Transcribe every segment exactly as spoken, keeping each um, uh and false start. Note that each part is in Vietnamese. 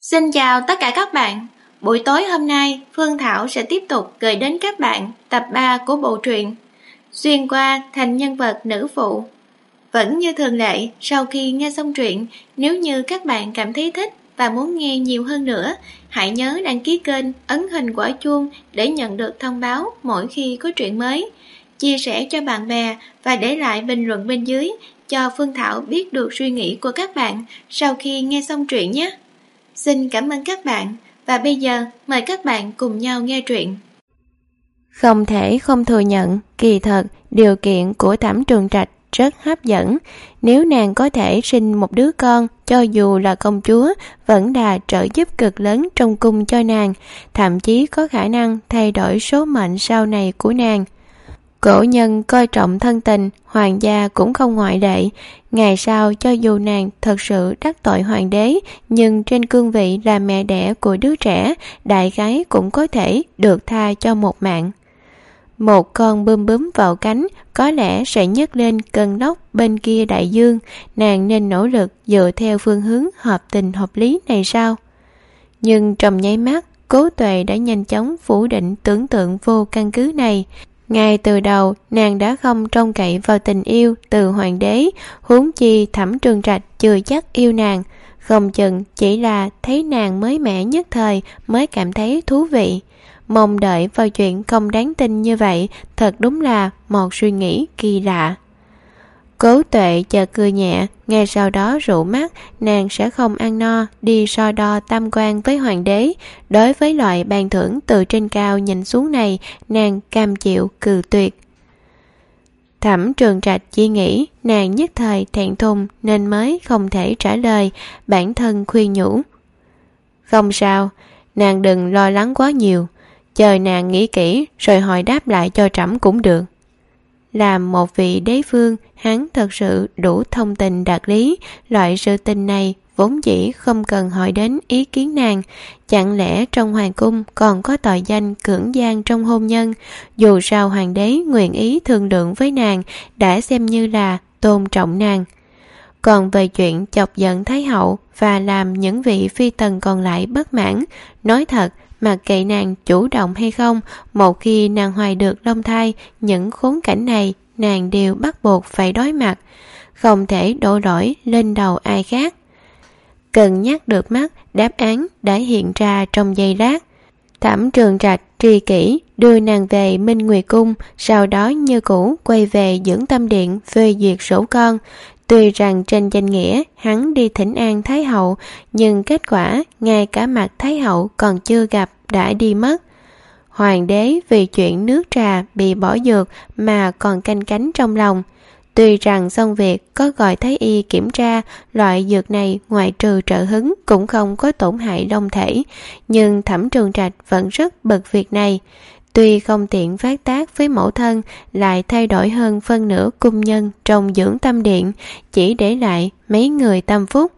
Xin chào tất cả các bạn. Buổi tối hôm nay, Phương Thảo sẽ tiếp tục gửi đến các bạn tập ba của bộ truyện Xuyên qua thành nhân vật nữ phụ. Vẫn như thường lệ, sau khi nghe xong truyện, nếu như các bạn cảm thấy thích và muốn nghe nhiều hơn nữa, hãy nhớ đăng ký kênh, ấn hình quả chuông để nhận được thông báo mỗi khi có truyện mới. Chia sẻ cho bạn bè và để lại bình luận bên dưới cho Phương Thảo biết được suy nghĩ của các bạn sau khi nghe xong truyện nhé. Xin cảm ơn các bạn và bây giờ mời các bạn cùng nhau nghe truyện. Không thể không thừa nhận, kỳ thật điều kiện của Thẩm Trường Trạch rất hấp dẫn. Nếu nàng có thể sinh một đứa con, cho dù là công chúa, vẫn là trợ giúp cực lớn trong cung cho nàng, thậm chí có khả năng thay đổi số mệnh sau này của nàng. Cổ nhân coi trọng thân tình, hoàng gia cũng không ngoại lệ. Ngày sau cho dù nàng thật sự đắc tội hoàng đế, nhưng trên cương vị là mẹ đẻ của đứa trẻ, đại khái cũng có thể được tha cho một mạng. Một con bướm bướm vào cánh có lẽ sẽ nhấc lên cơn lốc bên kia đại dương. Nàng nên nỗ lực dựa theo phương hướng hợp tình hợp lý này sao? Nhưng trong nháy mắt, Cố Tuệ đã nhanh chóng phủ định tưởng tượng vô căn cứ này. Ngay từ đầu, nàng đã không trông cậy vào tình yêu từ hoàng đế, huống chi Thẩm Trường Trạch chưa chắc yêu nàng. Không chừng chỉ là thấy nàng mới mẻ nhất thời mới cảm thấy thú vị. Mong đợi vào chuyện không đáng tin như vậy, thật đúng là một suy nghĩ kỳ lạ. Cố Tuệ chợt cười nhẹ, ngay sau đó rủ mắt, nàng sẽ không ăn no, đi so đo tam quan với hoàng đế. Đối với loại ban thưởng từ trên cao nhìn xuống này, nàng cam chịu cự tuyệt. Thẩm Trường Trạch chỉ nghĩ nàng nhất thời thẹn thùng nên mới không thể trả lời, bản thân khuyên nhủ. Không sao, nàng đừng lo lắng quá nhiều, chờ nàng nghĩ kỹ rồi hỏi đáp lại cho trẫm cũng được. Làm một vị đế vương, hắn thật sự đủ thông tình đạt lý, loại sự tình này vốn dĩ không cần hỏi đến ý kiến nàng. Chẳng lẽ trong hoàng cung còn có tội danh cưỡng gian trong hôn nhân? Dù sao hoàng đế nguyện ý thương lượng với nàng đã xem như là tôn trọng nàng. Còn về chuyện chọc giận Thái hậu và làm những vị phi tần còn lại bất mãn, nói thật, mặc kệ nàng chủ động hay không, một khi nàng hoài được long thai, những khốn cảnh này nàng đều bắt buộc phải đối mặt, không thể đổ lỗi lên đầu ai khác. Cần nhắc được mắt, đáp án đã hiện ra trong giây lát. Thẩm Trường Trạch tri kỷ đưa nàng về Minh Nguyệt Cung, sau đó như cũ quay về Dưỡng Tâm Điện phê duyệt sổ con. Tuy rằng trên danh nghĩa hắn đi thỉnh an Thái hậu, nhưng kết quả ngay cả mặt Thái hậu còn chưa gặp đã đi mất. Hoàng đế vì chuyện nước trà bị bỏ dược mà còn canh cánh trong lòng. Tuy rằng xong việc có gọi Thái y kiểm tra, loại dược này ngoại trừ trợ hứng cũng không có tổn hại long thể, nhưng Thẩm Trường Trạch vẫn rất bực việc này. Tuy không tiện phát tác với mẫu thân, lại thay đổi hơn phân nửa cung nhân trong Dưỡng Tâm Điện, chỉ để lại mấy người tâm phúc.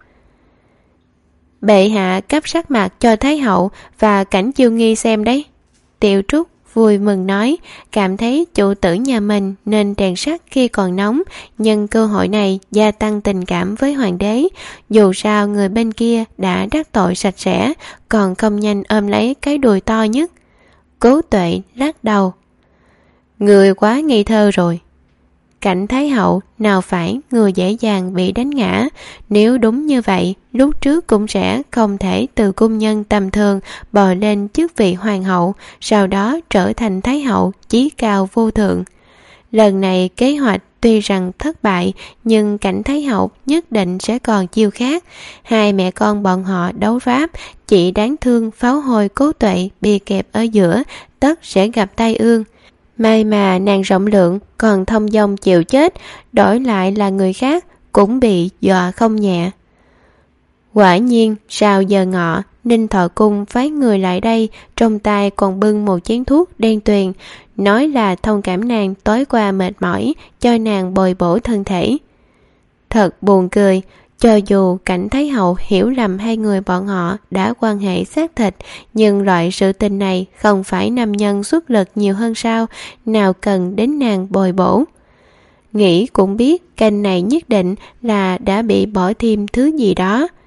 Bệ hạ cấp sắc mặt cho Thái hậu và Cảnh Chiêu Nghi xem đấy. Tiểu Trúc vui mừng nói, cảm thấy chủ tử nhà mình nên rèn sắt khi còn nóng, nhân cơ hội này gia tăng tình cảm với hoàng đế. Dù sao người bên kia đã đắc tội sạch sẽ, còn không nhanh ôm lấy cái đùi to nhất. Cố Tuệ lắc đầu. Người quá ngây thơ rồi. Cảnh Thái hậu nào phải người dễ dàng bị đánh ngã. Nếu đúng như vậy, lúc trước cũng sẽ không thể từ cung nhân tầm thường bò lên chức vị hoàng hậu, sau đó trở thành Thái hậu chí cao vô thượng. Lần này kế hoạch tuy rằng thất bại, nhưng Cảnh Thái hậu nhất định sẽ còn chiêu khác. Hai mẹ con bọn họ đấu pháp, chỉ đáng thương pháo hồi Cố Tuệ bị kẹp ở giữa, tất sẽ gặp tai ương. May mà nàng rộng lượng còn thông dong chịu chết, đổi lại là người khác cũng bị dọa không nhẹ. Quả nhiên sau giờ ngọ, Ninh Thọ Cung phái người lại đây, trong tay còn bưng một chén thuốc đen tuyền, nói là thông cảm nàng tối qua mệt mỏi, cho nàng bồi bổ thân thể. Thật buồn cười, cho dù Cảnh Thái hậu hiểu lầm hai người bọn họ đã quan hệ xác thịt, nhưng loại sự tình này không phải nam nhân xuất lực nhiều hơn sao, nào cần đến nàng bồi bổ. Nghĩ cũng biết canh này nhất định là đã bị bỏ thêm thứ gì đó.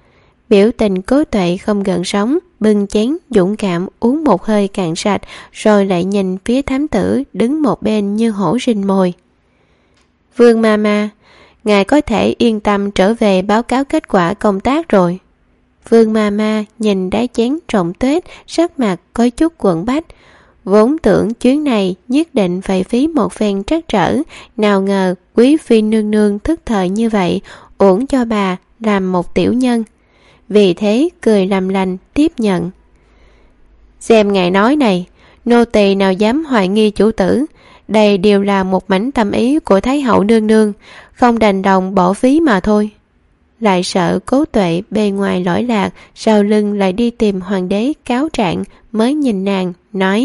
Biểu tình Cố Tuệ không gợn sóng, bưng chén dũng cảm uống một hơi cạn sạch, rồi lại nhìn phía thám tử đứng một bên như hổ rình mồi. Vương Mama, ngài có thể yên tâm trở về báo cáo kết quả công tác rồi. Vương Mama nhìn đáy chén rộng tuếch, sắc mặt có chút quẫn bách. Vốn tưởng chuyến này nhất định phải phí một phen trắc trở, nào ngờ quý phi nương nương thức thời như vậy, uổng cho bà làm một tiểu nhân. Vì thế cười làm lành tiếp nhận. Xem ngài nói này, nô tỳ nào dám hoài nghi chủ tử, đây đều là một mảnh tâm ý của Thái hậu nương nương, không đành đồng bỏ phí mà thôi. Lại sợ Cố Tuệ bề ngoài lỗi lạc, sau lưng lại đi tìm hoàng đế cáo trạng, mới nhìn nàng, nói: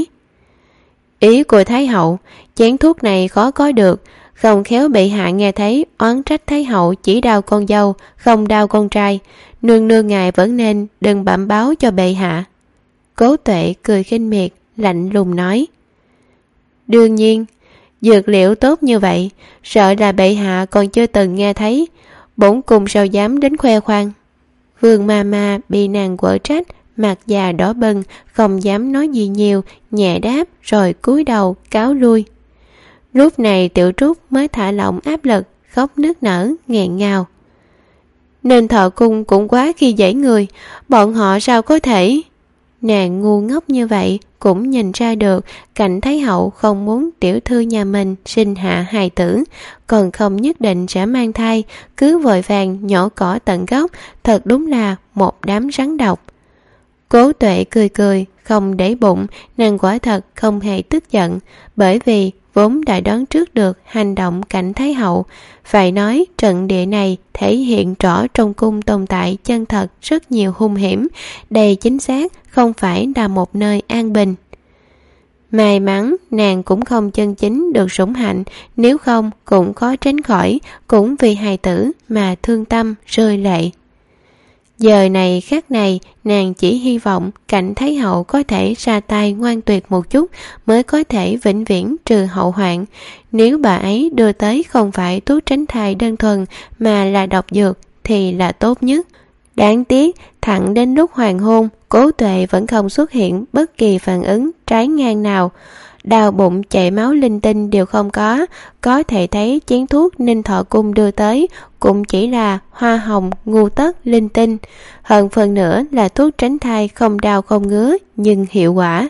Ý của Thái hậu, chén thuốc này khó có được, không khéo bị hạ nghe thấy oán trách Thái hậu chỉ đau con dâu, không đau con trai. Nương nương ngài vẫn nên đừng bẩm báo cho bệ hạ. Cố Tuệ cười khinh miệt, lạnh lùng nói: Đương nhiên, dược liệu tốt như vậy, sợ là bệ hạ còn chưa từng nghe thấy, bổn cung sao dám đến khoe khoang. Vương Mama bị nàng quở trách, mặt già đỏ bừng, không dám nói gì nhiều, nhẹ đáp rồi cúi đầu cáo lui. Lúc này Tiểu Trúc mới thả lỏng áp lực, khóc nức nở, nghẹn ngào. Nên Thọ Cung cũng quá khi dễ người, bọn họ sao có thể... Nàng ngu ngốc như vậy cũng nhìn ra được Cảnh Thái hậu không muốn tiểu thư nhà mình sinh hạ hài tử, còn không nhất định sẽ mang thai, cứ vội vàng nhổ cỏ tận gốc, thật đúng là một đám rắn độc. Cố Tuệ cười cười, không để bụng, nàng quả thật không hề tức giận, bởi vì vốn đã đoán trước được hành động Cảnh Thái hậu. Phải nói trận địa này thể hiện rõ trong cung tồn tại chân thật rất nhiều hung hiểm, đây chính xác không phải là một nơi an bình. May mắn nàng cũng không chân chính được sủng hạnh, nếu không cũng khó tránh khỏi cũng vì hài tử mà thương tâm rơi lệ. Giờ này khắc này, nàng chỉ hy vọng Cảnh Thái hậu có thể ra tay ngoan tuyệt một chút mới có thể vĩnh viễn trừ hậu hoạn. Nếu bà ấy đưa tới không phải thuốc tránh thai đơn thuần mà là độc dược thì là tốt nhất. Đáng tiếc, thẳng đến lúc hoàng hôn, Cố Tuệ vẫn không xuất hiện bất kỳ phản ứng trái ngang nào. Đau bụng chảy máu linh tinh đều không có, có thể thấy chén thuốc Ninh Thọ Cung đưa tới cũng chỉ là hoa hồng ngu tất linh tinh, hơn phần nữa là thuốc tránh thai không đau không ngứa nhưng hiệu quả.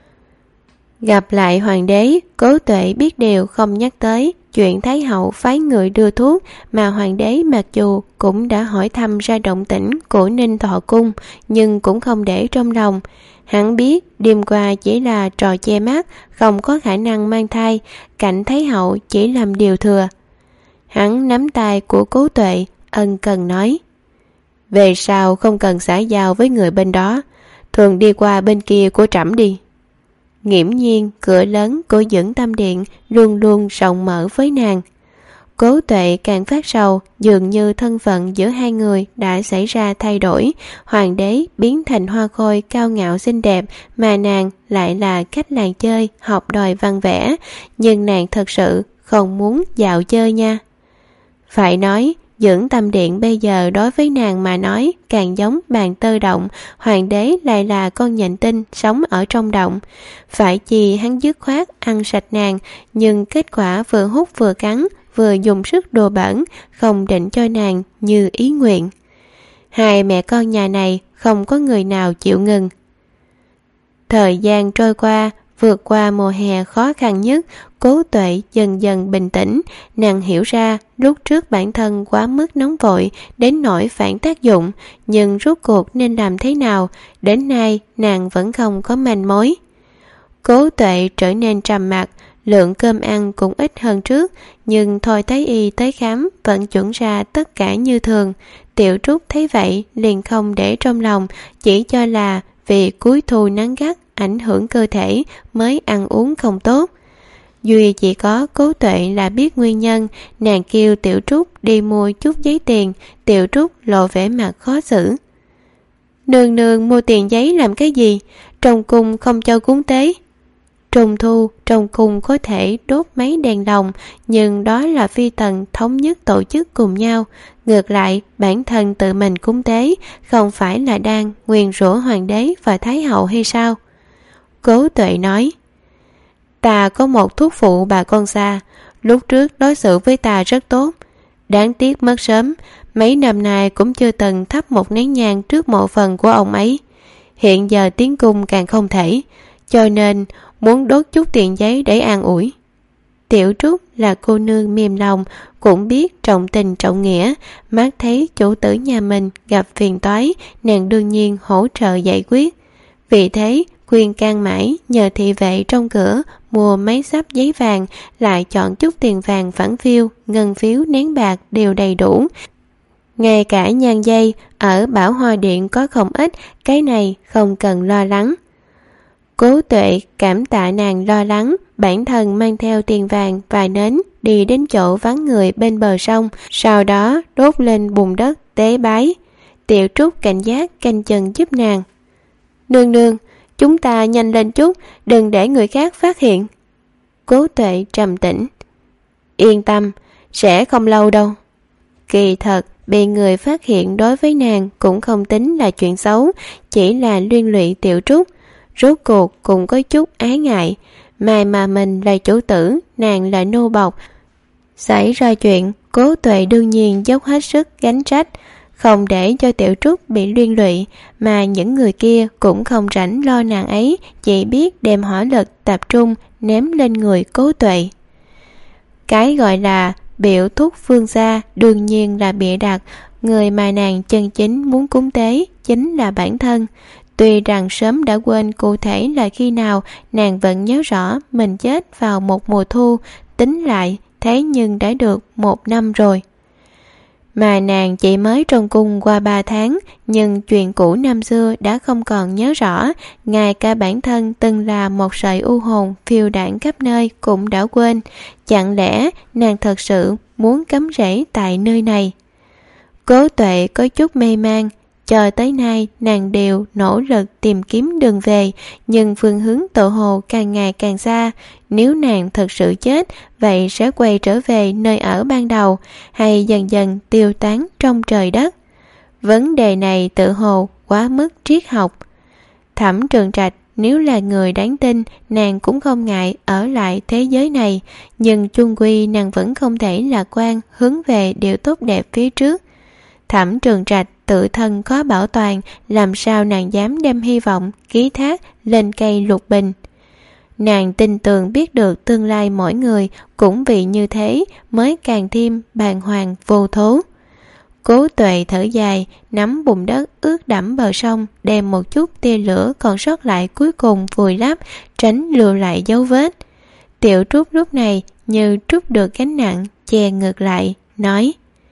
Gặp lại hoàng đế, Cố Tuệ biết điều không nhắc tới chuyện Thái hậu phái người đưa thuốc, mà hoàng đế mặc dù cũng đã hỏi thăm ra động tĩnh của Ninh Thọ Cung nhưng cũng không để trong lòng. Hắn biết đêm qua chỉ là trò che mắt, không có khả năng mang thai, Cảnh Thái hậu chỉ làm điều thừa. Hắn nắm tay của Cố Tuệ, ân cần nói: Về sau không cần xã giao với người bên đó, thường đi qua bên kia của trẫm đi. Nghiễm nhiên cửa lớn của Dưỡng Tâm Điện luôn luôn rộng mở với nàng. Cố Tuệ càng phát sầu, dường như thân phận giữa hai người đã xảy ra thay đổi, hoàng đế biến thành hoa khôi cao ngạo xinh đẹp, mà nàng lại là cách làng chơi học đòi văn vẽ, nhưng nàng thật sự không muốn dạo chơi nha. Phải nói Dưỡng Tâm Điện bây giờ đối với nàng mà nói càng giống bàn tơ động, hoàng đế lại là con nhện tinh sống ở trong động. Phải chi hắn dứt khoát ăn sạch nàng, nhưng kết quả vừa hút vừa cắn, vừa dùng sức đồ bẩn, không định cho nàng như ý nguyện. Hai mẹ con nhà này không có người nào chịu ngừng. Thời gian trôi qua, vượt qua mùa hè khó khăn nhất, Cố Tuệ dần dần bình tĩnh. Nàng hiểu ra lúc trước bản thân quá mức nóng vội đến nỗi phản tác dụng, nhưng rốt cuộc nên làm thế nào, đến nay nàng vẫn không có manh mối. Cố Tuệ trở nên trầm mặc, lượng cơm ăn cũng ít hơn trước, nhưng Thôi Thái Y tới khám vẫn chuẩn ra tất cả như thường. Tiểu Trúc thấy vậy liền không để trong lòng, chỉ cho là vì cuối thu nắng gắt ảnh hưởng cơ thể mới ăn uống không tốt. Duy chỉ có Cố Tuệ là biết nguyên nhân, nàng kêu Tiểu Trúc đi mua chút giấy tiền. Tiểu Trúc lộ vẻ mặt khó xử. Nương nương mua tiền giấy làm cái gì? Trong cung không cho cúng tế. Trung thu trong cung có thể đốt mấy đèn đồng, nhưng đó là phi tần thống nhất tổ chức cùng nhau. Ngược lại, bản thân tự mình cúng tế, không phải là đang nguyền rủa hoàng đế và thái hậu hay sao? Cố Tuệ nói, ta có một thúc phụ bà con xa, lúc trước đối xử với ta rất tốt. Đáng tiếc mất sớm, mấy năm nay cũng chưa từng thắp một nén nhang trước mộ phần của ông ấy. Hiện giờ tiến cung càng không thể, cho nên muốn đốt chút tiền giấy để an ủi. Tiểu Trúc là cô nương mềm lòng, cũng biết trọng tình trọng nghĩa, mắt thấy chủ tử nhà mình gặp phiền toái, nàng đương nhiên hỗ trợ giải quyết. Vì thế, khuyên can mãi nhờ thị vệ trong cửa mua mấy xấp giấy vàng, lại chọn chút tiền vàng phản phiu, ngân phiếu nén bạc đều đầy đủ. Ngay cả nhang dây ở Bảo Hoa Điện có không ít, cái này không cần lo lắng. Cố Tuệ cảm tạ nàng lo lắng, bản thân mang theo tiền vàng và nến đi đến chỗ vắng người bên bờ sông, sau đó đốt lên bùn đất tế bái. Tiểu Trúc cảnh giác canh chừng giúp nàng. Nương nương, chúng ta nhanh lên chút, đừng để người khác phát hiện. Cố Tuệ trầm tĩnh. Yên tâm, sẽ không lâu đâu. Kỳ thật, bị người phát hiện đối với nàng cũng không tính là chuyện xấu, chỉ là liên lụy Tiểu Trúc. Rốt cuộc cũng có chút ái ngại, mai mà mình là chủ tử, nàng là nô bộc. Xảy ra chuyện, Cố Tuệ đương nhiên dốc hết sức gánh trách, không để cho Tiểu Trúc bị liên lụy, mà những người kia cũng không rảnh lo nàng ấy, chỉ biết đem hỏa lực tập trung ném lên người Cố Tuệ. Cái gọi là biểu thúc phương gia đương nhiên là bịa đặt, người mà nàng chân chính muốn cúng tế chính là bản thân. Tuy rằng sớm đã quên cụ thể là khi nào, nàng vẫn nhớ rõ mình chết vào một mùa thu, tính lại thế nhưng đã được một năm rồi. Mà nàng chỉ mới trong cung qua ba tháng, nhưng chuyện cũ năm xưa đã không còn nhớ rõ, ngay cả bản thân từng là một sợi u hồn phiêu đãng khắp nơi cũng đã quên. Chẳng lẽ nàng thật sự muốn cắm rễ tại nơi này? Cố Tuệ có chút mê man. Cho tới nay nàng đều nỗ lực tìm kiếm đường về, nhưng phương hướng tự hồ càng ngày càng xa. Nếu nàng thật sự chết, vậy sẽ quay trở về nơi ở ban đầu, hay dần dần tiêu tán trong trời đất? Vấn đề này tự hồ quá mức triết học. Thẩm Trường Trạch nếu là người đáng tin, nàng cũng không ngại ở lại thế giới này, nhưng chung quy nàng vẫn không thể lạc quan hướng về điều tốt đẹp phía trước. Thẩm Trường Trạch tự thân khó bảo toàn, làm sao nàng dám đem hy vọng ký thác lên cây lục bình. Nàng tin tưởng biết được tương lai mỗi người, cũng vì như thế mới càng thêm bàng hoàng vô thố. Cố Tuệ thở dài, nắm bùn đất ướt đẫm bờ sông, đem một chút tia lửa còn sót lại cuối cùng vùi lấp, tránh lưu lại dấu vết. Tiểu Trúc lúc này như trút được gánh nặng, che ngược lại, nói: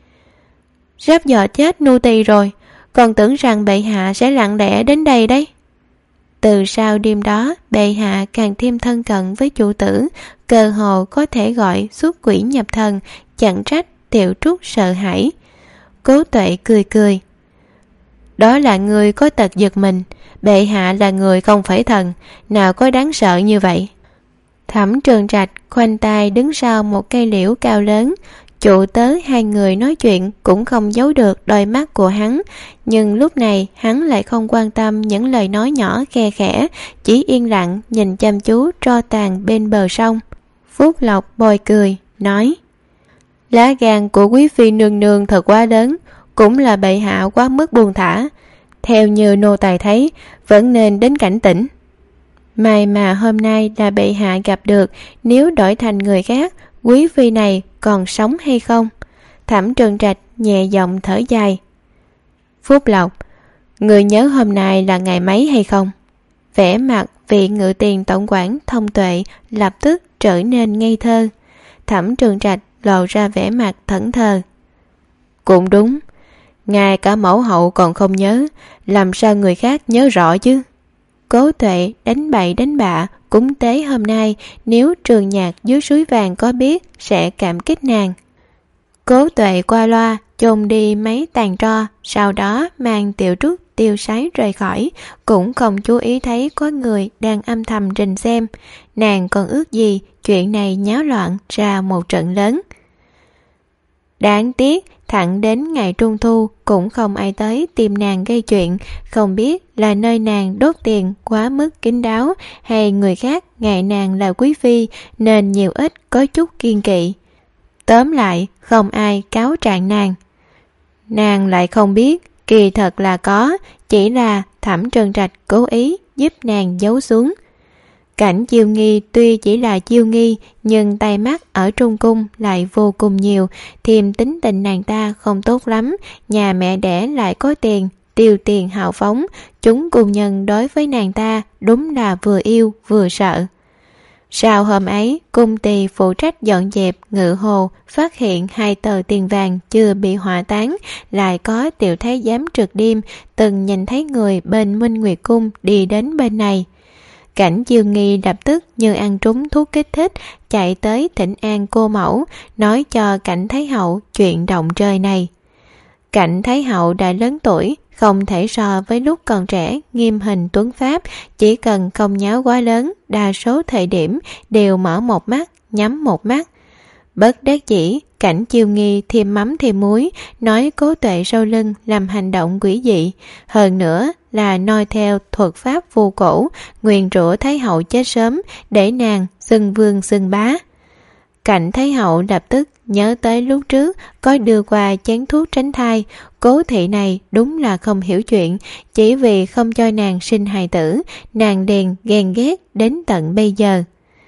Ráp giò chết nô tỳ rồi, còn tưởng rằng bệ hạ sẽ lặng lẽ đến đây đấy. Từ sau đêm đó, bệ hạ càng thêm thân cận với chủ tử, cơ hồ có thể gọi xuất quỷ nhập thần, chẳng trách Tiểu Trúc sợ hãi. Cố Tuệ cười cười. Đó là người có tật giật mình, bệ hạ là người không phải thần, nào có đáng sợ như vậy. Thẩm Trường Trạch khoanh tay đứng sau một cây liễu cao lớn. Chủ tớ hai người nói chuyện cũng không giấu được đôi mắt của hắn, nhưng lúc này hắn lại không quan tâm những lời nói nhỏ khe khẽ, chỉ yên lặng nhìn chăm chú tro tàn bên bờ sông. Phúc Lộc bồi cười, nói: Lá gan của quý phi nương nương thật quá lớn, cũng là bệ hạ quá mức buông thả. Theo như nô tài thấy, vẫn nên đến cảnh tỉnh. May mà hôm nay là bệ hạ gặp được, nếu đổi thành người khác, quý phi này còn sống hay không? Thẩm Trường Trạch nhẹ giọng thở dài. Phúc Lộc, người nhớ hôm nay là ngày mấy hay không? Vẻ mặt vị ngự tiền tổng quản Thông Tuệ lập tức trở nên ngây thơ. Thẩm Trường Trạch lộ ra vẻ mặt thẫn thờ. Cũng đúng, ngay cả mẫu hậu còn không nhớ, làm sao người khác nhớ rõ chứ? Cố Tuệ đánh bậy đánh bạ, cúng tế hôm nay, nếu Trường Nhạc dưới suối vàng có biết sẽ cảm kích nàng. Cố Tuệ qua loa chôn đi mấy tàn tro, sau đó mang Tiểu Trúc tiêu sái rời khỏi, cũng không chú ý thấy có người đang âm thầm rình xem. Nàng còn ước gì chuyện này nháo loạn ra một trận lớn. Đáng tiếc, thẳng đến ngày Trung Thu cũng không ai tới tìm nàng gây chuyện, không biết là nơi nàng đốt tiền quá mức kín đáo hay người khác ngại nàng là quý phi nên nhiều ít có chút kiêng kỵ. Tóm lại, không ai cáo trạng nàng. Nàng lại không biết, kỳ thật là có, chỉ là Thẩm Trân Trạch cố ý giúp nàng giấu xuống. Cảnh Chiêu Nghi tuy chỉ là chiêu nghi, nhưng tay mắt ở Trung Cung lại vô cùng nhiều, thêm tính tình nàng ta không tốt lắm, nhà mẹ đẻ lại có tiền, tiêu tiền hào phóng, chúng cùng nhân đối với nàng ta đúng là vừa yêu vừa sợ. Sau hôm ấy, cung tỳ phụ trách dọn dẹp ngự hồ, phát hiện hai tờ tiền vàng chưa bị hỏa táng, lại có tiểu thái giám trực đêm từng nhìn thấy người bên Minh Nguyệt Cung đi đến bên này. Cảnh Chiêu Nghi lập tức như ăn trúng thuốc kích thích, chạy tới thỉnh an cô mẫu, nói cho Cảnh Thái Hậu chuyện động trời này. Cảnh Thái Hậu đã lớn tuổi, không thể so với lúc còn trẻ nghiêm hình tuấn pháp, chỉ cần không nháo quá lớn, đa số thời điểm đều mở một mắt, nhắm một mắt. Bất đắc dĩ, Cảnh Chiêu Nghi thêm mắm thêm muối, nói Cố Tuệ sau lưng làm hành động quỷ dị, hơn nữa là noi theo thuật pháp vô cổ, nguyền rủa Thái Hậu chết sớm để nàng xưng vương xưng bá. Cảnh Thái Hậu lập tức nhớ tới lúc trước có đưa qua chén thuốc tránh thai, Cố thị này đúng là không hiểu chuyện, chỉ vì không cho nàng sinh hài tử, nàng liền ghen ghét đến tận bây giờ.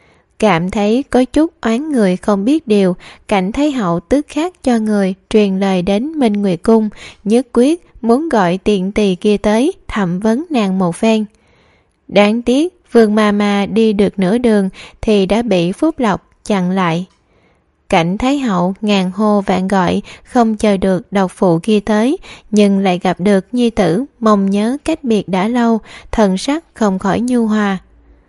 Cảm thấy có chút oán người không biết điều, Cảnh Thái Hậu tức khắc cho người truyền lời đến Minh Nguyệt Cung, nhất quyết muốn gọi tiện tỳ kia tới thẩm vấn nàng một phen. Đáng tiếc Vương ma ma đi được nửa đường thì đã bị Phúc Lộc chặn lại. Cảnh Thái Hậu ngàn hô vạn gọi, không chờ được độc phụ kia tới, nhưng lại gặp được nhi tử mong nhớ cách biệt đã lâu, thần sắc không khỏi nhu hòa.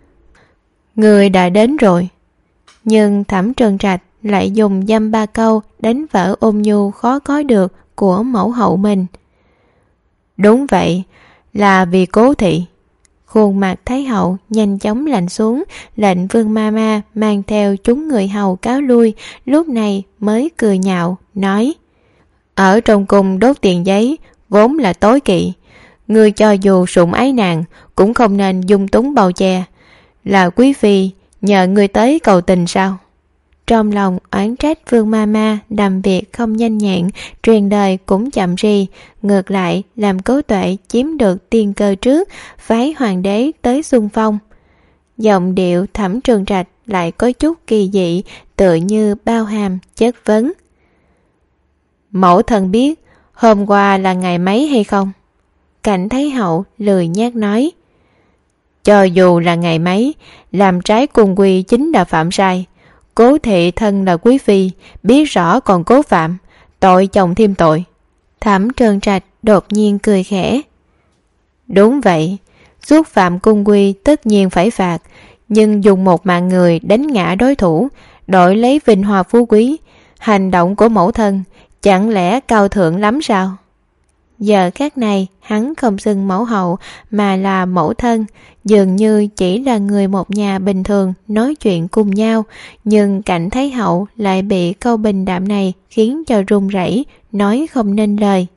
Người đã đến rồi. Nhưng Thẩm Trân Trạch lại dùng dăm ba câu đánh vỡ ôn nhu khó có được của mẫu hậu mình. Đúng vậy, là vì Cố thị. Khuôn mặt Thái Hậu nhanh chóng lạnh xuống, lệnh Vương ma ma mang theo chúng người hầu cáo lui, lúc này mới cười nhạo, nói: Ở trong cung đốt tiền giấy vốn là tối kỵ, ngươi cho dù sủng ái nàng cũng không nên dung túng bầu che. Là quý phi nhờ ngươi tới cầu tình sao? Trong lòng oán trách Vương ma ma làm việc không nhanh nhẹn, truyền đời cũng chậm rì, ngược lại làm Cố Tuệ chiếm được tiên cơ trước, phái hoàng đế tới xung phong. Giọng điệu Thẩm Trân Trạch lại có chút kỳ dị, tựa như bao hàm chất vấn. Mẫu thân biết hôm qua là ngày mấy hay không? Cảnh Thái Hậu lười nhác nói: Cho dù là ngày mấy, làm trái cung quy chính là phạm sai. Cố thị thân là quý phi, biết rõ còn cố phạm, tội chồng thêm tội. Thẩm Trân Trạch đột nhiên cười khẽ. Đúng vậy, xúc phạm cung quy tất nhiên phải phạt, nhưng dùng một mạng người đánh ngã đối thủ, đổi lấy vinh hoa phú quý, hành động của mẫu thân chẳng lẽ cao thượng lắm sao? Giờ khác này hắn không xưng mẫu hậu mà là mẫu thân, dường như chỉ là người một nhà bình thường nói chuyện cùng nhau, nhưng Cảnh Thái Hậu lại bị câu bình đạm này khiến cho run rẩy, nói không nên lời.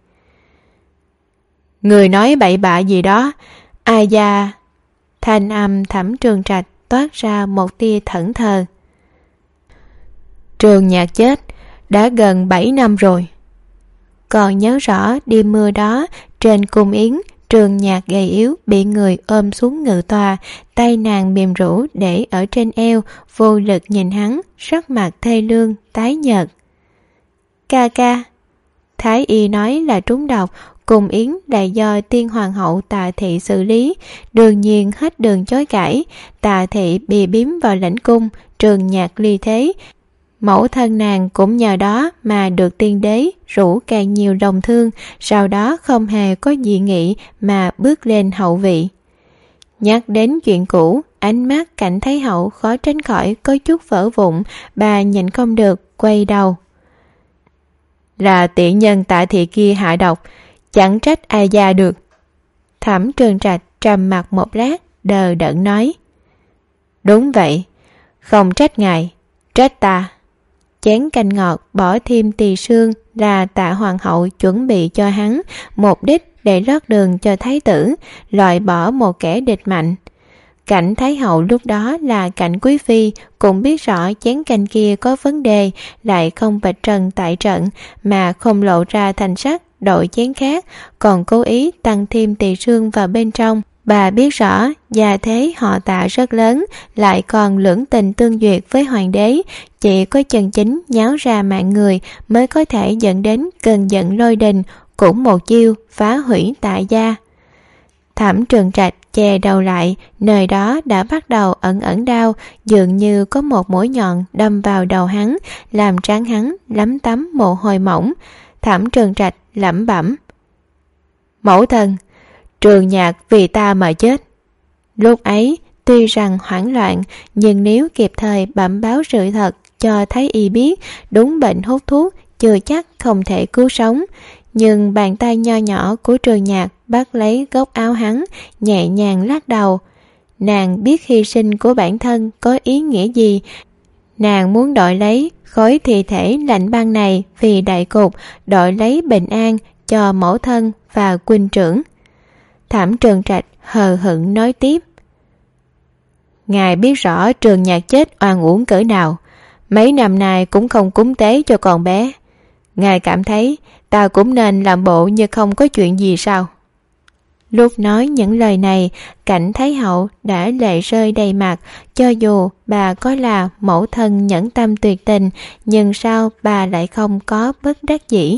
Người nói bậy bạ gì đó, ai da? Thanh âm Thẩm Trân Trạch toát ra một tia thẫn thờ. Trường Nhạc chết đã gần bảy năm rồi. Còn nhớ rõ đêm mưa đó, trên cung yến, Trường Nhạc gầy yếu bị người ôm xuống ngự tòa, tay nàng mềm rũ để ở trên eo, vô lực nhìn hắn, sắc mặt thê lương, tái nhợt. Ca ca. Thái y nói là trúng độc, cung yến là do tiên hoàng hậu Tạ thị xử lý, đương nhiên hết đường chối cãi. Tạ thị bị biếm vào lãnh cung, Trường Nhạc ly thế. Mẫu thân nàng cũng nhờ đó mà được tiên đế rủ càng nhiều lòng thương, sau đó không hề có dị nghị mà bước lên hậu vị. Nhắc đến chuyện cũ, ánh mắt Cảnh Thái Hậu khó tránh khỏi có chút vỡ vụn, bà nhìn không được, quay đầu. Là tiện nhân Tạ thị kia hạ độc, chẳng trách ai ra được. Thẩm Trường Trạch trầm mặc một lát, đờ đẫn nói: Đúng vậy, không trách ngài, trách ta. Chén canh ngọt bỏ thêm tỳ xương là Tạ hoàng hậu chuẩn bị cho hắn, mục đích để lót đường cho thái tử, loại bỏ một kẻ địch mạnh. Cảnh thái hậu lúc đó là Cảnh quý phi, cũng biết rõ chén canh kia có vấn đề, lại không vạch trần tại trận mà không lộ ra thành sắc đổi chén khác, còn cố ý tăng thêm tỳ xương vào bên trong. Bà biết rõ gia thế họ Tạ rất lớn, lại còn lưỡng tình tương duyệt với hoàng đế, chỉ có chân chính nháo ra mạng người mới có thể dẫn đến cơn giận lôi đình, cũng một chiêu phá hủy Tạ gia. Thẩm Trường Trạch che đầu lại, nơi đó đã bắt đầu ẩn ẩn đau, dường như có một mũi nhọn đâm vào đầu hắn, làm trán hắn lấm tấm mồ hôi mỏng. Thẩm Trường Trạch lẩm bẩm: Mẫu thân, Trường Nhạc vì ta mà chết. Lúc ấy tuy rằng hoảng loạn, nhưng nếu kịp thời bẩm báo sự thật cho Thái y biết, đúng bệnh hút thuốc chưa chắc không thể cứu sống. Nhưng bàn tay nho nhỏ của Trường Nhạc bắt lấy góc áo hắn, nhẹ nhàng lắc đầu. Nàng biết hy sinh của bản thân có ý nghĩa gì. Nàng muốn đổi lấy khối thi thể lạnh băng này vì đại cục, đổi lấy bình an cho mẫu thân và huynh trưởng. Thẩm Trường Trạch hờ hững nói tiếp: Ngài biết rõ Trường Nhạc chết oan uổng cỡ nào, mấy năm nay cũng không cúng tế cho con bé. Ngài cảm thấy ta cũng nên làm bộ như không có chuyện gì sao? Lúc nói những lời này, Cảnh thái hậu đã lệ rơi đầy mặt. Cho dù bà có là mẫu thân nhẫn tâm tuyệt tình, nhưng sao bà lại không có bất đắc dĩ?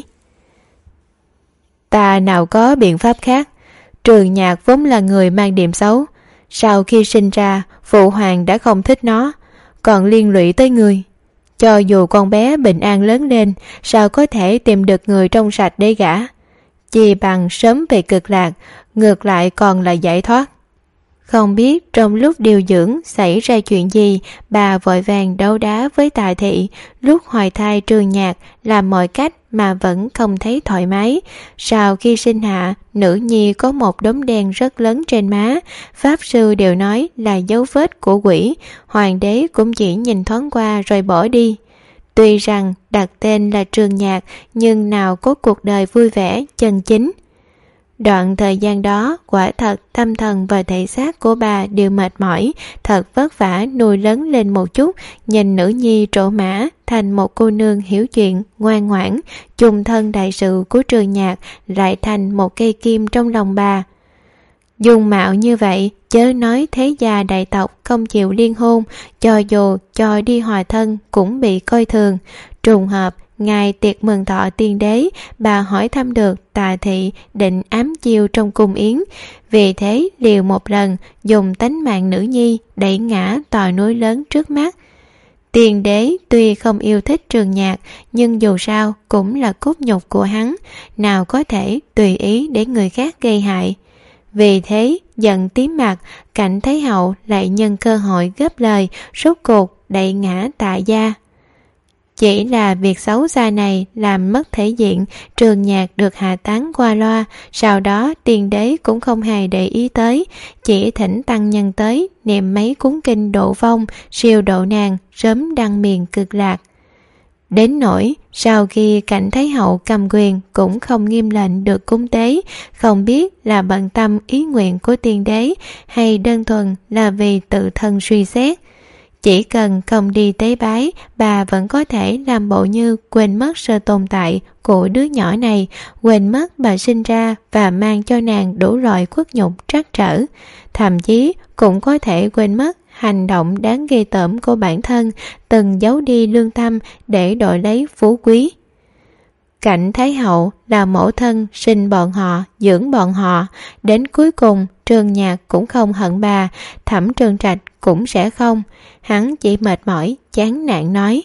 Ta nào có biện pháp khác. Trường Nhạc vốn là người mang điểm xấu, sau khi sinh ra phụ hoàng đã không thích nó, còn liên lụy tới người. Cho dù con bé bình an lớn lên, sao có thể tìm được người trong sạch để gả? Chỉ bằng sớm về cực lạc, ngược lại còn là giải thoát. Không biết trong lúc điều dưỡng xảy ra chuyện gì, bà vội vàng đấu đá với Tạ thị. Lúc hoài thai Trường Nhạc làm mọi cách mà vẫn không thấy thoải mái. Sau khi sinh hạ, nữ nhi có một đốm đen rất lớn trên má. Pháp sư đều nói là dấu vết của quỷ. Hoàng đế cũng chỉ nhìn thoáng qua rồi bỏ đi. Tuy rằng đặt tên là Trường Nhạc, nhưng nào có cuộc đời vui vẻ chân chính. Đoạn thời gian đó, quả thật tâm thần và thể xác của bà đều mệt mỏi, thật vất vả nuôi lớn lên một chút, nhìn nữ nhi trổ mã thành một cô nương hiểu chuyện, ngoan ngoãn, chung thân đại sự của Trường Nhạc lại thành một cây kim trong lòng bà. Dung mạo như vậy, chớ nói thế gia đại tộc không chịu liên hôn, cho dù cho đi hòa thân cũng bị coi thường. Trùng hợp, ngày tiệc mừng thọ tiên đế, bà hỏi thăm được Tạ thị định ám chiêu trong cung yến, vì thế liều một lần dùng tánh mạng nữ nhi đẩy ngã tòa núi lớn trước mắt. Tiên đế tuy không yêu thích Trường Nhạc, nhưng dù sao cũng là cốt nhục của hắn, nào có thể tùy ý để người khác gây hại. Vì thế giận tím mặt, Cảnh thái hậu lại nhân cơ hội góp lời, rốt cuộc đẩy ngã Tạ gia. Chỉ là việc xấu xa này làm mất thể diện, Trường Nhạc được hạ tán qua loa, sau đó tiên đế cũng không hề để ý tới, chỉ thỉnh tăng nhân tới niệm mấy cuốn kinh độ vong, siêu độ nàng sớm đăng miền cực lạc. Đến nỗi sau khi Cảnh thái hậu cầm quyền cũng không nghiêm lệnh được cúng tế, không biết là bận tâm ý nguyện của tiên đế hay đơn thuần là vì tự thân suy xét. Chỉ cần không đi tế bái, bà vẫn có thể làm bộ như quên mất sự tồn tại của đứa nhỏ này, quên mất bà sinh ra và mang cho nàng đủ loại khuất nhục trắc trở. Thậm chí cũng có thể quên mất hành động đáng ghê tởm của bản thân, từng giấu đi lương tâm để đổi lấy phú quý. Cảnh thái hậu là mẫu thân sinh bọn họ, dưỡng bọn họ, đến cuối cùng Trường Nhạc cũng không hận bà, Thẩm Trường Trạch cũng sẽ không. Hắn chỉ mệt mỏi chán nản nói: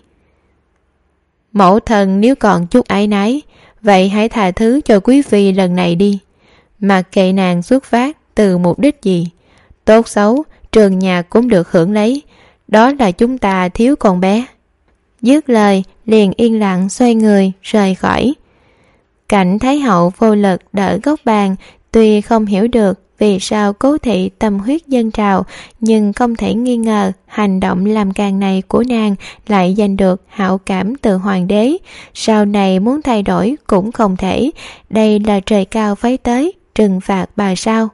Mẫu thân nếu còn chút áy náy, vậy hãy tha thứ cho quý phi lần này đi. Mặc kệ nàng xuất phát từ mục đích gì, tốt xấu Trường Nhạc cũng được hưởng lấy, đó là chúng ta thiếu con bé. Dứt lời liền yên lặng xoay người rời khỏi. Cảnh thái hậu vô lực đỡ góc bàn, tuy không hiểu được vì sao Cố Thị tâm huyết dâng trào, nhưng không thể nghi ngờ hành động làm càng này của nàng lại giành được hảo cảm từ hoàng đế. Sau này muốn thay đổi cũng không thể, đây là trời cao phái tới, trừng phạt bà sao?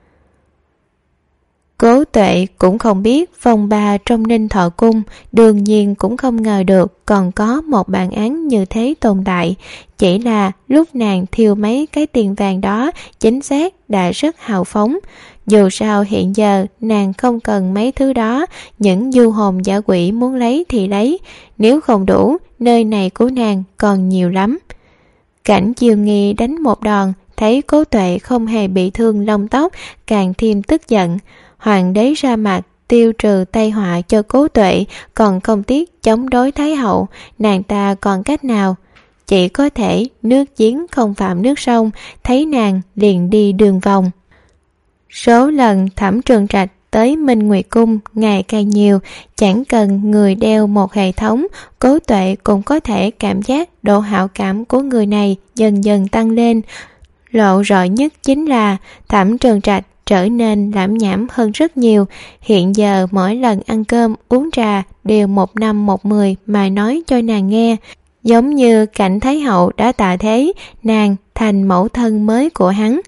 Cố Tuệ cũng không biết phong ba trong Ninh Thọ Cung, đương nhiên cũng không ngờ được còn có một bản án như thế tồn tại. Chỉ là lúc nàng thiêu mấy cái tiền vàng đó chính xác đã rất hào phóng. Dù sao hiện giờ nàng không cần mấy thứ đó, những du hồn giả quỷ muốn lấy thì lấy, nếu không đủ, nơi này của nàng còn nhiều lắm. Cảnh Chiêu Nghi đánh một đòn, thấy Cố Tuệ không hề bị thương lông tóc, càng thêm tức giận. Hoàng đế ra mặt tiêu trừ tai họa cho Cố Tuệ, còn không tiếc chống đối Thái hậu, nàng ta còn cách nào? Chỉ có thể nước giếng không phạm nước sông, thấy nàng liền đi đường vòng. Số lần Thẩm Trường Trạch tới Minh Nguyệt Cung ngày càng nhiều, chẳng cần người đeo một hệ thống, Cố Tuệ cũng có thể cảm giác độ hảo cảm của người này dần dần tăng lên. Lộ rõ nhất chính là Thẩm Trường Trạch trở nên lãm nhảm hơn rất nhiều. Hiện giờ mỗi lần ăn cơm uống trà đều một năm một mười mà nói cho nàng nghe, giống như Cảnh Thái hậu đã tạ thế, nàng thành mẫu thân mới của hắn.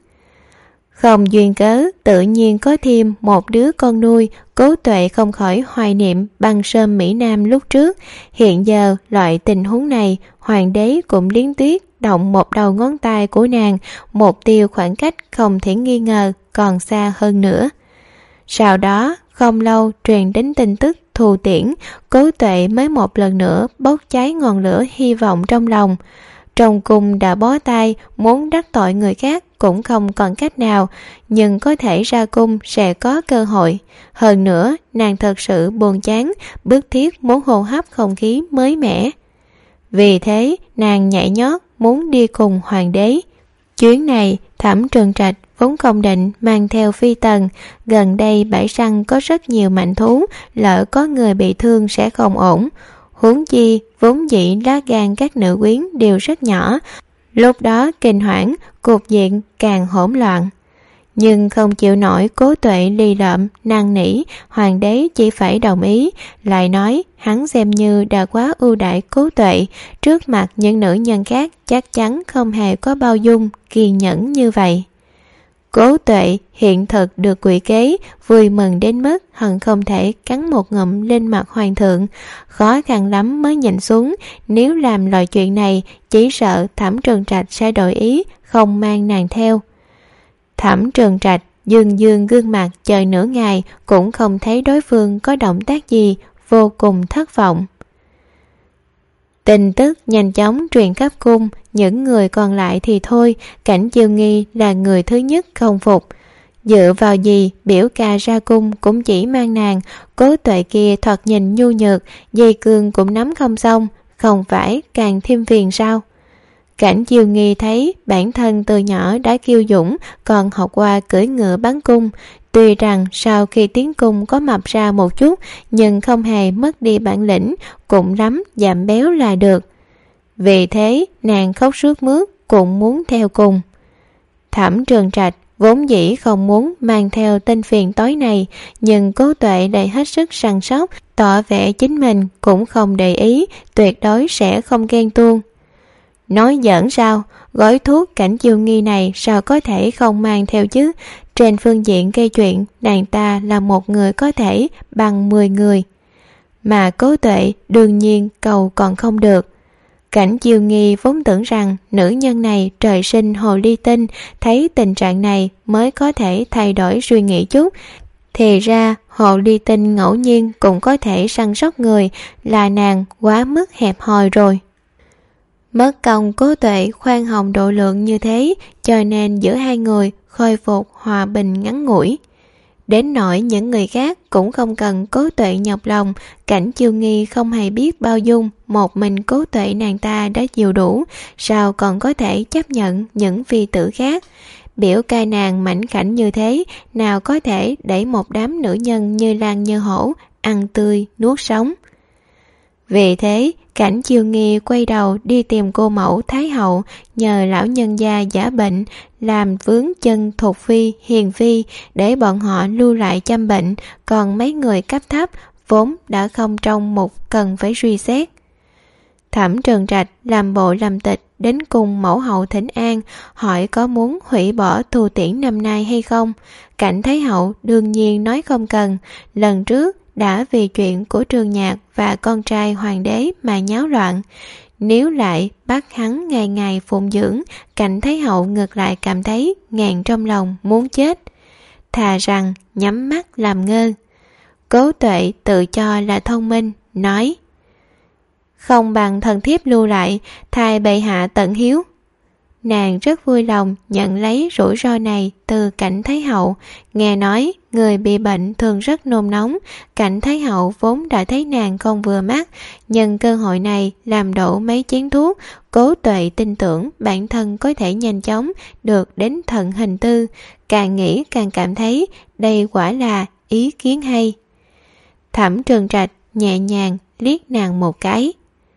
Không duyên cớ tự nhiên có thêm một đứa con nuôi, Cố Tuệ không khỏi hoài niệm băng sơm Mỹ Nam lúc trước. Hiện giờ loại tình huống này, hoàng đế cũng liến tuyết động một đầu ngón tay của nàng, mục tiêu khoảng cách không thể nghi ngờ còn xa hơn nữa. Sau đó không lâu truyền đến tin tức thù tiễn, Cố Tuệ mới một lần nữa bốc cháy ngọn lửa hy vọng trong lòng. Trong cung đã bó tay, muốn đắc tội người khác cũng không còn cách nào, nhưng có thể ra cung sẽ có cơ hội. Hơn nữa, nàng thật sự buồn chán, bức thiết muốn hô hấp không khí mới mẻ. Vì thế, nàng nhảy nhót muốn đi cùng hoàng đế. Chuyến này, Thẩm Trường Trạch vốn không định mang theo phi tần, gần đây bãi săn có rất nhiều mạnh thú, lỡ có người bị thương sẽ không ổn. Huống chi, vốn dĩ lá gan các nữ quyến đều rất nhỏ, lúc đó kinh hoảng, cục diện càng hỗn loạn. Nhưng không chịu nổi Cố Tuệ lì lợm, năn nỉ, hoàng đế chỉ phải đồng ý, lại nói hắn xem như đã quá ưu đãi Cố Tuệ, trước mặt những nữ nhân khác chắc chắn không hề có bao dung, kiên nhẫn như vậy. Cố Tuệ hiện thực được quỷ kế, vui mừng đến mức hận không thể cắn một ngụm lên mặt hoàng thượng. Khó khăn lắm mới nhìn xuống, nếu làm loại chuyện này, chỉ sợ Thẩm Trường Trạch sẽ đổi ý, không mang nàng theo. Thẩm Trường Trạch dương dương gương mặt chờ nửa ngày cũng không thấy đối phương có động tác gì, vô cùng thất vọng. Tin tức nhanh chóng truyền khắp cung, những người còn lại thì thôi, Cảnh Chiêu Nghi là người thứ nhất không phục. Dựa vào gì biểu ca ra cung cũng chỉ mang nàng, Cố Tuệ kia thoạt nhìn nhu nhược, dây cương cũng nắm không xong, không phải càng thêm phiền sao? Cảnh Chiêu Nghi thấy bản thân từ nhỏ đã kiêu dũng, còn học qua cưỡi ngựa bắn cung. Tuy rằng sau khi tiến cung có mập ra một chút, nhưng không hề mất đi bản lĩnh, cũng lắm giảm béo là được. Vì thế nàng khóc sướt mướt cũng muốn theo cùng. Thẩm Trường Trạch vốn dĩ không muốn mang theo tên phiền tối này, nhưng Cố Tuệ lại hết sức săn sóc, tỏ vẻ chính mình cũng không để ý, tuyệt đối sẽ không ghen tuông. Nói giỡn sao, gói thuốc Cảnh Chiêu Nghi này sao có thể không mang theo chứ? Trên phương diện gây chuyện, nàng ta là một người có thể bằng mười người. Mà Cố Tuệ đương nhiên cầu còn không được. Cảnh Chiêu Nghi vốn tưởng rằng nữ nhân này trời sinh hồ ly tinh, thấy tình trạng này mới có thể thay đổi suy nghĩ chút. Thì ra hồ ly tinh ngẫu nhiên cũng có thể săn sóc người, là nàng quá mức hẹp hòi rồi. Mất công Cố Tuệ khoan hồng độ lượng như thế, cho nên giữa hai người khôi phục hòa bình ngắn ngủi. Đến nỗi những người khác cũng không cần Cố Tuệ nhọc lòng, Cảnh Chiêu Nghi không hề biết bao dung, một mình Cố Tuệ nàng ta đã chịu đủ, sao còn có thể chấp nhận những phi tử khác. Biểu ca nàng mảnh khảnh như thế, nào có thể đẩy một đám nữ nhân như lan như hổ, ăn tươi nuốt sống. Vì thế, Cảnh Chiêu Nghi quay đầu đi tìm cô mẫu Thái hậu, nhờ lão nhân gia giả bệnh làm vướng chân Thục phi, Hiền phi để bọn họ lưu lại chăm bệnh, còn mấy người cấp thấp vốn đã không trong một cần phải suy xét. Thẩm Trừng Trạch làm bộ làm tịch đến cùng mẫu hậu thỉnh an, hỏi có muốn hủy bỏ thu tiễn năm nay hay không. Cảnh Thái hậu đương nhiên nói không cần, lần trước đã vì chuyện của Trường Nhạc và con trai hoàng đế mà nháo loạn. Nếu lại bắt hắn ngày ngày phụng dưỡng, Cảnh Thái hậu ngược lại cảm thấy ngàn trong lòng muốn chết. Thà rằng nhắm mắt làm ngơ. Cố Tuệ tự cho là thông minh, nói: không bằng thần thiếp lưu lại, thay bệ hạ tận hiếu. Nàng rất vui lòng nhận lấy rủi ro này từ Cảnh Thái hậu. Nghe nói người bị bệnh thường rất nôn nóng, Cảnh Thái hậu vốn đã thấy nàng không vừa mắt, nhân cơ hội này làm đổ mấy chén thuốc. Cố Tuệ tin tưởng bản thân có thể nhanh chóng được đến thận hình tư, càng nghĩ càng cảm thấy đây quả là ý kiến hay. Thẩm Trừng Trạch nhẹ nhàng liếc nàng một cái.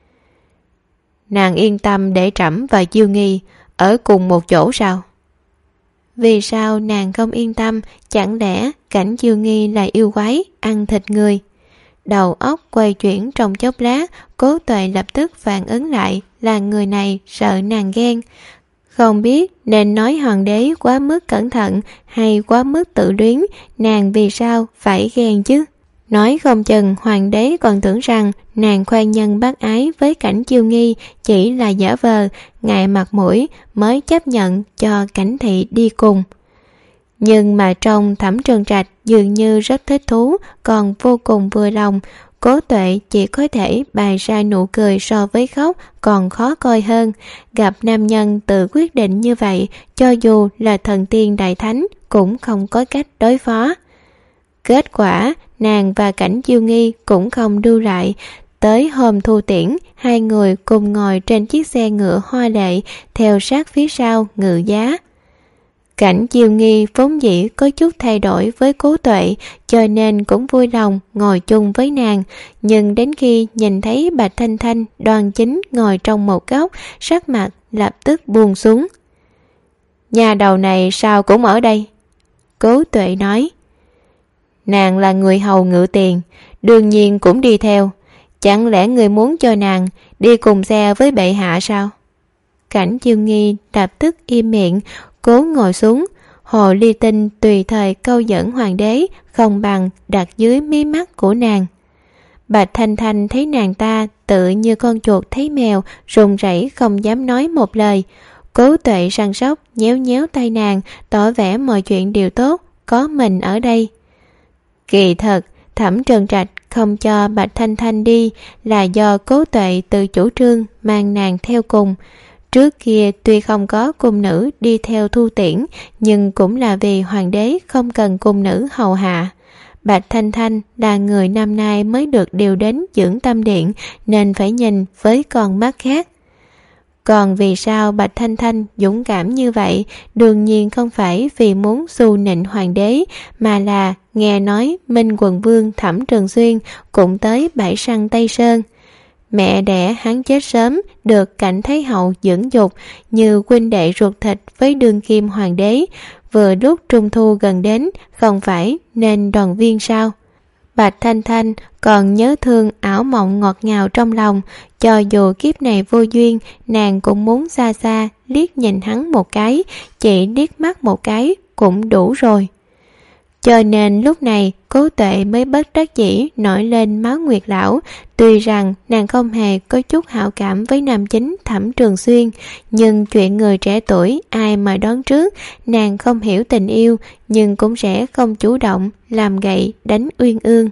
Nàng yên tâm để trẫm và Chiêu Nghi ở cùng một chỗ sao? Vì sao nàng không yên tâm? Chẳng lẽ Cảnh Chiêu Nghi là yêu quái ăn thịt người? Đầu óc quay chuyển trong chốc lát, Cố Tuệ lập tức phản ứng lại là người này sợ nàng ghen. Không biết nên nói hoàng đế quá mức cẩn thận hay quá mức tự luyến, nàng vì sao phải ghen chứ? Nói không chừng hoàng đế còn tưởng rằng nàng khoan nhân bác ái với Cảnh Chiêu Nghi chỉ là giả vờ, ngại mặt mũi mới chấp nhận cho Cảnh thị đi cùng. Nhưng mà trong Thẩm Trừng Trạch dường như rất thích thú, còn vô cùng vừa lòng. Cố Tuệ chỉ có thể bày ra nụ cười so với khóc còn khó coi hơn. Gặp nam nhân tự quyết định như vậy, cho dù là thần tiên đại thánh cũng không có cách đối phó. Kết quả, nàng và Cảnh Chiêu Nghi cũng không lưu lại. Tới hôm thu tiễn, hai người cùng ngồi trên chiếc xe ngựa hoa lệ, theo sát phía sau ngự giá. Cảnh Chiêu Nghi vốn dĩ có chút thay đổi với Cố Tuệ, cho nên cũng vui lòng ngồi chung với nàng. Nhưng đến khi nhìn thấy Bạch Thanh Thanh đoan chính ngồi trong một góc, sắc mặt lập tức buông xuống. Nhà đầu này sao cũng ở đây? Cố Tuệ nói. Nàng là người hầu ngự tiền, đương nhiên cũng đi theo. Chẳng lẽ người muốn cho nàng đi cùng xe với bệ hạ sao? Cảnh Chiêu Nghi lập tức im miệng, cố ngồi xuống. Hồ ly tinh tùy thời câu dẫn hoàng đế không bằng đặt dưới mí mắt của nàng. Bạch Thanh Thanh thấy nàng ta tự như con chuột thấy mèo, run rẩy không dám nói một lời. Cố Tuệ săn sóc nhéo nhéo tay nàng, tỏ vẻ mọi chuyện đều tốt, có mình ở đây. Kỳ thật, Thẩm Trừng Trạch không cho Bạch Thanh Thanh đi là do Cố Tuệ tự chủ trương mang nàng theo cùng. Trước kia tuy không có cung nữ đi theo thu tiễn, nhưng cũng là vì hoàng đế không cần cung nữ hầu hạ. Bạch Thanh Thanh là người năm nay mới được điều đến dưỡng tâm điện, nên phải nhìn với con mắt khác. Còn vì sao Bạch Thanh Thanh dũng cảm như vậy, đương nhiên không phải vì muốn xu nịnh hoàng đế, mà là nghe nói Minh Quận Vương Thẩm Trường Xuyên cũng tới bãi săn Tây Sơn. Mẹ đẻ hắn chết sớm, được Cảnh Thái hậu dưỡng dục như huynh đệ ruột thịt với đương kim hoàng đế. Vừa lúc trung thu gần đến, không phải nên đoàn viên sao? Bạch Thanh Thanh còn nhớ thương ảo mộng ngọt ngào trong lòng, cho dù kiếp này vô duyên, nàng cũng muốn xa xa liếc nhìn hắn một cái, chỉ liếc mắt một cái cũng đủ rồi. Cho nên lúc này Cố Tuệ mới bất đắc dĩ nổi lên máu nguyệt lão. Tuy rằng nàng không hề có chút hảo cảm với nam chính Thẩm Trường Xuyên, nhưng chuyện người trẻ tuổi ai mà đoán trước, nàng không hiểu tình yêu nhưng cũng sẽ không chủ động làm gậy đánh uyên ương.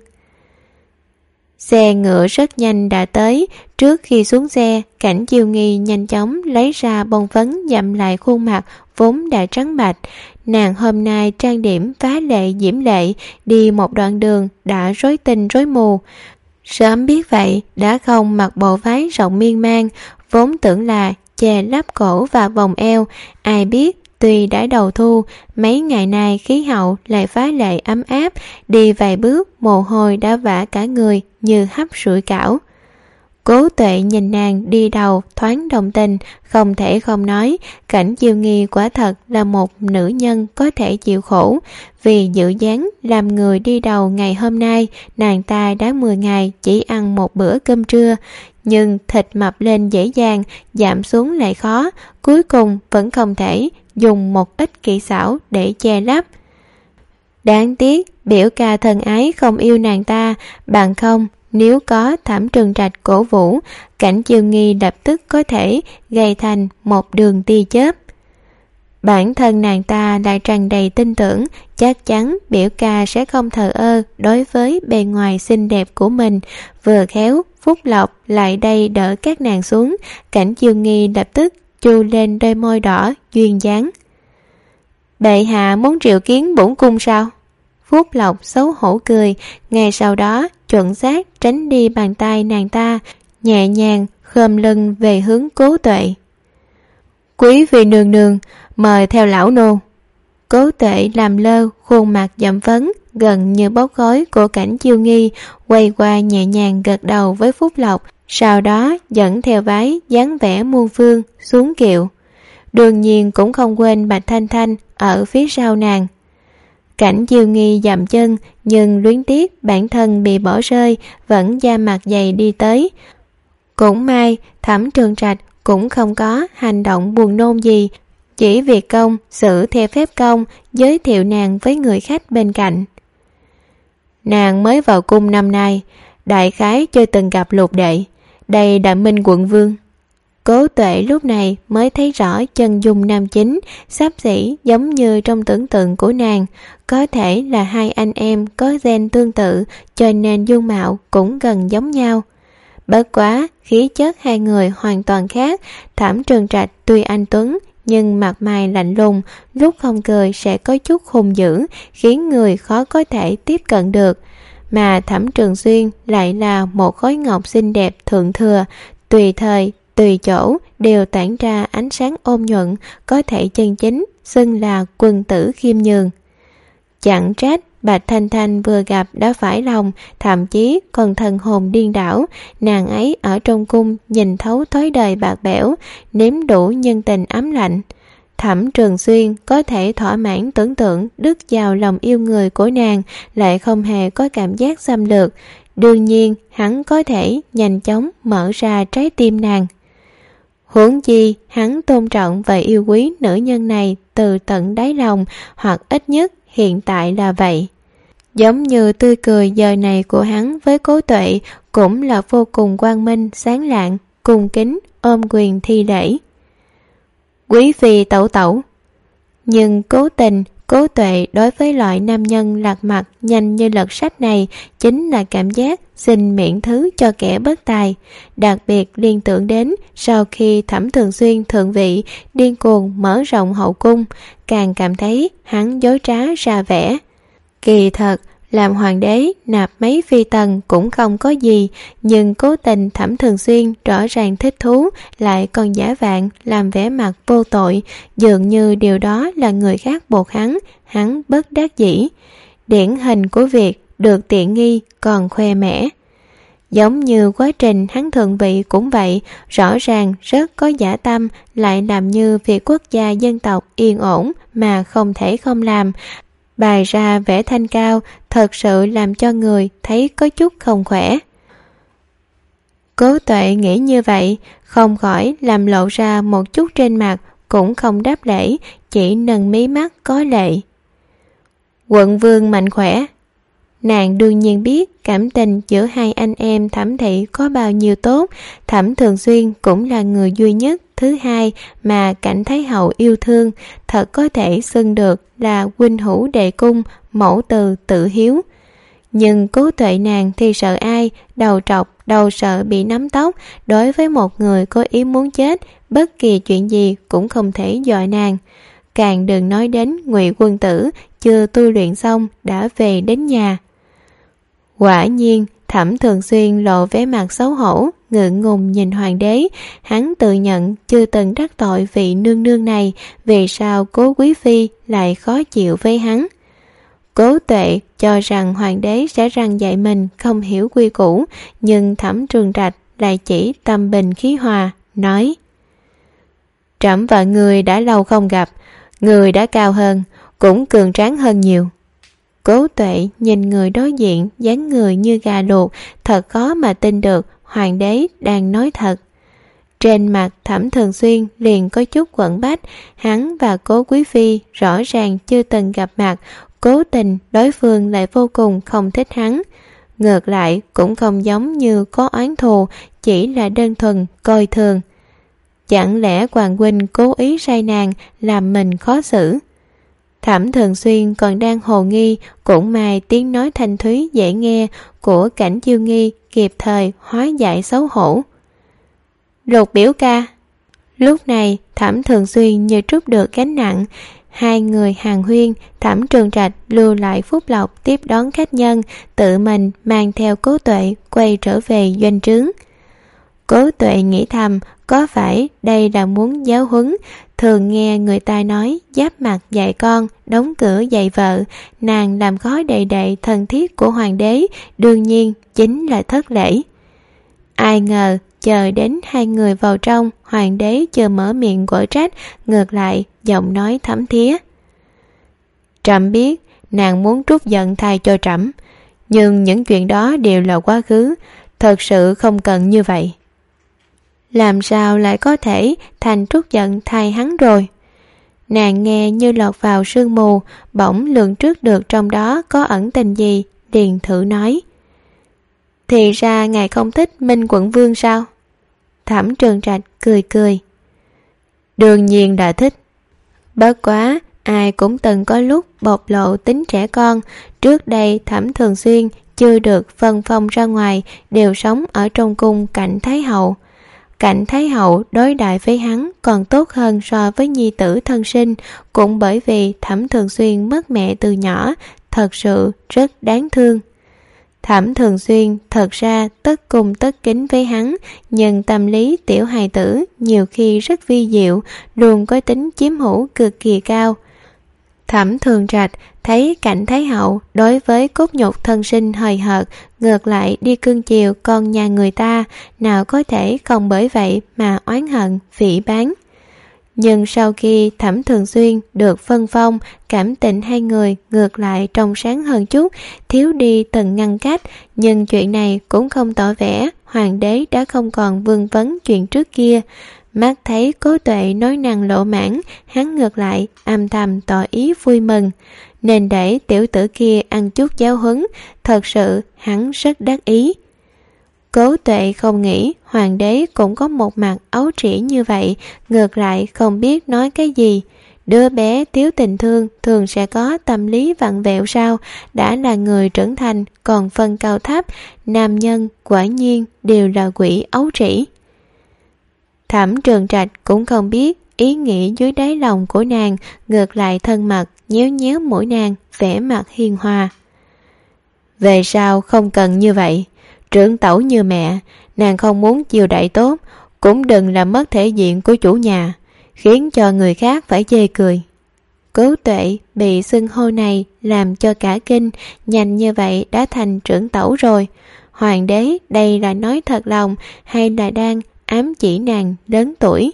Xe ngựa rất nhanh đã tới. Trước khi xuống xe, Cảnh Chiêu Nghi nhanh chóng lấy ra bông phấn dặm lại khuôn mặt vốn đã trắng bạch. Nàng hôm nay trang điểm phá lệ diễm lệ, đi một đoạn đường đã rối tinh rối mù. Sớm biết vậy đã không mặc bộ váy rộng miên man, vốn tưởng là che lắp cổ và vòng eo. Ai biết tuy đã đầu thu, mấy ngày nay khí hậu lại phá lệ ấm áp, đi vài bước mồ hôi đã vã cả người như hấp sủi cảo. Cố Tuệ nhìn nàng đi đầu thoáng đồng tình, không thể không nói Cảnh Chiêu Nghi quả thật là một nữ nhân có thể chịu khổ. Vì giữ dáng làm người đi đầu ngày hôm nay, nàng ta đã mười ngày chỉ ăn một bữa cơm trưa, nhưng thịt mập lên dễ dàng, giảm xuống lại khó, cuối cùng vẫn không thể dùng một ít kỹ xảo để che lấp. Đáng tiếc biểu ca thân ái không yêu nàng ta, bằng không nếu có Thẩm Trừng Trạch cổ vũ, Cảnh Chiêu Nghi lập tức có thể gây thành một đường tia chớp. Bản thân nàng ta lại tràn đầy tin tưởng, chắc chắn biểu ca sẽ không thờ ơ đối với bề ngoài xinh đẹp của mình. Vừa khéo Phúc Lộc lại đây đỡ các nàng xuống, Cảnh Chiêu Nghi lập tức chu lên đôi môi đỏ duyên dáng. Bệ hạ muốn triệu kiến bổn cung sao? Phúc Lộc xấu hổ cười, ngay sau đó chuẩn xác tránh đi bàn tay nàng ta, nhẹ nhàng khom lưng về hướng Cố Tuệ. Quý vị nương nương, mời theo lão nô. Cố Tuệ làm lơ khuôn mặt dậm vấn gần như bốc khói của Cảnh Chiêu Nghi, quay qua nhẹ nhàng gật đầu với Phúc Lộc, sau đó dẫn theo váy dáng vẻ muôn phương xuống kiệu. Đương nhiên cũng không quên Bạch Thanh Thanh ở phía sau nàng. Cảnh Chiêu Nghi dậm chân, nhưng luyến tiếc bản thân bị bỏ rơi, vẫn da mặt dày đi tới. Cũng may Thẩm Trừng Trạch cũng không có hành động buồn nôn gì, chỉ việc công xử theo phép công, giới thiệu nàng với người khách bên cạnh. Nàng mới vào cung năm nay, đại khái chưa từng gặp Lục đệ, đây là Minh quận vương. Cố Tuệ lúc này mới thấy rõ chân dung nam chính, xấp xỉ giống như trong tưởng tượng của nàng. Có thể là hai anh em có gen tương tự, cho nên dung mạo cũng gần giống nhau. Bất quá khí chất hai người hoàn toàn khác. Thẩm Trừng Trạch tuy anh tuấn, nhưng mặt mày lạnh lùng, lúc không cười sẽ có chút hung dữ, khiến người khó có thể tiếp cận được. Mà Thẩm Trường Xuyên lại là một khối ngọc xinh đẹp thượng thừa, tùy thời tùy chỗ đều tản ra ánh sáng ôn nhuận, có thể chân chính xưng là quân tử khiêm nhường. Chẳng trách Bạch Thanh Thanh vừa gặp đã phải lòng, thậm chí còn thần hồn điên đảo. Nàng ấy ở trong cung nhìn thấu thói đời bạc bẽo, nếm đủ nhân tình ấm lạnh. Thẩm Trường Xuyên có thể thỏa mãn tưởng tượng đứt vào lòng yêu người của nàng, lại không hề có cảm giác xâm lược. Đương nhiên hắn có thể nhanh chóng mở ra trái tim nàng. Huống chi hắn tôn trọng và yêu quý nữ nhân này từ tận đáy lòng, hoặc ít nhất hiện tại là vậy. Giống như tươi cười giờ này của hắn với Cố Tuệ cũng là vô cùng quang minh sáng lạng, cung kính ôm quyền thi lễ. Quý phi tẩu tẩu. Nhưng cố tình Cố Tuệ đối với loại nam nhân lật mặt nhanh như lật sách này chính là cảm giác xin miễn thứ cho kẻ bất tài. Đặc biệt liên tưởng đến sau khi Thẩm Thường Xuyên thượng vị điên cuồng mở rộng hậu cung, càng cảm thấy hắn dối trá ra vẻ. Kỳ thật làm hoàng đế nạp mấy phi tần cũng không có gì, nhưng cố tình Thẩm Thường Xuyên rõ ràng thích thú, lại còn giả vạng làm vẻ mặt vô tội, dường như điều đó là người khác buộc hắn, hắn bất đắc dĩ. Điển hình của việc được tiện nghi còn khoe mẽ. Giống như quá trình hắn thượng vị cũng vậy, rõ ràng rất có dã tâm, lại làm như việc quốc gia dân tộc yên ổn mà không thể không làm, bày ra vẻ thanh cao, thật sự làm cho người thấy có chút không khỏe. Cố Tuệ nghĩ như vậy, không khỏi làm lộ ra một chút trên mặt, cũng không đáp lễ, chỉ nâng mí mắt có lệ. Quận vương mạnh khỏe. Nàng đương nhiên biết cảm tình giữa hai anh em Thẩm thị có bao nhiêu tốt. Thẩm Thường Xuyên cũng là người duy nhất thứ hai mà Cảnh Thái hậu yêu thương, thật có thể xưng được là huynh hữu đệ cung, mẫu từ tự hiếu. Nhưng Cố Tuệ nàng thì sợ ai, đầu trọc, đầu sợ bị nắm tóc. Đối với một người có ý muốn chết, bất kỳ chuyện gì cũng không thể dọa nàng. Càng đừng nói đến Ngụy quân tử chưa tu luyện xong đã về đến nhà. Quả nhiên Thẩm Thường Xuyên lộ vẻ mặt xấu hổ, ngượng ngùng nhìn hoàng đế. Hắn tự nhận chưa từng đắc tội vị nương nương này, vì sao Cố quý phi lại khó chịu với hắn. Cố Tuệ cho rằng hoàng đế sẽ răn dạy mình không hiểu quy củ, nhưng Thẩm Trường Trạch lại chỉ tâm bình khí hòa, nói: Trẫm và người đã lâu không gặp, người đã cao hơn, cũng cường tráng hơn nhiều. Cố Tuệ nhìn người đối diện dáng người như gà luộc, thật khó mà tin được hoàng đế đang nói thật. Trên mặt Thẩm Thường Xuyên liền có chút quẫn bách, hắn và Cố Quý Phi rõ ràng chưa từng gặp mặt, cố tình đối phương lại vô cùng không thích hắn. Ngược lại cũng không giống như có oán thù, chỉ là đơn thuần coi thường. Chẳng lẽ Hoàng huynh cố ý sai nàng làm mình khó xử? Thẩm Thường Xuyên còn đang hồ nghi, cũng may tiếng nói thanh thúy dễ nghe của Cảnh Chiêu Nghi kịp thời hóa giải xấu hổ. Lục biểu ca. Lúc này Thẩm Thường Xuyên như trút được gánh nặng. Hai người hàn huyên, Thẩm Trường Trạch lưu lại Phúc Lộc tiếp đón khách nhân, tự mình mang theo Cố Tuệ quay trở về doanh trướng. Cố Tuệ nghĩ thầm, có phải đây là muốn giáo huấn? Thường nghe người ta nói giáp mặt dạy con, đóng cửa dạy vợ, nàng làm khó đệ đệ thân thiết của hoàng đế, đương nhiên chính là thất lễ. Ai ngờ chờ đến hai người vào trong, hoàng đế chưa mở miệng quở trách, ngược lại giọng nói thấm thía: Trẫm biết nàng muốn trút giận thay cho trẫm, nhưng những chuyện đó đều là quá khứ, thật sự không cần như vậy. Làm sao lại có thể thành trút giận thay hắn rồi? Nàng nghe như lọt vào sương mù, bỗng lường trước được trong đó có ẩn tình gì, liền thử nói: Thì ra ngài không thích Minh Quận Vương sao? Thẩm Trường Trạch cười cười: Đương nhiên đã thích. Bất quá ai cũng từng có lúc bộc lộ tính trẻ con. Trước đây Thẩm Thường Xuyên chưa được phân phong ra ngoài, đều sống ở trong cung Cảnh Thái Hậu. Cảnh Thái Hậu đối đại với hắn còn tốt hơn so với nhi tử thân sinh, cũng bởi vì Thẩm Thường Xuyên mất mẹ từ nhỏ, thật sự rất đáng thương. Thẩm Thường Xuyên thật ra tất cung tất kính với hắn, nhưng tâm lý tiểu hài tử nhiều khi rất vi diệu, luôn có tính chiếm hữu cực kỳ cao. Thẩm Thường Trạch thấy Cảnh Thái Hậu đối với cốt nhục thân sinh hời hợt, ngược lại đi cưng chiều con nhà người ta, nào có thể không bởi vậy mà oán hận phỉ báng. Nhưng sau khi Thẩm Thường Xuyên được phân phong, cảm tình hai người ngược lại trong sáng hơn chút, thiếu đi từng ngăn cách. Nhưng chuyện này cũng không tỏ vẻ hoàng đế đã không còn vương vấn chuyện trước kia. Mắt thấy Cố Tuệ nói năng lộ mãn, hắn ngược lại âm thầm tỏ ý vui mừng. Nên để tiểu tử kia ăn chút giáo huấn, thật sự hắn rất đắc ý. Cố Tuệ không nghĩ hoàng đế cũng có một mặt ấu trĩ như vậy, ngược lại không biết nói cái gì. Đứa bé thiếu tình thương thường sẽ có tâm lý vặn vẹo sao? Đã là người trưởng thành còn phân cao thấp, nam nhân quả nhiên đều là quỷ ấu trĩ. Thẩm Trường Trạch cũng không biết ý nghĩ dưới đáy lòng của nàng, ngược lại thân mật nhéo nhéo mũi nàng, vẻ mặt hiền hòa. Về sau không cần như vậy, trưởng tẩu như mẹ, nàng không muốn chiều đãi tốt, cũng đừng làm mất thể diện của chủ nhà, khiến cho người khác phải chê cười. Cố Tuệ bị xưng hô này làm cho cả kinh, nhanh như vậy đã thành trưởng tẩu rồi. Hoàng đế đây là nói thật lòng hay là đang ám chỉ nàng lớn tuổi?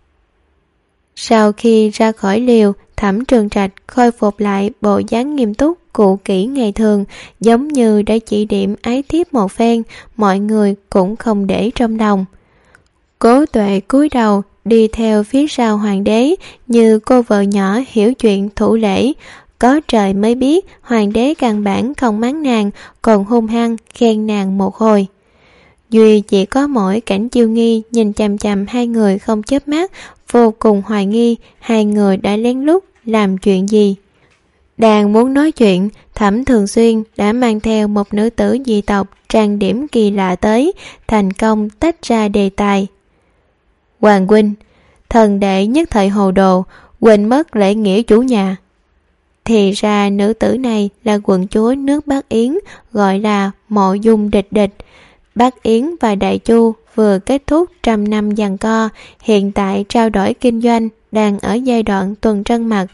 Sau khi ra khỏi liều, Thẩm Trường Trạch khôi phục lại bộ dáng nghiêm túc cụ kỹ ngày thường, giống như đã chỉ điểm ái thiếp một phen, mọi người cũng không để trong lòng. Cố Tuệ cúi đầu đi theo phía sau hoàng đế như cô vợ nhỏ hiểu chuyện thủ lễ. Có trời mới biết hoàng đế căn bản không mắng nàng, còn hung hăng khen nàng một hồi. Duy chỉ có mỗi Cảnh Chiêu Nghi nhìn chằm chằm hai người không chớp mắt, vô cùng hoài nghi hai người đã lén lút làm chuyện gì. Đang muốn nói chuyện, Thẩm Thường Xuyên đã mang theo một nữ tử dị tộc trang điểm kỳ lạ tới, thành công tách ra đề tài. Hoàng huynh, thần đệ nhất thời hồ đồ, quên mất lễ nghĩa chủ nhà. Thì ra nữ tử này là quận chúa nước Bắc Yến, gọi là Mộ Dung Địch Địch. Bắc Yến và Đại Chu vừa kết thúc trăm năm giằng co, hiện tại trao đổi kinh doanh, đang ở giai đoạn tuần trăng mật.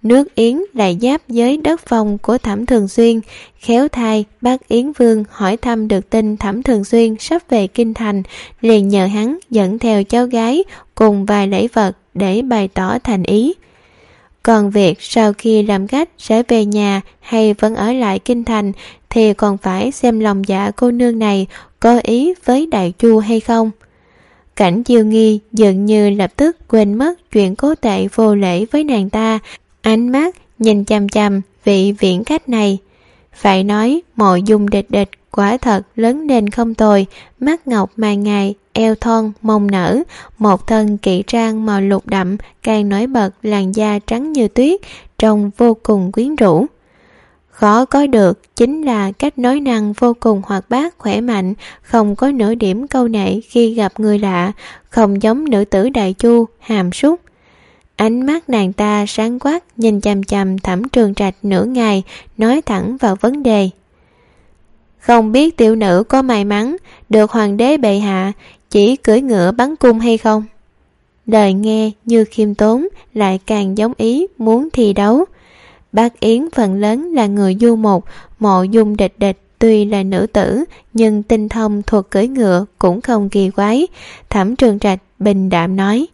nước Yến lại giáp với đất phong của Thẩm Thường Xuyên. Khéo thay bác Yến Vương hỏi thăm được tin Thẩm Thường Xuyên sắp về kinh thành, liền nhờ hắn dẫn theo cháu gái cùng vài lễ vật để bày tỏ thành ý. Còn việc sau khi làm khách sẽ về nhà hay vẫn ở lại kinh thành thì còn phải xem lòng dạ cô nương này có ý với Đại Chu hay không. Cảnh Chiêu Nghi dường như lập tức quên mất chuyện Cố Tệ vô lễ với nàng ta, ánh mắt nhìn chằm chằm vị viễn khách này. Phải nói Mộ Dung Địch Địch quả thật lớn lên không tồi, mắt ngọc mai ngài, eo thon mông nở, một thân kỵ trang màu lục đậm càng nổi bật làn da trắng như tuyết, trông vô cùng quyến rũ. Khó có được chính là cách nói năng vô cùng hoạt bát khỏe mạnh, không có nửa điểm câu nệ khi gặp người lạ, không giống nữ tử Đại Chu hàm súc. Ánh mắt nàng ta sáng quắc nhìn chằm chằm Thẩm Trường Trạch nửa ngày, nói thẳng vào vấn đề. Không biết tiểu nữ có may mắn được hoàng đế bệ hạ chỉ cưỡi ngựa bắn cung hay không? Lời nghe như khiêm tốn lại càng giống ý muốn thi đấu. Bác Yến phần lớn là người du mục, Mộ Dung Địch Địch tuy là nữ tử nhưng tinh thông thuật cưỡi ngựa cũng không kỳ quái. Thẩm Trường Trạch bình đạm nói.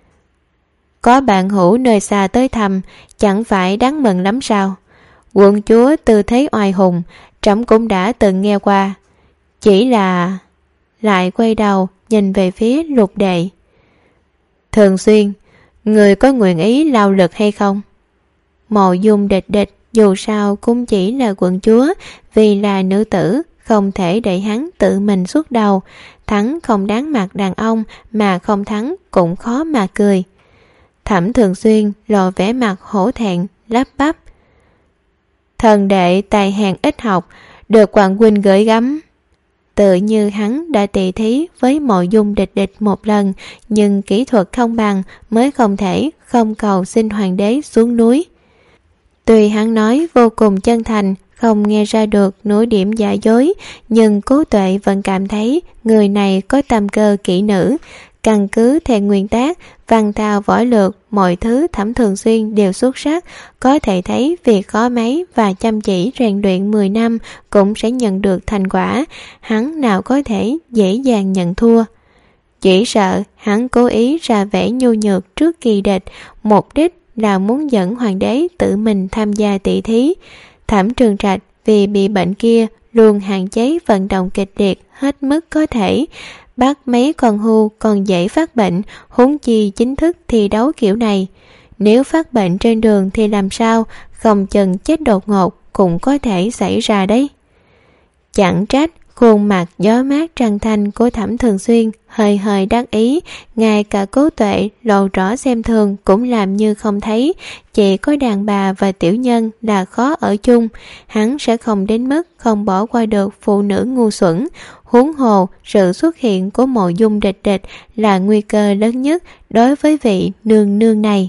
Có bạn hữu nơi xa tới thăm, chẳng phải đáng mừng lắm sao? Quận chúa tư thế oai hùng, trẫm cũng đã từng nghe qua. Chỉ là... Lại quay đầu nhìn về phía Lục Đệ. Thường Xuyên, người có nguyện ý lao lực hay không? Mộ Dung Địch Địch dù sao cũng chỉ là quận chúa, vì là nữ tử không thể để hắn tự mình xuất đầu. Thắng không đáng mặt đàn ông, mà không thắng cũng khó mà cười. Thẩm Thường Xuyên lộ vẻ mặt hổ thẹn, lắp bắp. Thần đệ tài hèn ít học, được hoàng huynh gửi gắm. Tự như hắn đã tỉ thí với Mộ Dung Địch Địch một lần, nhưng kỹ thuật không bằng mới không thể không cầu xin hoàng đế xuống núi. Tuy hắn nói vô cùng chân thành, không nghe ra được nửa điểm giả dối, nhưng Cố Tuệ vẫn cảm thấy người này có tâm cơ kỹ nữ. Căn cứ theo nguyên tắc văn thao võ lược, mọi thứ Thẩm Thường Xuyên đều xuất sắc, có thể thấy việc khó mấy và chăm chỉ rèn luyện mười năm cũng sẽ nhận được thành quả, hắn nào có thể dễ dàng nhận thua. Chỉ sợ hắn cố ý ra vẻ nhu nhược trước kỳ địch, mục đích là muốn dẫn hoàng đế tự mình tham gia tỷ thí. Thẩm Trường Trạch vì bị bệnh kia luôn hạn chế vận động kịch liệt hết mức có thể, bắt mấy con hưu còn dễ phát bệnh, huống chi chính thức thi đấu kiểu này. Nếu phát bệnh trên đường thì làm sao, không chừng chết đột ngột cũng có thể xảy ra đấy. Chẳng trách khuôn mặt gió mát trăng thanh của Thẩm Thường Xuyên hơi hơi đắc ý, ngay cả Cố Tuệ lộ rõ xem thường cũng làm như không thấy. Chỉ có đàn bà và tiểu nhân là khó ở chung, hắn sẽ không đến mức không bỏ qua được phụ nữ ngu xuẩn. Huống hồ sự xuất hiện của Mộ Dung Địch Địch là nguy cơ lớn nhất đối với vị nương nương này.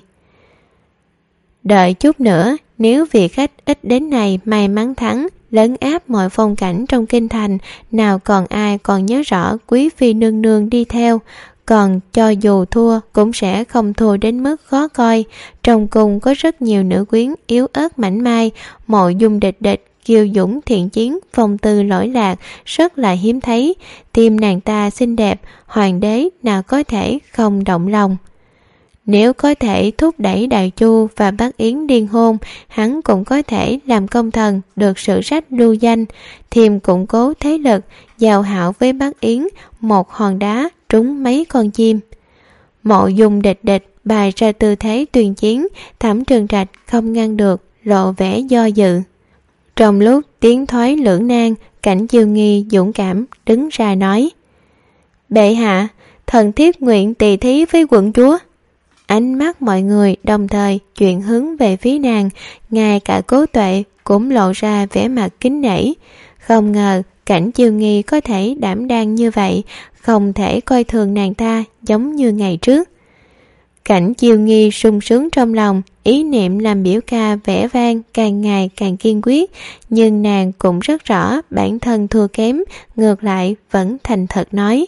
Đợi chút nữa, nếu vị khách ít đến này may mắn thắng, lấn áp mọi phong cảnh trong kinh thành, nào còn ai còn nhớ rõ quý phi nương nương đi theo. Còn cho dù thua cũng sẽ không thua đến mức khó coi. Trong cung có rất nhiều nữ quyến yếu ớt mảnh mai, Mộ Dung Địch Địch kiêu dũng thiện chiến, phong tư lỗi lạc, rất là hiếm thấy. Tim nàng ta xinh đẹp, hoàng đế nào có thể không động lòng. Nếu có thể thúc đẩy Đại Chu và Bắc Yến liên hôn, hắn cũng có thể làm công thần được sử sách lưu danh, thêm củng cố thế lực, giao hảo với Bắc Yến, một hòn đá trúng mấy con chim. Mộ Dung Địch Địch bày ra tư thế tuyên chiến, Thẩm Trường Trạch không ngăn được, lộ vẻ do dự. Trong lúc tiến thoái lưỡng nan, Cảnh Chiêu Nghi dũng cảm đứng ra nói: Bệ hạ, thần thiếp nguyện tỳ thí với quận chúa. Ánh mắt mọi người đồng thời chuyển hướng về phía nàng, ngay cả Cố Tuệ cũng lộ ra vẻ mặt kính nể. Không ngờ Cảnh Chiêu Nghi có thể đảm đang như vậy, không thể coi thường nàng ta giống như ngày trước. Cảnh Chiêu Nghi sung sướng trong lòng, ý niệm làm biểu ca vẻ vang càng ngày càng kiên quyết, nhưng nàng cũng rất rõ bản thân thua kém, ngược lại vẫn thành thật nói: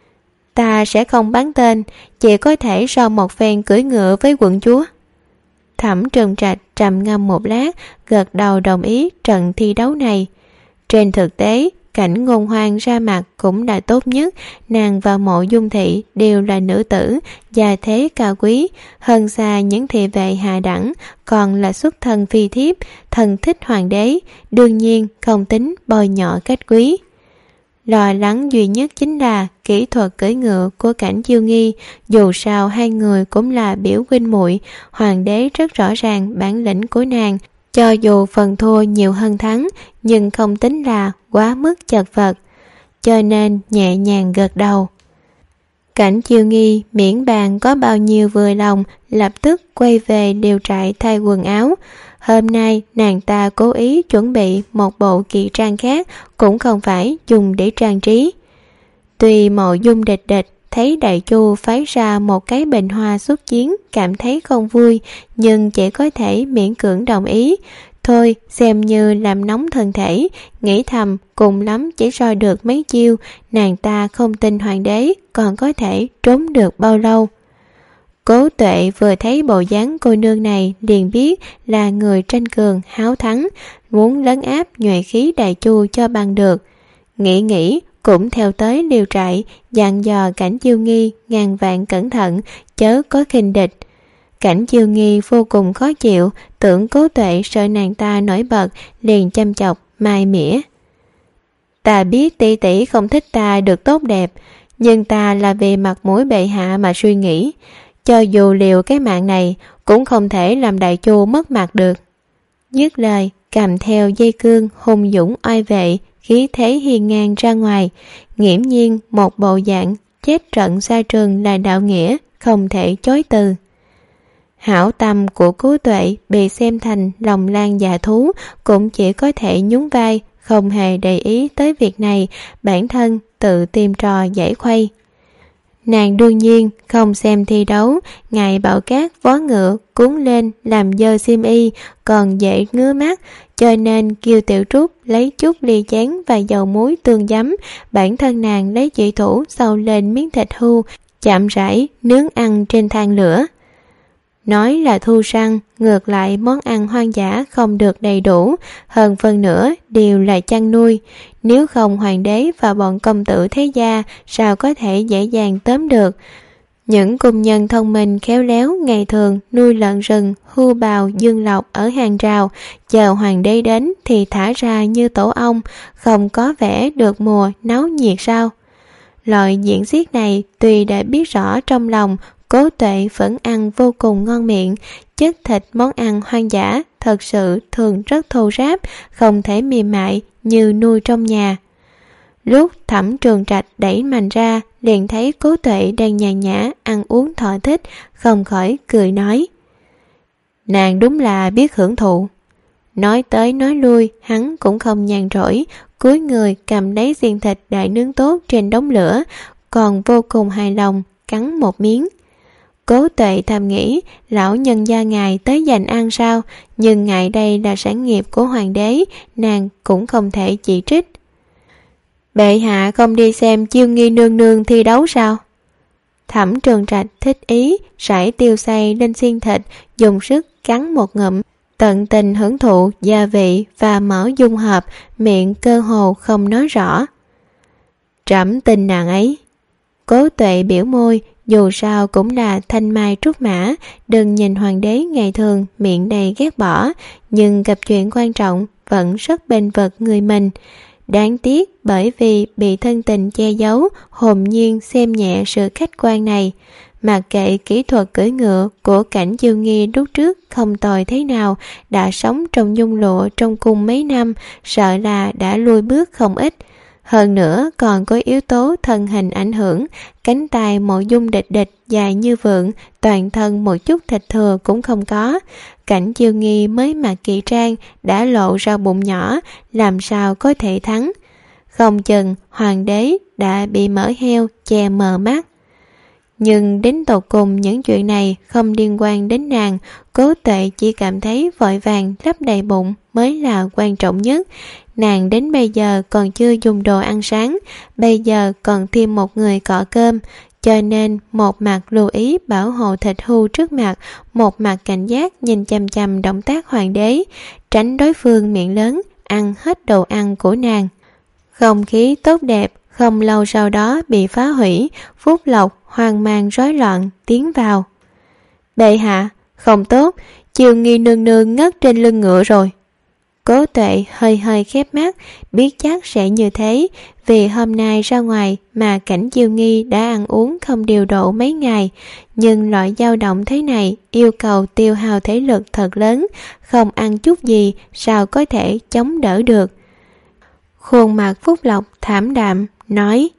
Ta sẽ không bắn tên, chỉ có thể so một phen cưỡi ngựa với quận chúa. Thẩm Trừng Trạch trầm ngâm một lát, gật đầu đồng ý trận thi đấu này. Trên thực tế, Cảnh Ngôn Hoang ra mặt cũng là tốt nhất. Nàng và Mộ Dung Thị đều là nữ tử, gia thế cao quý, hơn xa những thị vệ hạ đẳng, còn là xuất thân phi thiếp, thân thích hoàng đế, đương nhiên không tính bôi nhọ cách quý. Lo lắng duy nhất chính là kỹ thuật cưỡi ngựa của Cảnh Chiêu Nghi. Dù sao hai người cũng là biểu huynh muội, hoàng đế rất rõ ràng bản lĩnh của nàng, cho dù phần thua nhiều hơn thắng, nhưng không tính là quá mức chật vật, cho nên nhẹ nhàng gật đầu. Cảnh Chiêu Nghi miễn bàn có bao nhiêu vừa lòng, lập tức quay về liều trại thay quần áo. Hôm nay nàng ta cố ý chuẩn bị một bộ kỳ trang khác, cũng không phải dùng để trang trí. Tuy Mộ Dung Địch Địch thấy Đại Chu phái ra một cái bình hoa xuất chiến, cảm thấy không vui, nhưng chỉ có thể miễn cưỡng đồng ý. Thôi xem như làm nóng thân thể, nghĩ thầm cùng lắm chỉ soi được mấy chiêu, nàng ta không tin hoàng đế còn có thể trốn được bao lâu. Cố Tuệ vừa thấy bộ dáng cô nương này liền biết là người tranh cường háo thắng, muốn lấn áp nhuệ khí Đại Chu cho bằng được. Nghĩ nghĩ cũng theo tới liều trại, dặn dò Cảnh Chiêu Nghi ngàn vạn cẩn thận, chớ có khinh địch. Cảnh Chiêu Nghi vô cùng khó chịu, tưởng Cố Tuệ sợ nàng ta nổi bật, liền chăm chọc mai mỉa. Ta biết tỷ tỷ không thích ta được tốt đẹp, nhưng ta là vì mặt mũi bệ hạ mà suy nghĩ. Cho dù liều cái mạng này, cũng không thể làm Đại Chu mất mặt được. Dứt lời, cầm theo dây cương hùng dũng oai vệ, khí thế hiên ngang ra ngoài, nghiễm nhiên một bộ dạng chết trận xa trường là đạo nghĩa, không thể chối từ. Hảo tâm của Cố Tuệ bị xem thành lòng lan dạ thú, cũng chỉ có thể nhún vai, không hề để ý tới việc này, bản thân tự tìm trò giải khuây. Nàng đương nhiên không xem thi đấu, ngại bão cát vó ngựa cuốn lên làm dơ xiêm y, còn dễ ngứa mắt, cho nên kêu Tiểu Trúc lấy chút ly chén và dầu muối tương giấm, bản thân nàng lấy chỉ thủ xâu lên miếng thịt hươu, chậm rãi nướng ăn trên than lửa. Nói là thu săn, ngược lại món ăn hoang dã không được đầy đủ, hơn phần nữa đều là chăn nuôi. Nếu không hoàng đế và bọn công tử thế gia sao có thể dễ dàng tóm được. Những cung nhân thông minh khéo léo ngày thường nuôi lợn rừng, hươu bào, dương lộc ở hàng rào, chờ hoàng đế đến thì thả ra như tổ ong, không có vẻ được mùa náo nhiệt sao. Loại diễn xiết này tuy đã biết rõ trong lòng, Cố Tuệ vẫn ăn vô cùng ngon miệng, chất thịt món ăn hoang dã thật sự thường rất thô ráp, không thể mềm mại như nuôi trong nhà. Lúc Thẩm Trường Trạch đẩy mành ra, liền thấy Cố Tuệ đang nhàn nhã ăn uống thỏa thích, không khỏi cười nói: nàng đúng là biết hưởng thụ. Nói tới nói lui, hắn cũng không nhàn rỗi, cúi người cầm lấy xiên thịt đã nướng tốt trên đống lửa, còn vô cùng hài lòng cắn một miếng. Cố Tuệ thầm nghĩ, lão nhân gia ngài tới dành ăn sao, nhưng ngài đây là sản nghiệp của hoàng đế, nàng cũng không thể chỉ trích. Bệ hạ không đi xem Chiêu Nghi nương nương thi đấu sao? Thẩm Trường Trạch thích ý, rải tiêu xay lên xiên thịt, dùng sức cắn một ngụm, tận tình hưởng thụ gia vị và mỡ dung hợp, miệng cơ hồ không nói rõ. Trẫm tin nàng ấy. Cố Tuệ biểu môi, dù sao cũng là thanh mai trúc mã, đừng nhìn hoàng đế ngày thường miệng đầy ghét bỏ, nhưng gặp chuyện quan trọng vẫn rất bênh vực người mình. Đáng tiếc bởi vì bị thân tình che giấu, hồn nhiên xem nhẹ sự khách quan này. Mặc kệ kỹ thuật cưỡi ngựa của Cảnh Chiêu Nghi lúc trước không tồi thế nào, đã sống trong nhung lụa trong cung mấy năm, sợ là đã lui bước không ít. Hơn nữa còn có yếu tố thân hình ảnh hưởng, cánh tay Mộ Dung Địch Địch dài như vượn, toàn thân một chút thịt thừa cũng không có. Cảnh Chiêu Nghi mới mặc kỳ trang đã lộ ra bụng nhỏ, làm sao có thể thắng. Không chừng hoàng đế đã bị mỡ heo che mờ mắt. Nhưng đến tột cùng những chuyện này không liên quan đến nàng, Cố Tuệ chỉ cảm thấy vội vàng lấp đầy bụng mới là quan trọng nhất. Nàng đến bây giờ còn chưa dùng đồ ăn sáng, bây giờ còn thêm một người cọ cơm, cho nên một mặt lưu ý bảo hộ thịt hưu trước mặt, một mặt cảnh giác nhìn chằm chằm động tác hoàng đế, tránh đối phương miệng lớn ăn hết đồ ăn của nàng. Không khí tốt đẹp không lâu sau đó bị phá hủy. Phúc Lộc hoang mang rối loạn tiến vào. Bệ hạ, không tốt, Chiêu Nghi nương nương ngất trên lưng ngựa rồi. Cố Tuệ hơi hơi khép mắt, biết chắc sẽ như thế, vì hôm nay ra ngoài mà Cảnh Chiêu Nghi đã ăn uống không điều độ mấy ngày, nhưng loại dao động thế này yêu cầu tiêu hao thể lực thật lớn, không ăn chút gì sao có thể chống đỡ được. Khuôn mặt Phúc Lộc thảm đạm nói: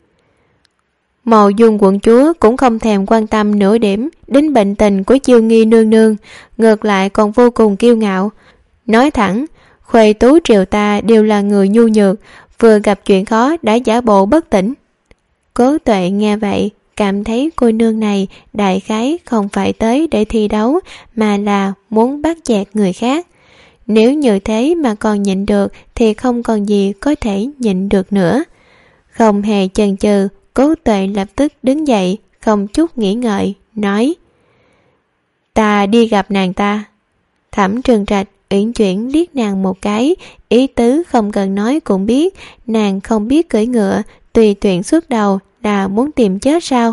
Mộ Dung quận chúa cũng không thèm quan tâm nửa điểm đến bệnh tình của Chiêu Nghi nương nương, ngược lại còn vô cùng kiêu ngạo. Nói thẳng, Khuê tú triều ta đều là người nhu nhược, vừa gặp chuyện khó đã giả bộ bất tỉnh. Cố Tuệ nghe vậy cảm thấy cô nương này đại khái không phải tới để thi đấu, mà là muốn bắt chẹt người khác. Nếu như thế mà còn nhịn được thì không còn gì có thể nhịn được nữa. Không hề chần chừ, Cố Tuệ lập tức đứng dậy, không chút nghĩ ngợi, nói: Ta đi gặp nàng ta. Thẩm Trường Trạch uyển chuyển liếc nàng một cái, ý tứ không cần nói cũng biết, nàng không biết cưỡi ngựa, tùy tiện xuất đầu là muốn tìm chết sao?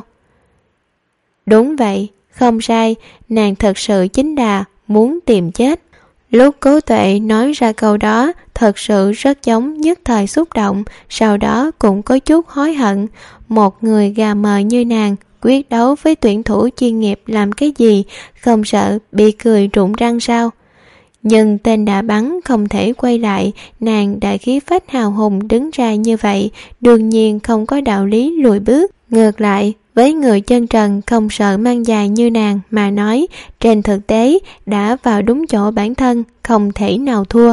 Đúng vậy, không sai, nàng thật sự chính là muốn tìm chết. Lúc Cố Tuệ nói ra câu đó, thật sự rất giống nhất thời xúc động, sau đó cũng có chút hối hận. Một người gà mờ như nàng, quyết đấu với tuyển thủ chuyên nghiệp làm cái gì, không sợ bị cười rụng răng sao? Nhưng tên đã bắn không thể quay lại, nàng đã khí phách hào hùng đứng ra như vậy, đương nhiên không có đạo lý lùi bước. Ngược lại, với người chân trần không sợ mang dài như nàng mà nói, trên thực tế đã vào đúng chỗ bản thân, không thể nào thua.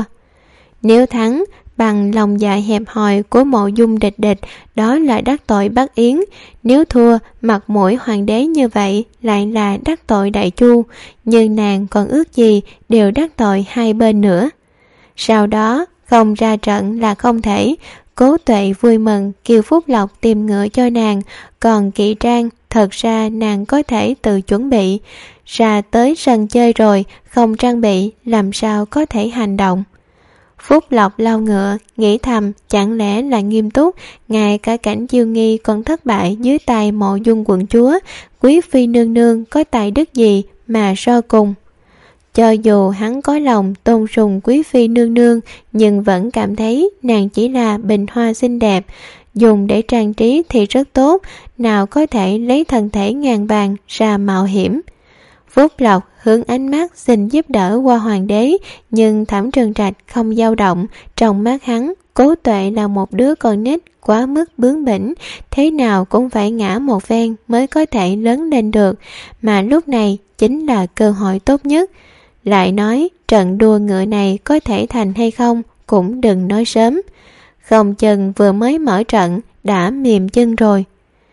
Nếu thắng, bằng lòng dạ hẹp hòi của Mộ Dung địch địch, đó là đắc tội Bắc Yến. Nếu thua, mặt mũi hoàng đế như vậy lại là đắc tội Đại Chu, nhưng nàng còn ước gì đều đắc tội hai bên nữa. Sau đó không ra trận là không thể. Cố Tuệ vui mừng kêu Phúc Lộc tìm ngựa cho nàng, còn kỵ trang thật ra nàng có thể tự chuẩn bị. Ra tới sân chơi rồi, không trang bị làm sao có thể hành động. Phúc Lộc lau ngựa, nghĩ thầm chẳng lẽ là nghiêm túc, ngay cả Cảnh Chiêu Nghi còn thất bại dưới tay Mộ Dung quận chúa, quý phi nương nương có tài đức gì mà so cùng. Cho dù hắn có lòng tôn sùng quý phi nương nương, nhưng vẫn cảm thấy nàng chỉ là bình hoa xinh đẹp, dùng để trang trí thì rất tốt, nào có thể lấy thân thể ngàn vàng ra mạo hiểm. Phúc Lộc hướng ánh mắt xin giúp đỡ qua hoàng đế, nhưng Thẩm Trường Trạch không dao động. Trong mắt hắn, Cố Tuệ là một đứa con nít quá mức bướng bỉnh, thế nào cũng phải ngã một phen mới có thể lớn lên được, mà lúc này chính là cơ hội tốt nhất. Lại nói trận đua ngựa này có thể thành hay không cũng đừng nói sớm, không chừng vừa mới mở trận đã mềm chân rồi.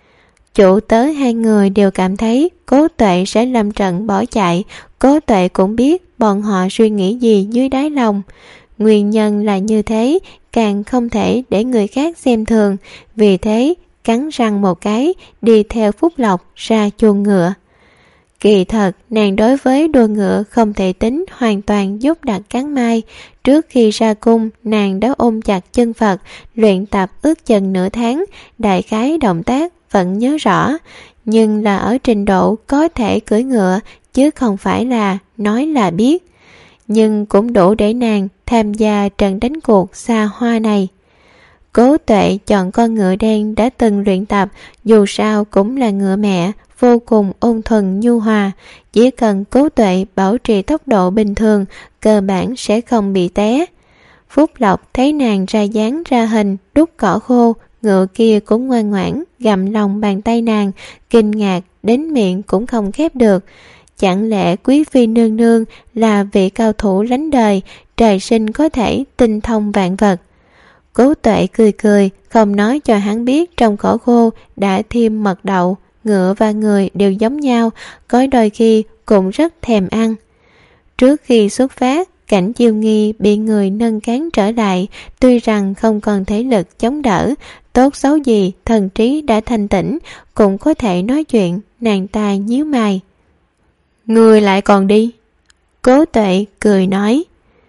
Chủ tớ hai người đều cảm thấy Cố Tuệ sẽ lâm trận bỏ chạy. Cố Tuệ cũng biết bọn họ suy nghĩ gì dưới đáy lòng. Nguyên nhân là như thế, càng không thể để người khác xem thường, vì thế cắn răng một cái đi theo Phúc Lộc ra chuồng ngựa. Kỳ thật, nàng đối với đua ngựa không thể tính hoàn toàn dốt đặt cắn mai. Trước khi ra cung, nàng đã ôm chặt chân Phật, luyện tập ước chừng nửa tháng, đại khái động tác vẫn nhớ rõ, nhưng là ở trình độ có thể cưỡi ngựa, chứ không phải là nói là biết. Nhưng cũng đủ để nàng tham gia trận đánh cuộc xa hoa này. Cố Tuệ chọn con ngựa đen đã từng luyện tập, dù sao cũng là ngựa mẹ, vô cùng ôn thuần nhu hòa. Chỉ cần Cố Tuệ bảo trì tốc độ bình thường, cơ bản sẽ không bị té. Phúc Lộc thấy nàng ra dáng ra hình, đút cỏ khô, ngựa kia cũng ngoan ngoãn gặm lòng bàn tay nàng, kinh ngạc đến miệng cũng không khép được. Chẳng lẽ quý phi nương nương là vị cao thủ lánh đời, trời sinh có thể tinh thông vạn vật? Cố Tuệ cười cười, không nói cho hắn biết trong cỏ khô đã thêm mật đậu. Ngựa và người đều giống nhau, có đôi khi cũng rất thèm ăn. Trước khi xuất phát, Cảnh Chiêu Nghi bị người nâng cán trở lại, tuy rằng không còn thể lực chống đỡ, tốt xấu gì thần trí đã thanh tĩnh, cũng có thể nói chuyện. Nàng ta nhíu mày. Người lại còn đi? Cố Tuệ cười nói.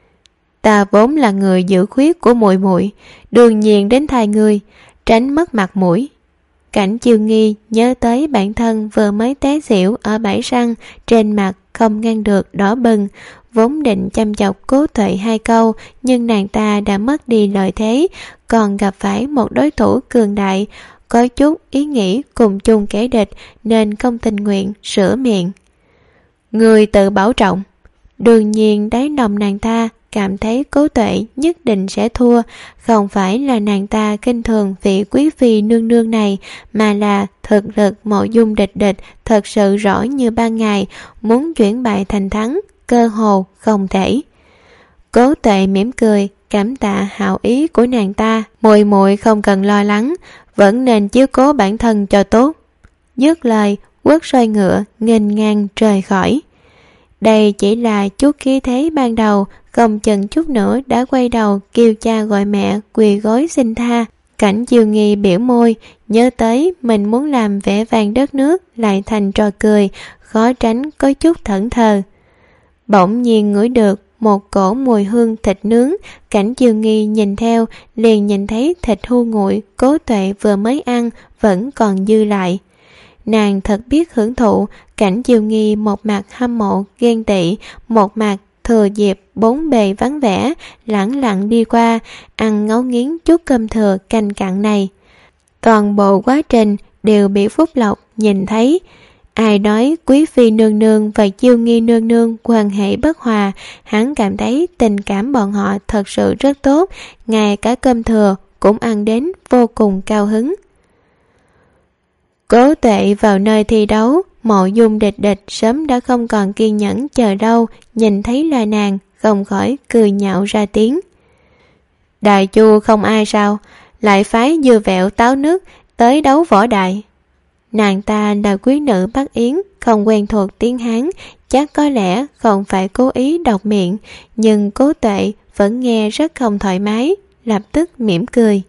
Ta vốn là người giữ khuyết của muội muội, đương nhiên đến thay ngươi, tránh mất mặt mũi. Cảnh Chiêu Nghi nhớ tới bản thân vừa mới té xỉu ở bãi săn, trên mặt không ngăn được đỏ bừng, vốn định chăm chọc Cố Tuệ hai câu, nhưng nàng ta đã mất đi lợi thế, còn gặp phải một đối thủ cường đại, có chút ý nghĩ cùng chung kẻ địch nên không tình nguyện sửa miệng. Người tự bảo trọng. Đương nhiên đáy lòng nàng ta cảm thấy Cố Tuệ nhất định sẽ thua, không phải là nàng ta khinh thường vị quý phi nương nương này, mà là thực lực Mộ Dung Địch Địch thật sự rõ như ban ngày, muốn chuyển bại thành thắng, cơ hồ không thể. Cố Tuệ mỉm cười, cảm tạ hảo ý của nàng ta. Muội muội không cần lo lắng, vẫn nên chiếu cố bản thân cho tốt. Dứt lời, quất xoay ngựa, nghênh ngang rời khỏi. Đây chỉ là chút khí thế ban đầu, không chừng chút nữa đã quay đầu kêu cha gọi mẹ quỳ gối xin tha. Cảnh Chiêu Nghi biểu môi, nhớ tới mình muốn làm vẻ vang đất nước lại thành trò cười, khó tránh có chút thẫn thờ. Bỗng nhiên ngửi được một cổ mùi hương thịt nướng. Cảnh Chiêu Nghi nhìn theo, liền nhìn thấy thịt hu nguội Cố Tuệ vừa mới ăn vẫn còn dư lại. Nàng thật biết hưởng thụ. Cảnh Chiêu Nghi một mặt hâm mộ ghen tị, một mặt thừa dịp bốn bề vắng vẻ, lẳng lặng đi qua, ăn ngấu nghiến chút cơm thừa canh cặn này. Toàn bộ quá trình đều bị Phúc Lộc nhìn thấy. Ai nói quý phi nương nương và Chiêu Nghi nương nương quan hệ bất hòa, hắn cảm thấy tình cảm bọn họ thật sự rất tốt, ngay cả cơm thừa cũng ăn đến vô cùng cao hứng. Cố Tuệ vào nơi thi đấu, Mộ Dung Địch Địch sớm đã không còn kiên nhẫn chờ đâu, nhìn thấy là nàng, không khỏi cười nhạo ra tiếng. Đại Chu không ai sao, lại phái Dưa Vẹo Táo Nước tới đấu võ đại. Nàng ta là quý nữ Bắc Yến, không quen thuộc tiếng Hán, chắc có lẽ không phải cố ý đọc miệng, nhưng Cố Tuệ vẫn nghe rất không thoải mái, lập tức mỉm cười.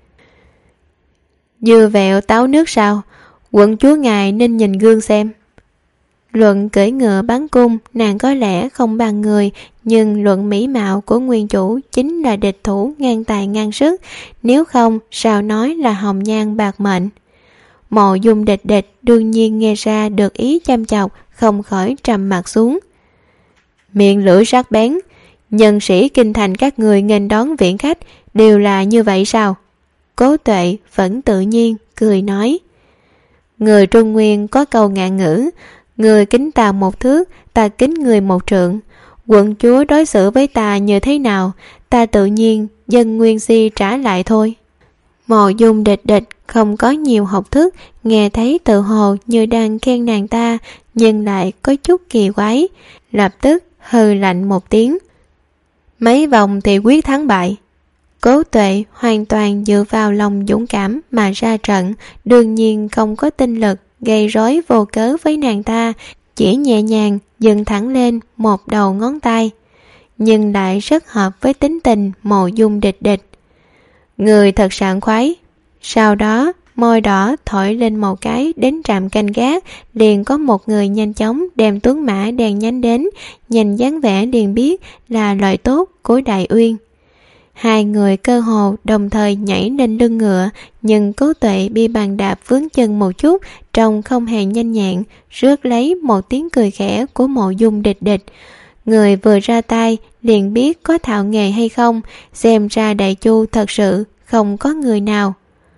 Dưa Vẹo Táo Nước sao? Quận chúa ngài nên nhìn gương xem. Luận cưỡi ngựa bắn cung, nàng có lẽ không bằng người, nhưng luận mỹ mạo của nguyên chủ chính là địch thủ ngang tài ngang sức, nếu không sao nói là hồng nhan bạc mệnh. Mộ Dung Địch Địch đương nhiên nghe ra được ý chăm chọc, không khỏi trầm mặt xuống. Miệng lưỡi sắc bén, nhân sĩ kinh thành các người nghênh đón viện khách đều là như vậy sao? Cố Tuệ vẫn tự nhiên cười nói. Người Trung Nguyên có câu ngạn ngữ, người kính ta một thước, ta kính người một trượng. Quận chúa đối xử với ta như thế nào, ta tự nhiên dân nguyên si trả lại thôi. Mộ Dung Địch Địch không có nhiều học thức, nghe thấy tự hồ như đang khen nàng ta, nhưng lại có chút kỳ quái, lập tức hừ lạnh một tiếng. Mấy vòng thì quyết thắng bại. Cố Tuệ hoàn toàn dựa vào lòng dũng cảm mà ra trận, đương nhiên không có tinh lực gây rối vô cớ với nàng ta, chỉ nhẹ nhàng dựng thẳng lên một đầu ngón tay, nhưng lại rất hợp với tính tình Mộ Dung Địch Địch. Người thật sảng khoái. Sau đó môi đỏ thổi lên một cái đến trạm canh gác, liền có một người nhanh chóng đem tuấn mã đèn nhanh đến, nhìn dáng vẻ liền biết là loại tốt của Đại Uyên. Hai người cơ hồ đồng thời nhảy lên lưng ngựa, nhưng Cố Tuệ bị bàn đạp vướng chân một chút, trông không hề nhanh nhẹn, rước lấy một tiếng cười khẽ của Mộ Dung Địch Địch. Người vừa ra tay liền biết có thạo nghề hay không, xem ra Đại Chu thật sự không có người nào.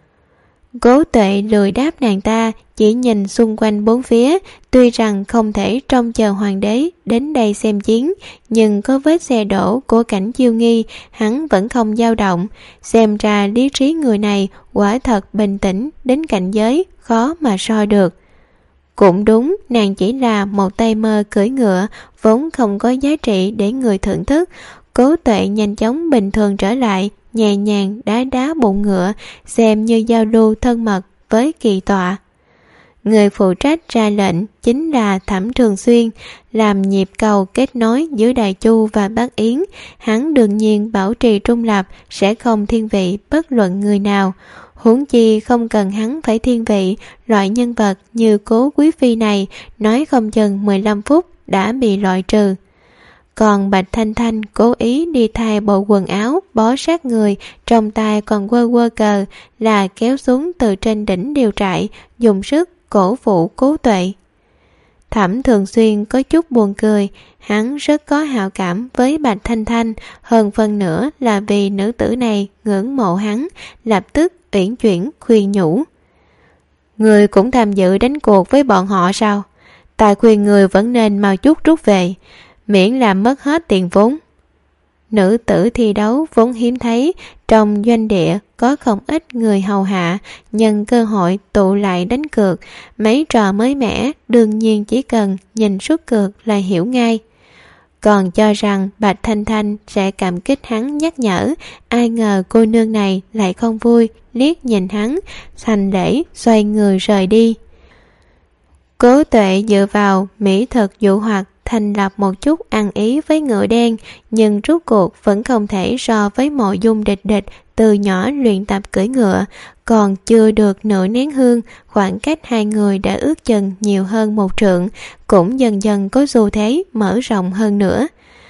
Cố Tuệ lười đáp nàng ta, chỉ nhìn xung quanh bốn phía, tuy rằng không thể trông chờ hoàng đế đến đây xem chiến, nhưng có vết xe đổ của Cảnh Chiêu Nghi, hắn vẫn không dao động, xem ra lý trí người này quả thật bình tĩnh đến cảnh giới khó mà soi được. Cũng đúng, nàng chỉ là một tay mơ cưỡi ngựa, vốn không có giá trị để người thưởng thức. Cố Tuệ nhanh chóng bình thường trở lại, nhẹ nhàng đá đá bụng ngựa, xem như giao lưu thân mật với kỳ tọa. Người phụ trách ra lệnh chính là Thẩm Trường Xuyên, làm nhịp cầu kết nối giữa Đại Chu và Bắc Yến. Hắn đương nhiên bảo trì trung lập, sẽ không thiên vị bất luận người nào. Huống chi không cần hắn phải thiên vị, loại nhân vật như Cố Quý Phi này nói không chừng mười lăm phút đã bị loại trừ. Còn Bạch Thanh Thanh cố ý đi thay bộ quần áo bó sát người, trong tay còn quơ quơ cờ, là kéo xuống từ trên đỉnh điều trại, dùng sức cổ vũ Cố Tuệ. Thẩm Thường Xuyên có chút buồn cười, hắn rất có hảo cảm với Bạch Thanh Thanh, hơn phần nữa là vì nữ tử này ngưỡng mộ hắn, lập tức uyển chuyển khuyên nhủ. Người cũng tham dự đánh cuộc với bọn họ sao? Ta khuyên người vẫn nên mau chút rút về, miễn làm mất hết tiền vốn. Nữ tử thi đấu vốn hiếm thấy, trong doanh địa có không ít người hầu hạ, nhân cơ hội tụ lại đánh cược. Mấy trò mới mẻ đương nhiên chỉ cần nhìn suất cược là hiểu ngay. Còn cho rằng Bạch Thanh Thanh sẽ cảm kích hắn nhắc nhở, ai ngờ cô nương này lại không vui, liếc nhìn hắn, thành lễ xoay người rời đi. Cố Tuệ dựa vào mỹ thực dụ hoặc thành lập một chút ăn ý với Ngựa Đen, nhưng rốt cuộc vẫn không thể so với Mộ Dung Địch Địch từ nhỏ luyện tập cưỡi ngựa. Còn chưa được nửa nén hương, khoảng cách hai người đã ước chừng nhiều hơn một trượng, cũng dần dần có xu thế mở rộng hơn nữa.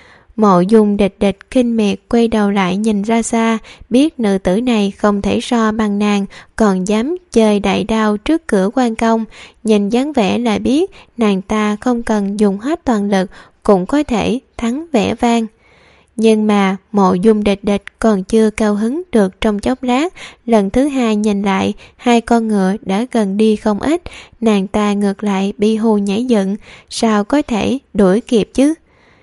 Mộ Dung Địch Địch kinh miệt quay đầu lại nhìn ra xa, biết nữ tử này không thể so bằng nàng, còn dám chơi đại đao trước cửa quan công. Nhìn dáng vẻ là biết nàng ta không cần dùng hết toàn lực cũng có thể thắng vẻ vang. Nhưng mà Mộ Dung Địch Địch còn chưa cao hứng được trong chốc lát, lần thứ hai nhìn lại, hai con ngựa đã gần đi không ít, nàng ta ngược lại bi hù nhảy dựng, sao có thể đuổi kịp chứ?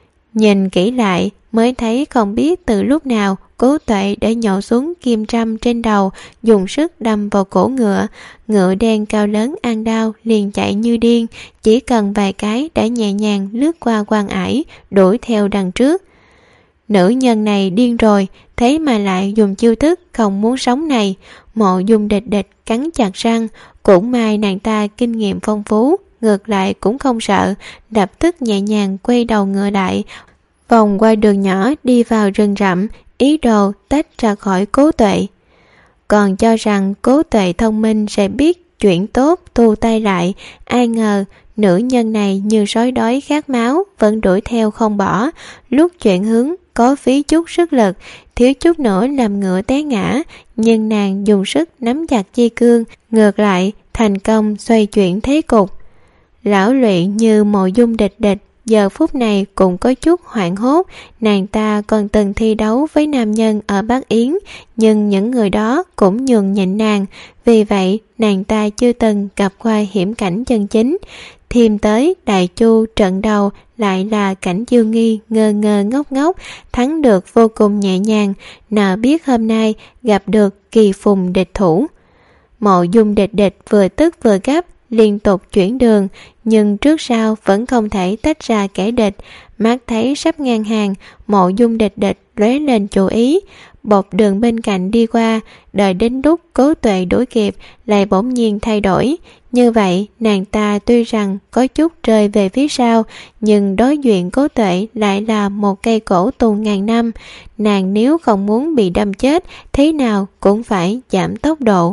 Nhìn kỹ lại mới thấy không biết từ lúc nào Cố Tuệ đã nhổ xuống kim trâm trên đầu, dùng sức đâm vào cổ ngựa. Ngựa đen cao lớn ăn đau liền chạy như điên, chỉ cần vài cái đã nhẹ nhàng lướt qua quan ải, đuổi theo đằng trước. Nữ nhân này điên rồi, thế mà lại dùng chiêu thức không muốn sống này. Mộ Dung Địch Địch cắn chặt răng, cũng may nàng ta kinh nghiệm phong phú, ngược lại cũng không sợ, lập tức nhẹ nhàng quay đầu ngựa lại, vòng qua đường nhỏ đi vào rừng rậm, ý đồ tách ra khỏi Cố Tuệ. Còn cho rằng Cố Tuệ thông minh sẽ biết chuyện tốt thu tay lại, ai ngờ nữ nhân này như sói đói khát máu vẫn đuổi theo không bỏ. Lúc chuyển hướng có phí chút sức lực, thiếu chút nữa làm ngựa té ngã, nhưng nàng dùng sức nắm chặt dây cương, ngược lại thành công xoay chuyển thế cục. Lão luyện như Mộ Dung Địch Địch giờ phút này cũng có chút hoảng hốt. Nàng ta còn từng thi đấu với nam nhân ở Bắc Yến, nhưng những người đó cũng nhường nhịn nàng, vì vậy nàng ta chưa từng gặp qua hiểm cảnh chân chính. Thêm tới Đại Chu trận đầu lại là Cảnh Chiêu Nghi ngơ ngơ ngốc ngốc, thắng được vô cùng nhẹ nhàng, nào biết hôm nay gặp được kỳ phùng địch thủ. Mộ Dung Địch Địch vừa tức vừa gấp, liên tục chuyển đường, nhưng trước sau vẫn không thể tách ra kẻ địch. Mắt thấy sắp ngang hàng, Mộ Dung Địch Địch lóe lên chủ ý, bọc đường bên cạnh đi qua, đợi đến lúc Cố Tuệ đuổi kịp lại bỗng nhiên thay đổi. Như vậy nàng ta tuy rằng có chút rơi về phía sau, nhưng đối diện Cố Tuệ lại là một cây cổ tù ngàn năm, nàng nếu không muốn bị đâm chết, thế nào cũng phải giảm tốc độ.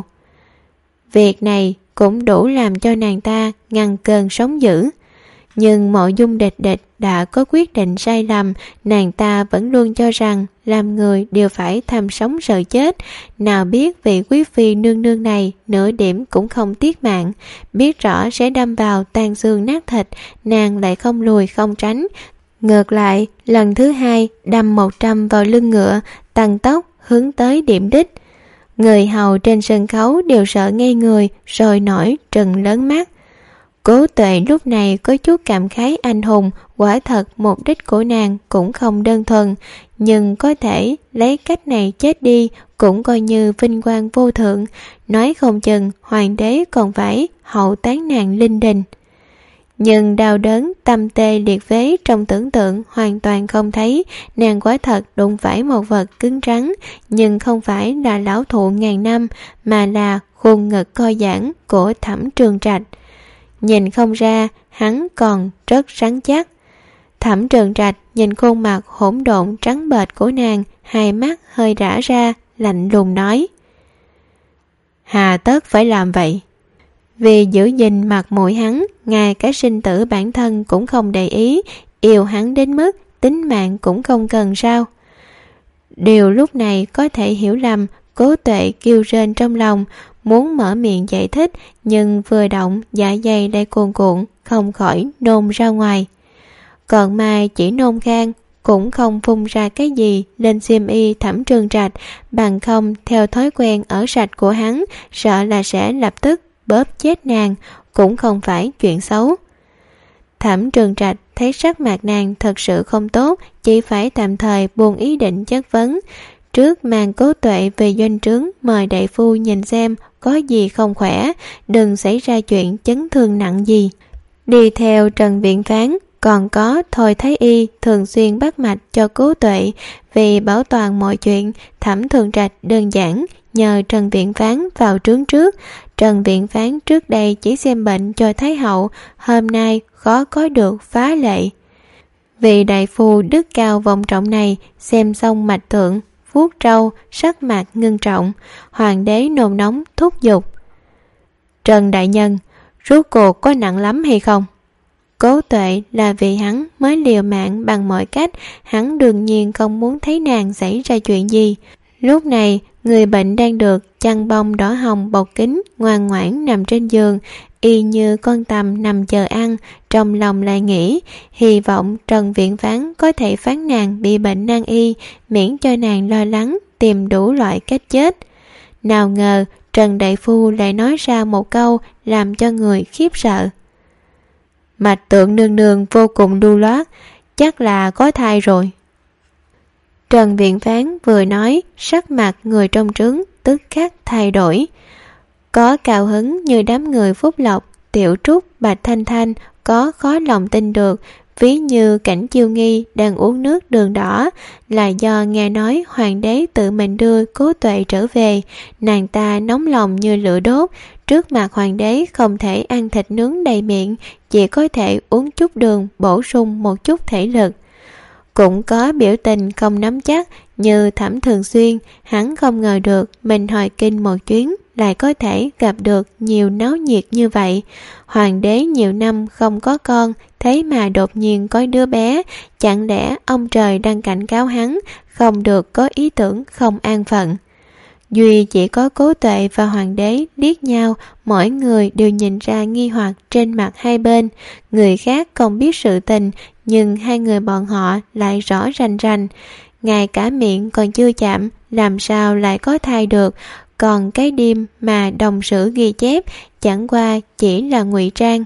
Việc này cũng đủ làm cho nàng ta ngăn cơn sóng dữ. Nhưng Mộ Dung Địch Địch đã có quyết định sai lầm, nàng ta vẫn luôn cho rằng làm người đều phải tham sống sợ chết. Nào biết vị quý phi nương nương này nửa điểm cũng không tiếc mạng, biết rõ sẽ đâm vào tan xương nát thịt, nàng lại không lùi không tránh, ngược lại lần thứ hai đâm một trăm vào lưng ngựa, tăng tốc hướng tới điểm đích. Người hầu trên sân khấu đều sợ ngây người, rồi nổi trừng lớn mắt. Cố Tuệ lúc này có chút cảm khái anh hùng, quả thật mục đích của nàng cũng không đơn thuần, nhưng có thể lấy cách này chết đi cũng coi như vinh quang vô thượng, nói không chừng hoàng đế còn phải hậu tán nàng linh đình. Nhưng đau đớn tâm tê liệt phế trong tưởng tượng hoàn toàn không thấy, nàng quả thật đụng phải một vật cứng rắn, nhưng không phải là lão thụ ngàn năm, mà là khuôn ngực co giãn của Thẩm Trường Trạch. nhìn không ra hắn còn rất rắn chắc. Thẩm Trường Trạch nhìn khuôn mặt hỗn độn trắng bệch của nàng, hai mắt hơi rã ra, lạnh lùng nói: hà tất phải làm vậy? Vì giữ gìn mặt mũi hắn, ngay cái sinh tử bản thân cũng không để ý, yêu hắn đến mức tính mạng cũng không cần sao? Điều lúc này có thể hiểu lầm. Cố Tuệ kêu rên trong lòng, muốn mở miệng giải thích, nhưng vừa động dạ dày lại cuồn cuộn, không khỏi nôn ra ngoài. Còn Mai chỉ nôn khan, cũng không phun ra cái gì lên xiêm y Thẩm Trường Trạch, bằng không theo thói quen ở sạch của hắn, sợ là sẽ lập tức bóp chết nàng, cũng không phải chuyện xấu. Thẩm Trường Trạch thấy sắc mặt nàng thật sự không tốt, chỉ phải tạm thời buông ý định chất vấn. Trước mang Cố Tuệ về doanh trướng mời đại phu nhìn xem có gì không khỏe, đừng xảy ra chuyện chấn thương nặng gì. Đi theo Trần Viện Phán, còn có Thôi Thái Y thường xuyên bắt mạch cho Cố Tuệ. Vì bảo toàn mọi chuyện, Thẩm Trường Trạch đơn giản nhờ Trần Viện Phán vào trướng trước. Trần Viện Phán trước đây chỉ xem bệnh cho Thái hậu, hôm nay khó có được phá lệ. Vị đại phu đức cao vọng trọng này xem xong mạch tượng, vuốt râu, sắc mặt ngưng trọng. Hoàng đế nôn nóng thúc giục: Trần đại nhân, rốt cuộc có nặng lắm hay không? Cố Tuệ là vì hắn mới liều mạng bằng mọi cách, hắn đương nhiên không muốn thấy nàng xảy ra chuyện gì. Lúc này người bệnh đang được chăn bông đỏ hồng bọc kín, ngoan ngoãn nằm trên giường, y như con tằm nằm chờ ăn. Trong lòng lại nghĩ, hy vọng Trần Viện Phán có thể phán nàng bị bệnh nan y, miễn cho nàng lo lắng tìm đủ loại cách chết. Nào ngờ Trần đại phu lại nói ra một câu làm cho người khiếp sợ: Mạch tượng nương nương vô cùng lưu loát, chắc là có thai rồi. Trần Viện Phán vừa nói, sắc mặt người trong trướng tức khắc thay đổi. Có cao hứng như đám người Phúc Lộc, Tiểu Trúc, Bạch Thanh Thanh, có khó lòng tin được, ví như Cảnh Chiêu Nghi đang uống nước đường đỏ, là do nghe nói hoàng đế tự mình đưa Cố Tuệ trở về. Nàng ta nóng lòng như lửa đốt, trước mặt hoàng đế không thể ăn thịt nướng đầy miệng, chỉ có thể uống chút đường bổ sung một chút thể lực. Cũng có biểu tình không nắm chắc như Thẩm Thường Xuyên, hắn không ngờ được mình hồi kinh một chuyến lại có thể gặp được nhiều náo nhiệt như vậy. Hoàng đế nhiều năm không có con, thế mà đột nhiên có đứa bé, chẳng lẽ ông trời đang cảnh cáo hắn không được có ý tưởng không an phận. Duy chỉ có Cố Tuệ và hoàng đế liếc nhau, mỗi người đều nhìn ra nghi hoặc trên mặt hai bên. Người khác không biết sự tình, nhưng hai người bọn họ lại rõ rành rành. Ngay cả miệng còn chưa chạm, làm sao lại có thai được? Còn cái đêm mà đồng sử ghi chép chẳng qua chỉ là ngụy trang.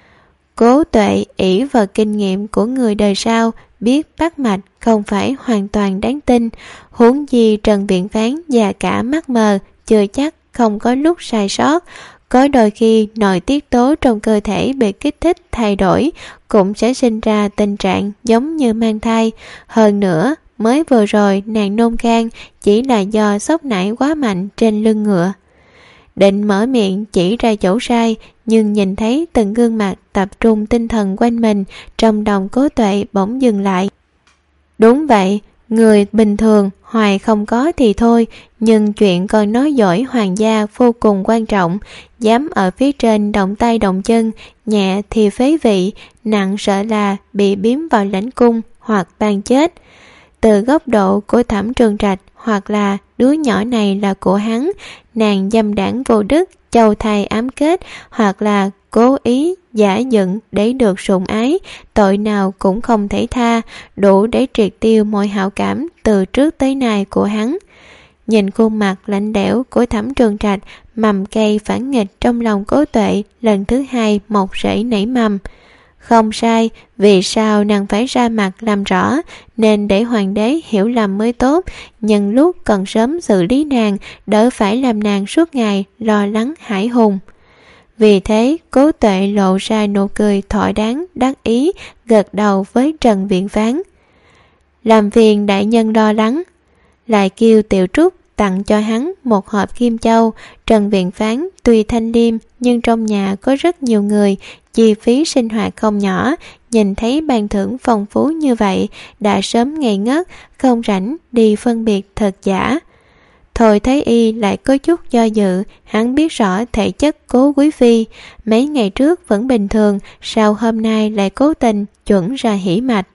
Cố Tuệ ỷ vào kinh nghiệm của người đời sau, biết bắt mạch không phải hoàn toàn đáng tin. Huống gì Trần Viện Phán già cả mắt mờ, chưa chắc không có lúc sai sót. Có đôi khi nội tiết tố trong cơ thể bị kích thích thay đổi, cũng sẽ sinh ra tình trạng giống như mang thai. Hơn nữa, mới vừa rồi nàng nôn khan chỉ là do sốc nảy quá mạnh trên lưng ngựa. Định mở miệng chỉ ra chỗ sai, nhưng nhìn thấy từng gương mặt tập trung tinh thần quanh mình, trong lòng Cố Tuệ bỗng dừng lại. Đúng vậy, người bình thường hoài không có thì thôi, nhưng chuyện con nói giỏi hoàng gia vô cùng quan trọng. Dám ở phía trên động tay động chân, nhẹ thì phế vị, nặng sợ là bị biếm vào lãnh cung hoặc ban chết. Từ góc độ của Thẩm Trường Trạch, hoặc là đứa nhỏ này là của hắn, nàng dâm đảng vô đức, châu thai ám kết, hoặc là cố ý giả dựng để được sủng ái, tội nào cũng không thể tha, đủ để triệt tiêu mọi hảo cảm từ trước tới nay của hắn. Nhìn khuôn mặt lạnh lẽo của Thẩm Trường Trạch, mầm cây phản nghịch trong lòng Cố Tuệ lần thứ hai mọc rễ nảy mầm. Không sai, vì sao nàng phải ra mặt làm rõ, nên để hoàng đế hiểu lầm mới tốt, nhưng lúc cần sớm xử lý nàng, đỡ phải làm nàng suốt ngày lo lắng hãi hùng. Vì thế, Cố Tuệ lộ ra nụ cười thỏa đáng đắc ý, gật đầu với Trần Viện Phán. Làm phiền đại nhân lo lắng. Lại kêu Tiểu Trúc tặng cho hắn một hộp kim châu. Trần Viện Phán tuy thanh liêm nhưng trong nhà có rất nhiều người, chi phí sinh hoạt không nhỏ, nhìn thấy ban thưởng phong phú như vậy đã sớm ngây ngất, không rảnh đi phân biệt thật giả. Thôi Thái Y lại có chút do dự, hắn biết rõ thể chất Cố Quý Phi, mấy ngày trước vẫn bình thường, sao hôm nay lại cố tình chuẩn ra hỉ mạch.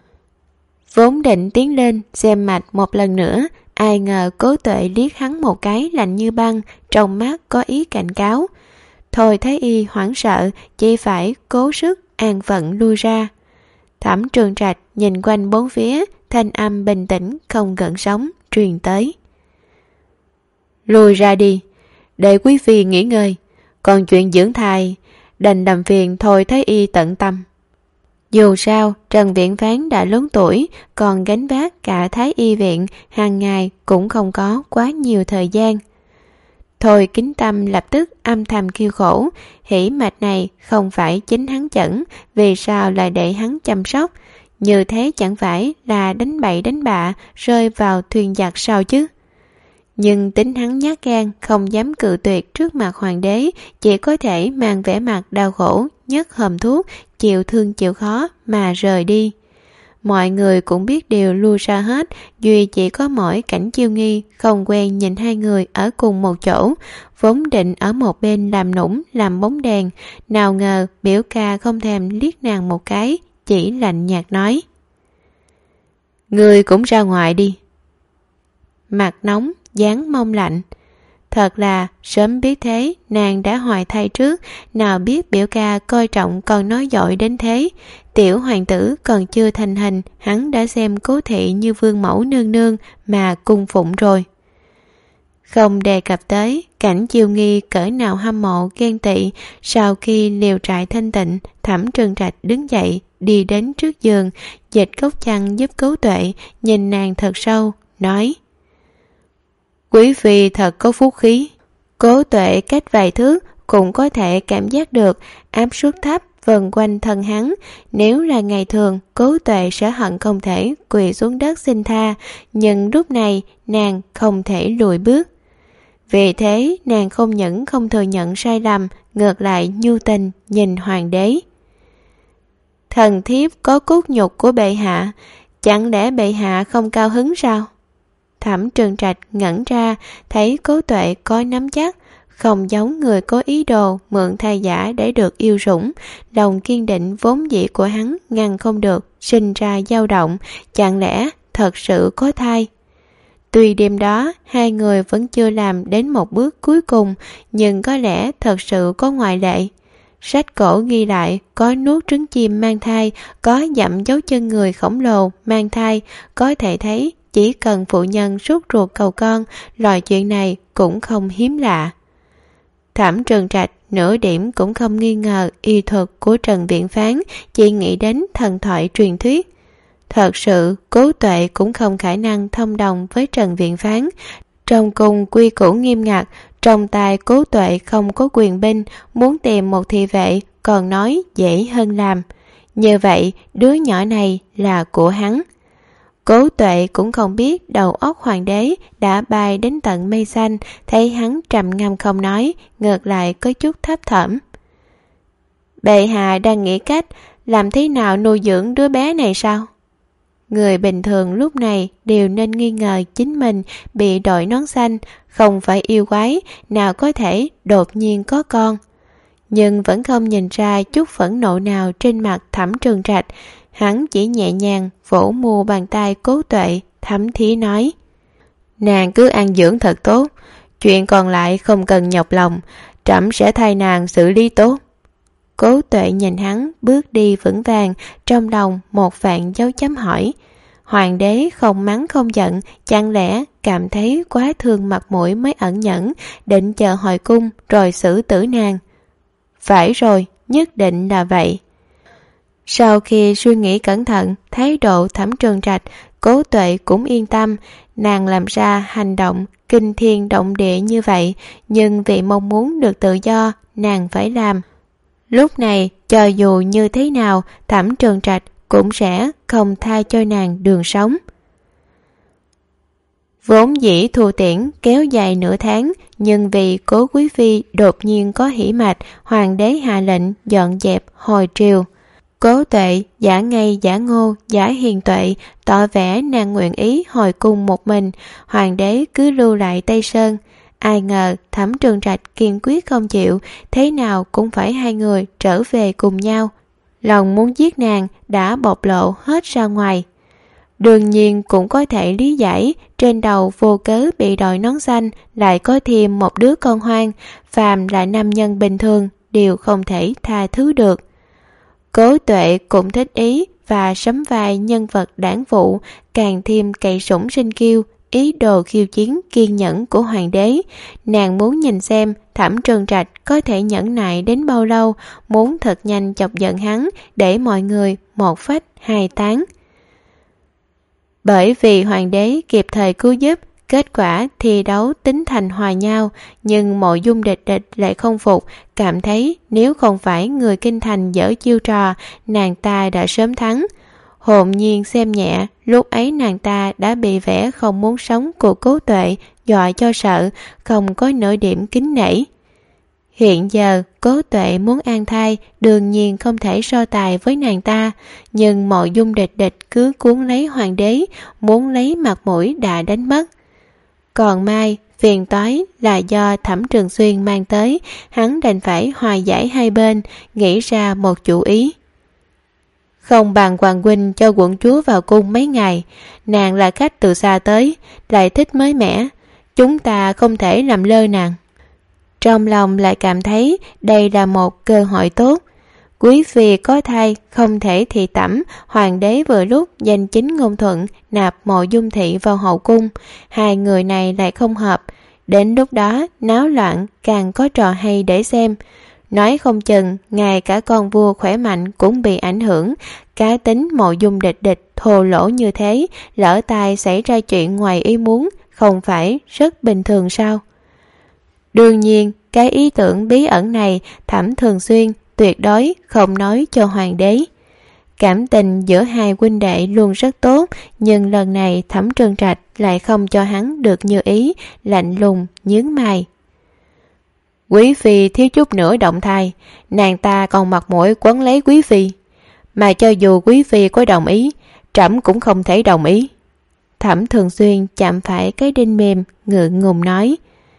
Vốn định tiến lên xem mạch một lần nữa, ai ngờ Cố Tuệ liếc hắn một cái lạnh như băng, trong mắt có ý cảnh cáo. Thôi Thái Y hoảng sợ, chỉ phải cố sức an phận lui ra. Thẩm Trường Trạch nhìn quanh bốn phía, thanh âm bình tĩnh không gợn sóng truyền tới. Lùi ra đi, để Quý Phi nghỉ ngơi, còn chuyện dưỡng thai đành đầm phiền Thôi Thái Y tận tâm. Dù sao Trần Viện Phán đã lớn tuổi, còn gánh vác cả Thái Y viện, hàng ngày cũng không có quá nhiều thời gian. Thôi Kính Tâm lập tức âm thầm kêu khổ, hỉ mạch này không phải chính hắn chẩn, vì sao lại để hắn chăm sóc, như thế chẳng phải là đánh bậy đánh bạ, rơi vào thuyền giặc sao chứ. Nhưng tính hắn nhát gan, không dám cự tuyệt trước mặt hoàng đế, chỉ có thể mang vẻ mặt đau khổ, nhấc hòm thuốc, chịu thương chịu khó mà rời đi. Mọi người cũng biết điều lui ra hết, duy chỉ có mỗi Cảnh Chiêu Nghi không quen nhìn hai người ở cùng một chỗ, vốn định ở một bên làm nũng làm bóng đèn, nào ngờ biểu ca không thèm liếc nàng một cái, chỉ lạnh nhạt nói: Người cũng ra ngoài đi. Mặt nóng dáng mông lạnh. Thật là sớm biết thế nàng đã hoài thai trước, nào biết biểu ca coi trọng còn nói dội đến thế. Tiểu hoàng tử còn chưa thành hình, hắn đã xem Cố thị như vương mẫu nương nương mà cung phụng rồi. Không đề cập tới Cảnh Chiêu Nghi cỡ nào hâm mộ ghen tị. Sau khi liều trại thanh tịnh, Thẩm Trường Trạch đứng dậy đi đến trước giường, dịch gốc chăn giúp Cố Tuệ, nhìn nàng thật sâu, nói: Quý Phi thật có phúc khí. Cố Tuệ cách vài thước cũng có thể cảm giác được áp suất thấp vần quanh thân hắn. Nếu là ngày thường, Cố Tuệ sẽ hận không thể quỳ xuống đất xin tha, nhưng lúc này nàng không thể lùi bước. Vì thế nàng không những không thừa nhận sai lầm, ngược lại nhu tình nhìn hoàng đế. Thần thiếp có cốt nhục của bệ hạ, chẳng lẽ bệ hạ không cao hứng sao? Thẩm Trường Trạch ngẩn ra, thấy Cố Tuệ có nắm chắc, không giống người có ý đồ mượn thai giả để được yêu sủng. Lòng kiên định vốn dĩ của hắn ngăn không được sinh ra dao động, chẳng lẽ thật sự có thai? Tuy đêm đó hai người vẫn chưa làm đến một bước cuối cùng, nhưng có lẽ thật sự có ngoại lệ. Sách cổ ghi lại có nuốt trứng chim mang thai, có dặm dấu chân người khổng lồ mang thai, có thể thấy chỉ cần phụ nhân sốt ruột cầu con, loại chuyện này cũng không hiếm lạ. Thẩm Trường Trạch nửa điểm cũng không nghi ngờ y thuật của Trần Viện Phán, chỉ nghĩ đến thần thoại truyền thuyết. Thật sự Cố Tuệ cũng không khả năng thông đồng với Trần Viện Phán. Trong cung quy củ nghiêm ngặt, trong tay Cố Tuệ không có quyền binh, muốn tìm một thị vệ còn nói dễ hơn làm. Như vậy đứa nhỏ này là của hắn. Cố Tuệ cũng không biết đầu óc hoàng đế đã bay đến tận mây xanh, thấy hắn trầm ngâm không nói, ngược lại có chút thấp thỏm. Bệ hạ đang nghĩ cách làm thế nào nuôi dưỡng đứa bé này sao? Người bình thường lúc này đều nên nghi ngờ chính mình bị đội nón xanh, không phải yêu quái, nào có thể đột nhiên có con. Nhưng vẫn không nhìn ra chút phẫn nộ nào trên mặt Thẩm Trường Trạch. Hắn chỉ nhẹ nhàng vỗ mu bàn tay Cố Tuệ, thấm thía nói: Nàng cứ ăn dưỡng thật tốt, chuyện còn lại không cần nhọc lòng, trẫm sẽ thay nàng xử lý tốt. Cố Tuệ nhìn hắn bước đi vững vàng, trong lòng một vạn dấu chấm hỏi. Hoàng đế không mắng không giận, chẳng lẽ cảm thấy quá thương mặt mũi mới ẩn nhẫn, định chờ hồi cung rồi xử tử nàng? Phải rồi, nhất định là vậy. Sau khi suy nghĩ cẩn thận thái độ Thẩm Trường Trạch, Cố Tuệ cũng yên tâm. Nàng làm ra hành động kinh thiên động địa như vậy, nhưng vì mong muốn được tự do, nàng phải làm. Lúc này cho dù như thế nào, Thẩm Trường Trạch cũng sẽ không tha cho nàng đường sống. Vốn dĩ thu tiễn kéo dài nửa tháng, nhưng vì Cố quý phi đột nhiên có hỉ mạch, hoàng đế hạ lệnh dọn dẹp hồi triều. Cố Tuệ giả ngây giả ngô giả hiền tuệ, tỏ vẻ nàng nguyện ý hồi cung một mình, hoàng đế cứ lưu lại Tây Sơn. Ai ngờ Thẩm Trường Trạch kiên quyết không chịu, thế nào cũng phải hai người trở về cùng nhau. Lòng muốn giết nàng đã bộc lộ hết ra ngoài. Đương nhiên cũng có thể lý giải, trên đầu vô cớ bị đội nón xanh, lại có thêm một đứa con hoang, phàm là nam nhân bình thường đều không thể tha thứ được. Cố Tuệ cũng thích ý và sắm vai nhân vật đảng vụ, càng thêm cậy sủng sinh kiêu, ý đồ khiêu chiến kiên nhẫn của hoàng đế. Nàng muốn nhìn xem Thẩm Trường Trạch có thể nhẫn nại đến bao lâu, muốn thật nhanh chọc giận hắn để mọi người một phách hai tán. Bởi vì hoàng đế kịp thời cứu giúp, kết quả thi đấu tính thành hòa nhau, nhưng Mộ Dung Địch Địch lại không phục, cảm thấy nếu không phải người kinh thành dở chiêu trò, nàng ta đã sớm thắng. Hồn nhiên xem nhẹ, lúc ấy nàng ta đã bị vẻ không muốn sống của Cố Tuệ dọa cho sợ, không có nửa điểm kính nể. Hiện giờ Cố Tuệ muốn an thai, đương nhiên không thể so tài với nàng ta, nhưng Mộ Dung Địch Địch cứ cuốn lấy hoàng đế, muốn lấy mặt mũi đã đánh mất. Còn mai, phiền toái là do Thẩm Trường Xuyên mang tới, hắn đành phải hòa giải hai bên, nghĩ ra một chủ ý. Không bằng hoàng huynh cho quận chúa vào cung mấy ngày, nàng là khách từ xa tới, lại thích mới mẻ, chúng ta không thể làm lơ nàng. Trong lòng lại cảm thấy đây là một cơ hội tốt. Quý phi có thai, không thể thị tẩm, hoàng đế vừa lúc danh chính ngôn thuận nạp Mộ Dung thị vào hậu cung, hai người này lại không hợp, đến lúc đó náo loạn càng có trò hay để xem. Nói không chừng ngay cả con vua khỏe mạnh cũng bị ảnh hưởng, cá tính Mộ Dung Địch Địch thô lỗ như thế, lỡ tay xảy ra chuyện ngoài ý muốn, không phải rất bình thường sao? Đương nhiên, cái ý tưởng bí ẩn này Thẩm Thường Xuyên tuyệt đối không nói cho hoàng đế. Cảm tình giữa hai huynh đệ luôn rất tốt, nhưng lần này Thẩm Trường Trạch lại không cho hắn được như ý, lạnh lùng nhướng mày. Quý phi thiếu chút nữa động thai, nàng ta còn mặt mũi quấn lấy quý phi, mà cho dù quý phi có đồng ý, trẫm cũng không thể đồng ý. Thẩm Thường Xuyên chạm phải cái đinh mềm, ngượng ngùng nói.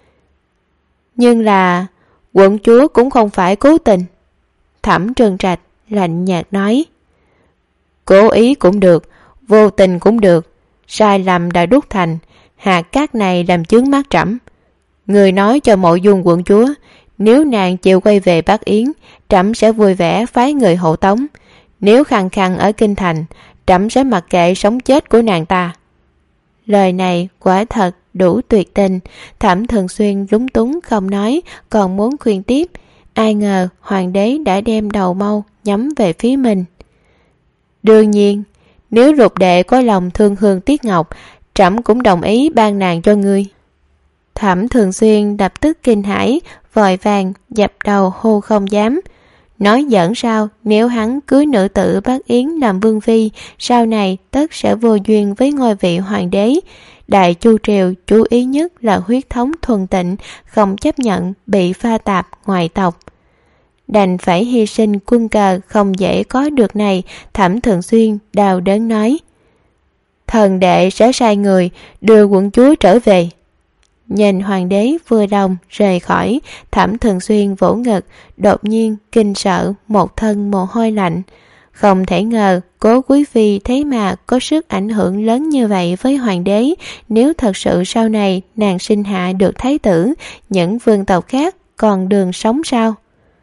Nhưng là quận chúa cũng không phải cố tình. Thẩm Trường Trạch lạnh nhạt nói. Cố ý cũng được, vô tình cũng được, sai lầm đã đúc thành, hạt cát này làm chướng mắt trẫm. Người nói cho Mộ Dung quận chúa, nếu nàng chịu quay về Bắc Yến, trẫm sẽ vui vẻ phái người hộ tống. Nếu khăng khăng ở kinh thành, trẫm sẽ mặc kệ sống chết của nàng ta. Lời này quả thật đủ tuyệt tình. Thẩm Thường Xuyên lúng túng không nói, còn muốn khuyên tiếp. Ai ngờ hoàng đế đã đem đầu mâu nhắm về phía mình. Đương nhiên, nếu lục đệ có lòng thương Hương Tiết Ngọc, trẫm cũng đồng ý ban nàng cho ngươi. Thẩm Thường Xuyên lập tức kinh hãi, vội vàng dập đầu hô không dám. Nói giỡn sao, nếu hắn cưới nữ tử Bắc Yến làm vương phi, sau này tất sẽ vô duyên với ngôi vị hoàng đế. Đại Chu triều chú ý nhất là huyết thống thuần tịnh, không chấp nhận bị pha tạp ngoại tộc. Đành phải hy sinh quân cờ không dễ có được này. Thẩm Thường Xuyên đau đớn nói. Thần đệ sẽ sai người đưa quận chúa trở về. Nhìn hoàng đế vừa đồng rời khỏi, Thẩm Thường Xuyên vỗ ngực, đột nhiên kinh sợ một thân mồ hôi lạnh. Không thể ngờ Cố quý phi thế mà có sức ảnh hưởng lớn như vậy với hoàng đế. Nếu thật sự sau này nàng sinh hạ được thái tử, những vương tộc khác còn đường sống sao?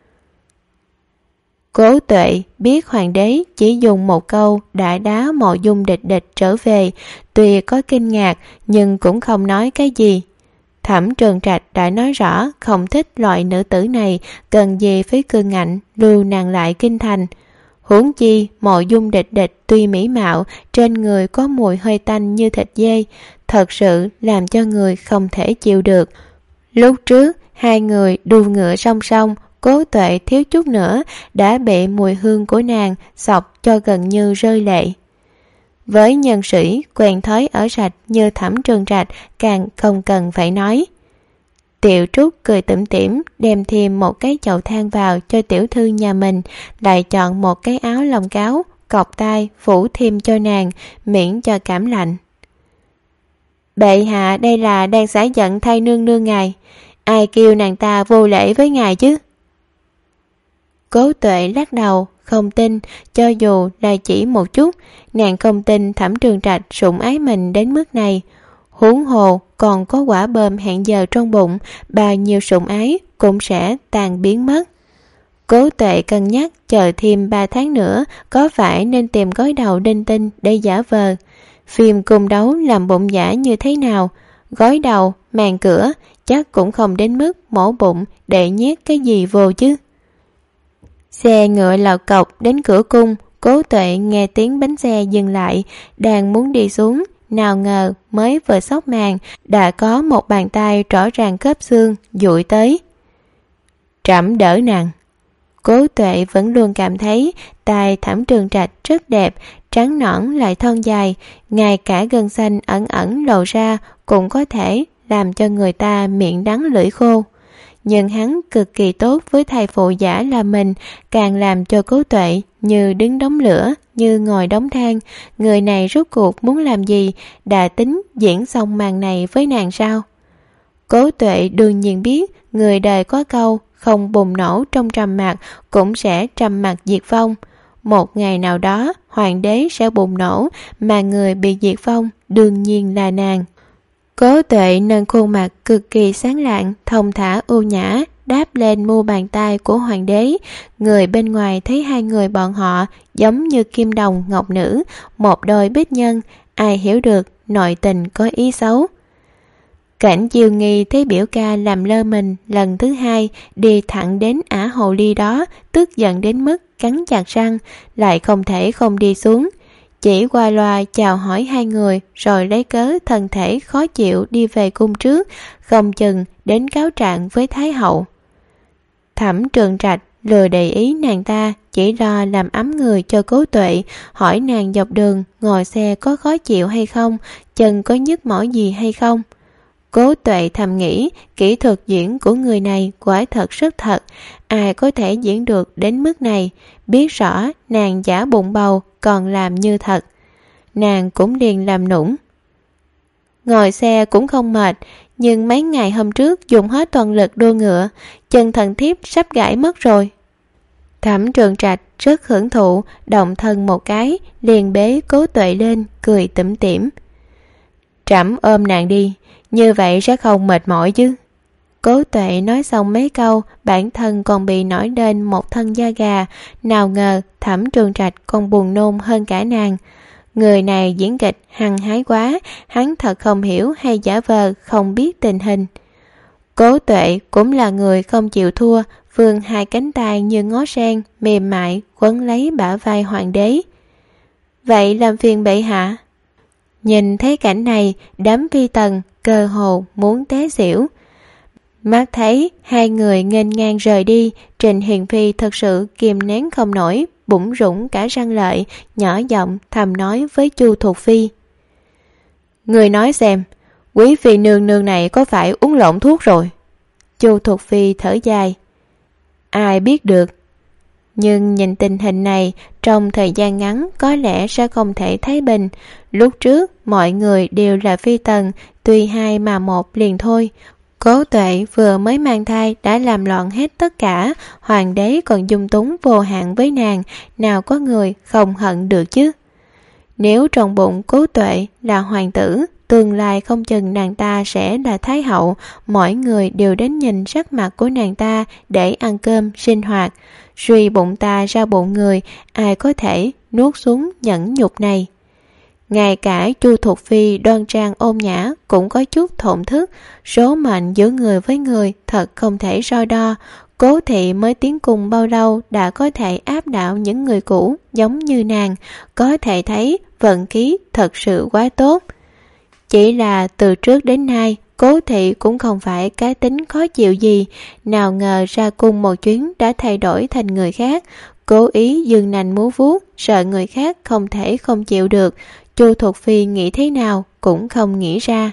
Cố Tuệ biết hoàng đế chỉ dùng một câu đã đá Mộ Dung Địch Địch trở về, tuy có kinh ngạc nhưng cũng không nói cái gì. Thẩm Trường Trạch đã nói rõ không thích loại nữ tử này, cần gì phải cương ngạnh lưu nàng lại kinh thành. Huống chi Mộ Dung Địch Địch tuy mỹ mạo, trên người có mùi hơi tanh như thịt dê, thật sự làm cho người không thể chịu được. Lúc trước hai người đua ngựa song song, Cố Tuệ thiếu chút nữa đã bị mùi hương của nàng xộc cho gần như rơi lệ. Với nhân sĩ quen thói ở sạch như Thẩm Trường Trạch càng không cần phải nói. Tiểu Trúc cười tủm tỉm đem thêm một cái chậu than vào cho tiểu thư nhà mình, lại chọn một cái áo lông cáo cọc tay phủ thêm cho nàng, miễn cho cảm lạnh. Bệ hạ đây là đang xả giận thay nương nương ngài, ai kêu nàng ta vô lễ với ngài chứ? Cố Tuệ lắc đầu, không tin, cho dù là chỉ một chút, nàng không tin Thẩm Trường Trạch sủng ái mình đến mức này. Huống hồ còn có quả bơm hẹn giờ trong bụng, bao nhiêu sủng ái cũng sẽ tan biến mất. Cố Tuệ cân nhắc chờ thêm ba tháng nữa có phải nên tìm gối đầu đinh tinh để giả vờ. Phim cung đấu làm bụng giả như thế nào, gối đầu, màn cửa chắc cũng không đến mức mổ bụng để nhét cái gì vô chứ. Xe ngựa lào cọc đến cửa cung, Cố Tuệ nghe tiếng bánh xe dừng lại, đang muốn đi xuống, nào ngờ mới vừa xốc màn đã có một bàn tay rõ ràng khớp xương dụi tới. Trẫm đỡ nàng. Cố Tuệ vẫn luôn cảm thấy tay Thẩm Trường Trạch rất đẹp, trắng nõn lại thon dài, ngay cả gân xanh ẩn ẩn lộ ra cũng có thể làm cho người ta miệng đắng lưỡi khô. Nhưng hắn cực kỳ tốt với thầy phụ giả là mình, càng làm cho Cố Tuệ như đứng đống lửa, như ngồi đống than. Người này rốt cuộc muốn làm gì, đã tính diễn xong màn này với nàng sao? Cố Tuệ đương nhiên biết, người đời có câu không bùng nổ trong trầm mặc cũng sẽ trầm mặc diệt vong. Một ngày nào đó hoàng đế sẽ bùng nổ, mà người bị diệt vong đương nhiên là nàng. Cố Tuệ nâng khuôn mặt cực kỳ sáng lạng, thông thả ưu nhã, đáp lên mu bàn tay của hoàng đế. Người bên ngoài thấy hai người bọn họ giống như kim đồng ngọc nữ, một đôi bích nhân, ai hiểu được nội tình có ý xấu. Cảnh Diêu Nghi thấy biểu ca làm lơ mình lần thứ hai, đi thẳng đến ả hồ ly đó, tức giận đến mức cắn chặt răng, lại không thể không đi xuống. Chỉ qua loa chào hỏi hai người, rồi lấy cớ thân thể khó chịu đi về cung trước, không chừng đến cáo trạng với Thái hậu. Thẩm Trường Trạch lười để ý nàng ta, chỉ lo làm ấm người cho Cố Tuệ, hỏi nàng dọc đường ngồi xe có khó chịu hay không, chân có nhức mỏi gì hay không. Cố Tuệ thầm nghĩ, kỹ thuật diễn của người này quả thật rất thật, ai có thể diễn được đến mức này, biết rõ nàng giả bụng bầu còn làm như thật. Nàng cũng liền làm nũng. Ngồi xe cũng không mệt, nhưng mấy ngày hôm trước dùng hết toàn lực đua ngựa, chân thần thiếp sắp gãy mất rồi. Thẩm Trường Trạch rất hưởng thụ, động thân một cái, liền bế Cố Tuệ lên, cười tủm tỉm. Trẫm ôm nàng đi, như vậy sẽ không mệt mỏi chứ. Cố Tuệ nói xong mấy câu, bản thân còn bị nổi lên một thân da gà, nào ngờ Thẩm Trường Trạch còn buồn nôn hơn cả nàng. Người này diễn kịch hăng hái quá, hắn thật không hiểu hay giả vờ không biết tình hình. Cố Tuệ cũng là người không chịu thua, vươn hai cánh tay như ngó sen, mềm mại quấn lấy bả vai hoàng đế. Vậy làm phiền bệ hạ. Nhìn thấy cảnh này, đám phi tần cơ hồ muốn té xỉu. Mắt thấy hai người nghênh ngang rời đi, Trình Hiền Phi thật sự kìm nén không nổi, bủng rủng cả răng lợi, nhỏ giọng thầm nói với Chu Thục Phi. Người nói xem, quý phi nương nương này có phải uống lộn thuốc rồi? Chu Thục Phi thở dài. Ai biết được. Nhưng nhìn tình hình này, trong thời gian ngắn có lẽ sẽ không thể thái bình. Lúc trước mọi người đều là phi tần, tuy hai mà một liền thôi. Cố Tuệ vừa mới mang thai đã làm loạn hết tất cả, hoàng đế còn dung túng vô hạn với nàng, nào có người không hận được chứ. Nếu trong bụng Cố Tuệ là hoàng tử, tương lai không chừng nàng ta sẽ là thái hậu, mọi người đều đến nhìn sắc mặt của nàng ta để ăn cơm sinh hoạt. Suy bụng ta ra bụng người, ai có thể nuốt xuống nhẫn nhục này. Ngay cả Chu Thục Phi đoan trang ôn nhã cũng có chút thổn thức, số mệnh giữa người với người thật không thể so đo. Cố thị mới tiến cùng bao lâu đã có thể áp đảo những người cũ giống như nàng, có thể thấy vận khí thật sự quá tốt. Chỉ là từ trước đến nay, Cố thị cũng không phải cái tính khó chịu gì, nào ngờ ra cung một chuyến đã thay đổi thành người khác, cố ý dương nành múa vuốt, sợ người khác không thể không chịu được. Chu Thục Phi nghĩ thế nào cũng không nghĩ ra.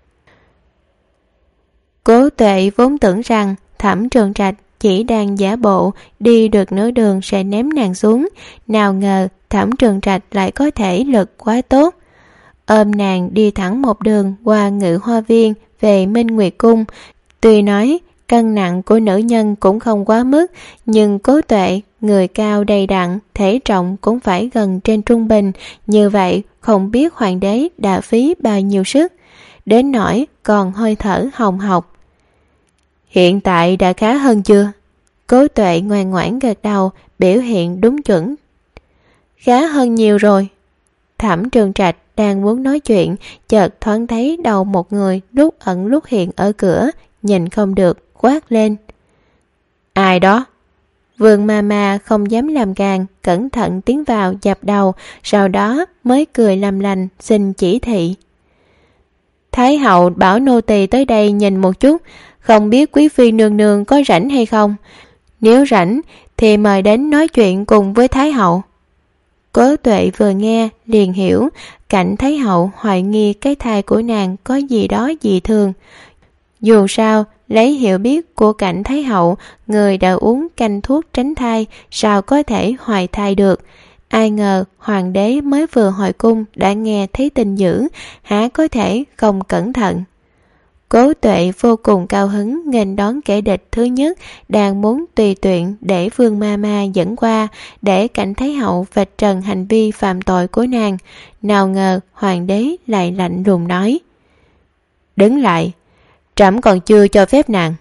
Cố Tuệ vốn tưởng rằng Thẩm Trường Trạch chỉ đang giả bộ, đi được nửa đường sẽ ném nàng xuống, nào ngờ Thẩm Trường Trạch lại có thể lực quá tốt. Ôm nàng đi thẳng một đường qua Ngự Hoa Viên về Minh Nguyệt Cung. Tuy nói cân nặng của nữ nhân cũng không quá mức, nhưng Cố Tuệ người cao đầy đặn, thể trọng cũng phải gần trên trung bình, như vậy không biết hoàng đế đã phí bao nhiêu sức, đến nỗi còn hơi thở hồng hộc. Hiện tại đã khá hơn chưa? Cố Tuệ ngoan ngoãn gật đầu, biểu hiện đúng chuẩn. Khá hơn nhiều rồi. Thẩm Trường Trạch đang muốn nói chuyện, chợt thoáng thấy đầu một người lúc ẩn lúc hiện ở cửa, nhìn không được, quát lên. Ai đó? Vương ma ma không dám làm càng, cẩn thận tiến vào dập đầu, sau đó mới cười làm lành xin chỉ thị. Thái hậu bảo nô tỳ tới đây nhìn một chút, không biết quý phi nương nương có rảnh hay không? Nếu rảnh thì mời đến nói chuyện cùng với Thái hậu. Cố Tuệ vừa nghe liền hiểu, Cảnh Thái hậu hoài nghi cái thai của nàng có gì đó dị thường. Dù sao, lấy hiểu biết của Cảnh Thái hậu, người đã uống canh thuốc tránh thai, sao có thể hoài thai được. Ai ngờ hoàng đế mới vừa hồi cung đã nghe thấy tin dữ, há có thể không cẩn thận. Cố Tuệ vô cùng cao hứng nghênh đón kẻ địch thứ nhất, đang muốn tùy tiện để Vương ma ma dẫn qua, để Cảnh Thái hậu vạch trần hành vi phạm tội của nàng. Nào ngờ hoàng đế lại lạnh lùng nói. Đứng lại, trẫm còn chưa cho phép nàng.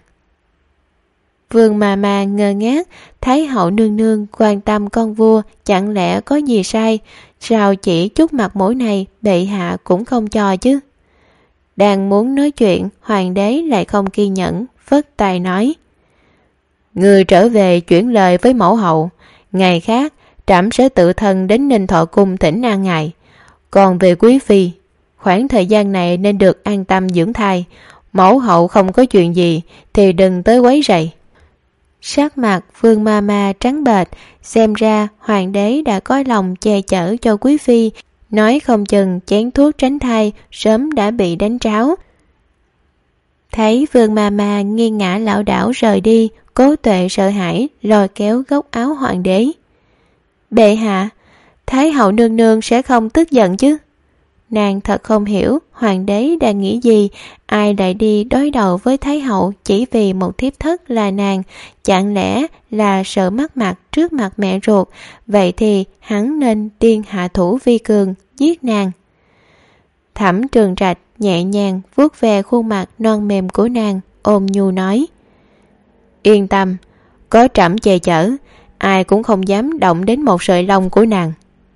Vương ma ma ngơ ngác, Thái hậu nương nương quan tâm con vua, chẳng lẽ có gì sai? Sao chỉ chút mặt mũi này bệ hạ cũng không cho chứ? Đang muốn nói chuyện, hoàng đế lại không kiên nhẫn, phất tay nói. Người trở về chuyển lời với mẫu hậu, ngày khác trẫm sẽ tự thân đến Ninh Thọ cung thỉnh an ngài. Còn về quý phi, khoảng thời gian này nên được an tâm dưỡng thai, mẫu hậu không có chuyện gì thì đừng tới quấy rầy. Sắc mặt Vương ma ma trắng bệch, xem ra hoàng đế đã có lòng che chở cho quý phi, nói không chừng chén thuốc tránh thai sớm đã bị đánh tráo. Thấy Vương ma ma nghiêng ngã lảo đảo rời đi, Cố Tuệ sợ hãi lôi kéo góc áo hoàng đế. Bệ hạ, Thái hậu nương nương sẽ không tức giận chứ? Nàng thật không hiểu hoàng đế đang nghĩ gì, ai lại đi đối đầu với Thái hậu chỉ vì một thiếp thất là nàng, chẳng lẽ là sợ mất mặt trước mặt mẹ ruột, vậy thì hắn nên tiên hạ thủ vi cường, giết nàng. Thẩm Trường Trạch nhẹ nhàng vuốt về khuôn mặt non mềm của nàng, ôm nhu nói. Yên tâm, có trẫm che chở, ai cũng không dám động đến một sợi lông của nàng.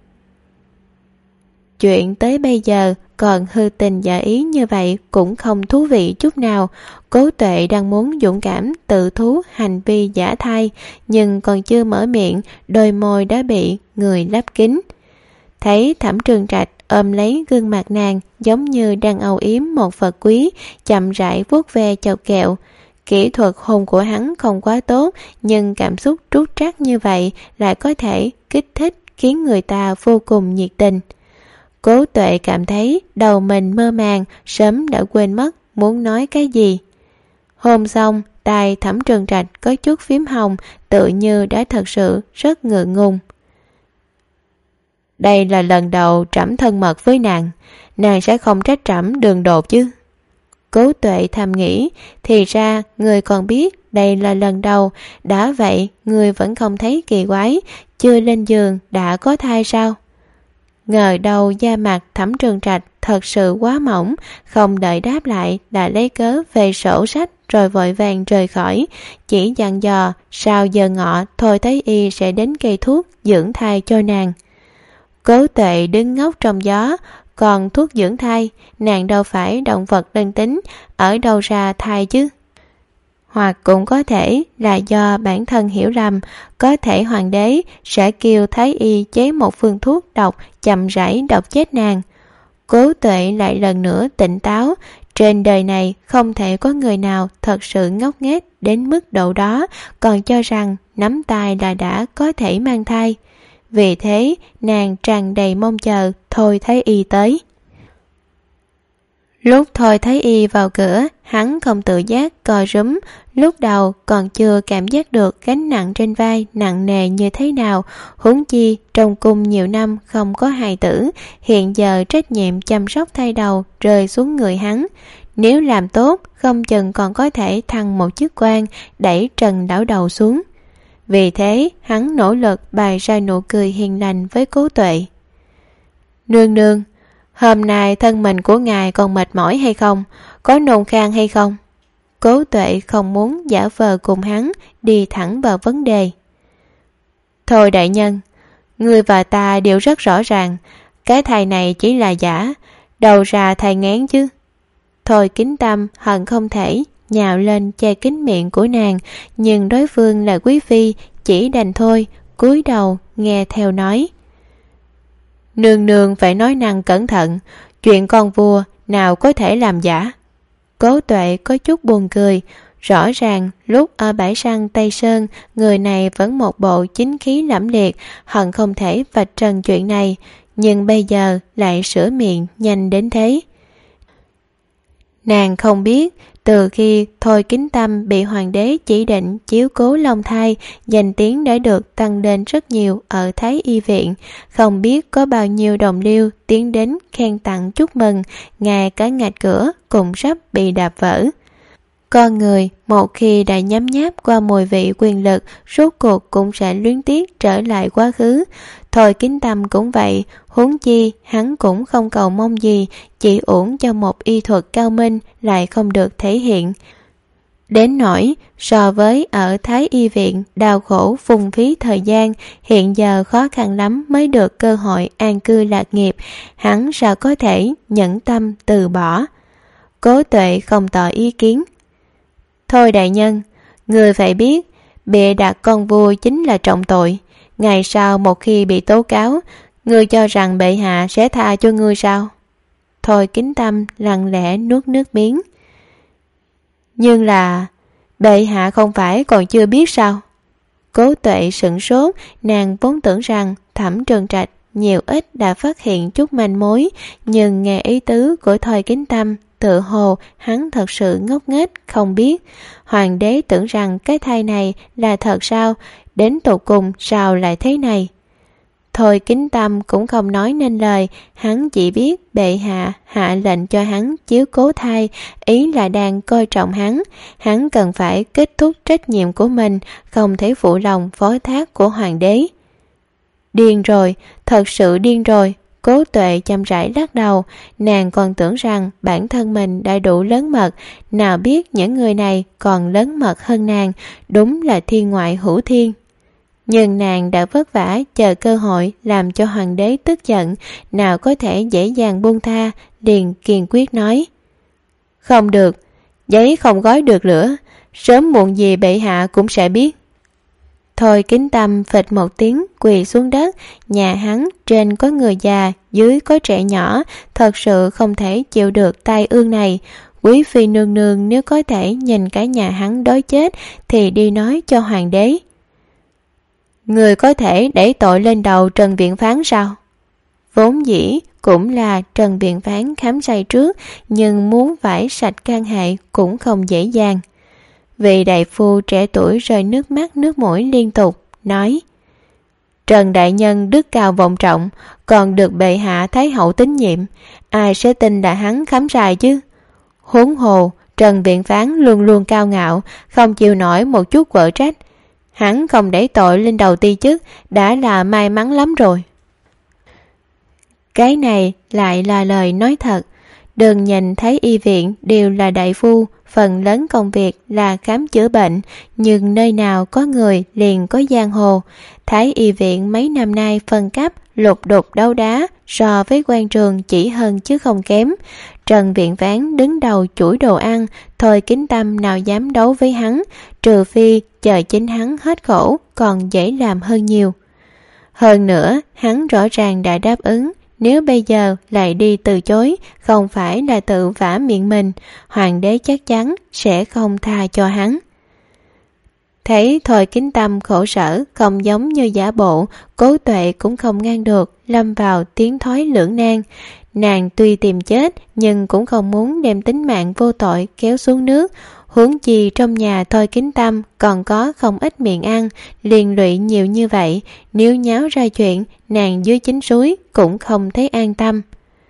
Chuyện tới bây giờ còn hư tình giả ý như vậy cũng không thú vị chút nào. Cố Tuệ đang muốn dũng cảm tự thú hành vi giả thai, nhưng còn chưa mở miệng, đôi môi đã bị người lấp kín. Thấy Thẩm Trường Trạch ôm lấy gương mặt nàng giống như đang âu yếm một vật quý, chậm rãi vuốt ve chọc kẹo. Kỹ thuật hôn của hắn không quá tốt, nhưng cảm xúc trút trát như vậy lại có thể kích thích khiến người ta vô cùng nhiệt tình. Cố Tuệ cảm thấy đầu mình mơ màng, sớm đã quên mất muốn nói cái gì. Hôn xong, tai Thẩm Trường Trạch có chút phím hồng, tự như đã thật sự rất ngượng ngùng. Đây là lần đầu trẫm thân mật với nàng, nàng sẽ không trách trẫm đường đột chứ? Cố Tuệ thầm nghĩ, thì ra người còn biết đây là lần đầu, đã vậy người vẫn không thấy kỳ quái, chưa lên giường đã có thai sao? Ngờ đầu da mặt Thẩm Trường Trạch thật sự quá mỏng, không đợi đáp lại đã lấy cớ về sổ sách rồi vội vàng rời khỏi, chỉ dặn dò sau giờ ngọ Thôi Thái Y sẽ đến cây thuốc dưỡng thai cho nàng. Cố Tuệ đứng ngốc trong gió, còn thuốc dưỡng thai, nàng đâu phải động vật đơn tính, ở đâu ra thai chứ? Hoặc cũng có thể là do bản thân hiểu lầm, có thể hoàng đế sẽ kêu Thái Y chế một phương thuốc độc chậm rãi độc chết nàng. Cố Tuệ lại lần nữa tỉnh táo, trên đời này không thể có người nào thật sự ngốc nghếch đến mức độ đó, còn cho rằng nắm tay là đã có thể mang thai. vì thế nàng tràn đầy mong chờ Thôi Thái Y tới. Lúc Thôi Thái Y vào cửa, hắn không tự giác co rúm, lúc đầu còn chưa cảm giác được gánh nặng trên vai nặng nề như thế nào, huống chi trong cung nhiều năm không có hài tử, hiện giờ trách nhiệm chăm sóc thai đầu rơi xuống người hắn. Nếu làm tốt, không chừng còn có thể thăng một chức quan, đẩy Trần lão đầu xuống. Vì thế, hắn nỗ lực bày ra nụ cười hiền lành với Cố Tuệ. Nương nương, hôm nay thân mình của ngài còn mệt mỏi hay không? Có nôn khan hay không? Cố Tuệ không muốn giả vờ cùng hắn, đi thẳng vào vấn đề. Thôi đại nhân, ngươi và ta đều rất rõ ràng, cái thai này chỉ là giả, đầu ra thai ngán chứ. Thôi Kính Tâm hận không thể nhào lên che kín miệng của nàng, nhưng đối phương là quý phi, chỉ đành thôi, cúi đầu nghe theo nói. Nương nương phải nói năng cẩn thận, chuyện con vua nào có thể làm giả. Cố Tuệ có chút buồn cười, rõ ràng lúc ở bãi săn Tây Sơn, người này vẫn một bộ chính khí lẫm liệt, hận không thể vạch trần chuyện này, nhưng bây giờ lại sửa miệng nhanh đến thế. Nàng không biết, từ khi Thôi Kính Tâm bị hoàng đế chỉ định chiếu cố long thai, danh tiếng đã được tăng lên rất nhiều ở Thái Y viện, không biết có bao nhiêu đồng liêu tiến đến khen tặng chúc mừng, ngay cả ngạch cửa cũng sắp bị đạp vỡ. Con người một khi đã nhấm nháp qua mùi vị quyền lực, rốt cuộc cũng sẽ luyến tiếc trở lại quá khứ. Thôi Kính Tâm cũng vậy, huống chi hắn cũng không cầu mong gì, chỉ uổng cho một y thuật cao minh lại không được thể hiện. Đến nỗi so với ở Thái Y viện đau khổ phung phí thời gian, hiện giờ khó khăn lắm mới được cơ hội an cư lạc nghiệp, hắn sao có thể nhẫn tâm từ bỏ. Cố Tuệ không tỏ ý kiến. Thôi đại nhân, người phải biết, bịa đặt con vua chính là trọng tội. Ngày sau một khi bị tố cáo, ngươi cho rằng bệ hạ sẽ tha cho ngươi sao? Thôi Kính Tâm lặng lẽ nuốt nước miếng. Nhưng là bệ hạ không phải còn chưa biết sao? Cố Tuệ sửng sốt, nàng vốn tưởng rằng Thẩm Trừng Trạch nhiều ít đã phát hiện chút manh mối, nhưng nghe ý tứ của Thôi Kính Tâm, tự hồ hắn thật sự ngốc nghếch không biết. Hoàng đế tưởng rằng cái thai này là thật sao, đến tột cùng sao lại thế này? Thôi Kính Tâm cũng không nói nên lời, hắn chỉ biết bệ hạ hạ lệnh cho hắn chiếu cố thai, ý là đang coi trọng hắn, hắn cần phải kết thúc trách nhiệm của mình, không thể phụ lòng phó thác của hoàng đế. Điên rồi, thật sự điên rồi. Cố Tuệ chăm rãi lắc đầu, nàng còn tưởng rằng bản thân mình đã đủ lớn mật, nào biết những người này còn lớn mật hơn nàng, đúng là thiên ngoại hữu thiên. Nhưng nàng đã vất vả chờ cơ hội làm cho hoàng đế tức giận, nào có thể dễ dàng buông tha, liền kiên quyết nói. Không được, giấy không gói được lửa, sớm muộn gì bệ hạ cũng sẽ biết. Thôi Kính Tâm phịch một tiếng quỳ xuống đất, nhà hắn trên có người già, dưới có trẻ nhỏ, thật sự không thể chịu được tai ương này. Quý phi nương nương nếu có thể nhìn cả nhà hắn đói chết thì đi nói cho hoàng đế. Người có thể đẩy tội lên đầu Trần Viện Phán sao? Vốn dĩ cũng là Trần Viện Phán khám sai trước, nhưng muốn vải sạch can hệ cũng không dễ dàng. Vị đại phu trẻ tuổi rơi nước mắt nước mũi liên tục, nói: Trần đại nhân đức cao vọng trọng, còn được bệ hạ thái hậu tín nhiệm, ai sẽ tin là hắn khám sai chứ? Huống hồ Trần Viện Phán luôn luôn cao ngạo, không chịu nổi một chút quở trách, hắn không đẩy tội lên đầu ti chức đã là may mắn lắm rồi. Cái này lại là lời nói thật. Đừng nhìn thấy y viện đều là đại phu, phần lớn công việc là khám chữa bệnh, nhưng nơi nào có người liền có giang hồ. Thái y viện mấy năm nay phân cấp lục đục đấu đá, so với quan trường chỉ hơn chứ không kém. Trần Viện Phán đứng đầu chuỗi đồ ăn, Thôi Kính Tâm nào dám đấu với hắn, trừ phi chờ chính hắn hết khổ còn dễ làm hơn nhiều. Hơn nữa, hắn rõ ràng đã đáp ứng, nếu bây giờ lại đi từ chối, không phải là tự vả miệng mình, hoàng đế chắc chắn sẽ không tha cho hắn. Thấy Thôi Kính Tâm khổ sở không giống như giả bộ, Cố Tuệ cũng không ngăn được, lâm vào tiến thoái lưỡng nan. Nàng tuy tìm chết nhưng cũng không muốn đem tính mạng vô tội kéo xuống nước. Huống chi trong nhà Thôi Kính Tâm còn có không ít miệng ăn, liền lụy nhiều như vậy, nếu nháo ra chuyện, nàng dưới chính suối cũng không thấy an tâm.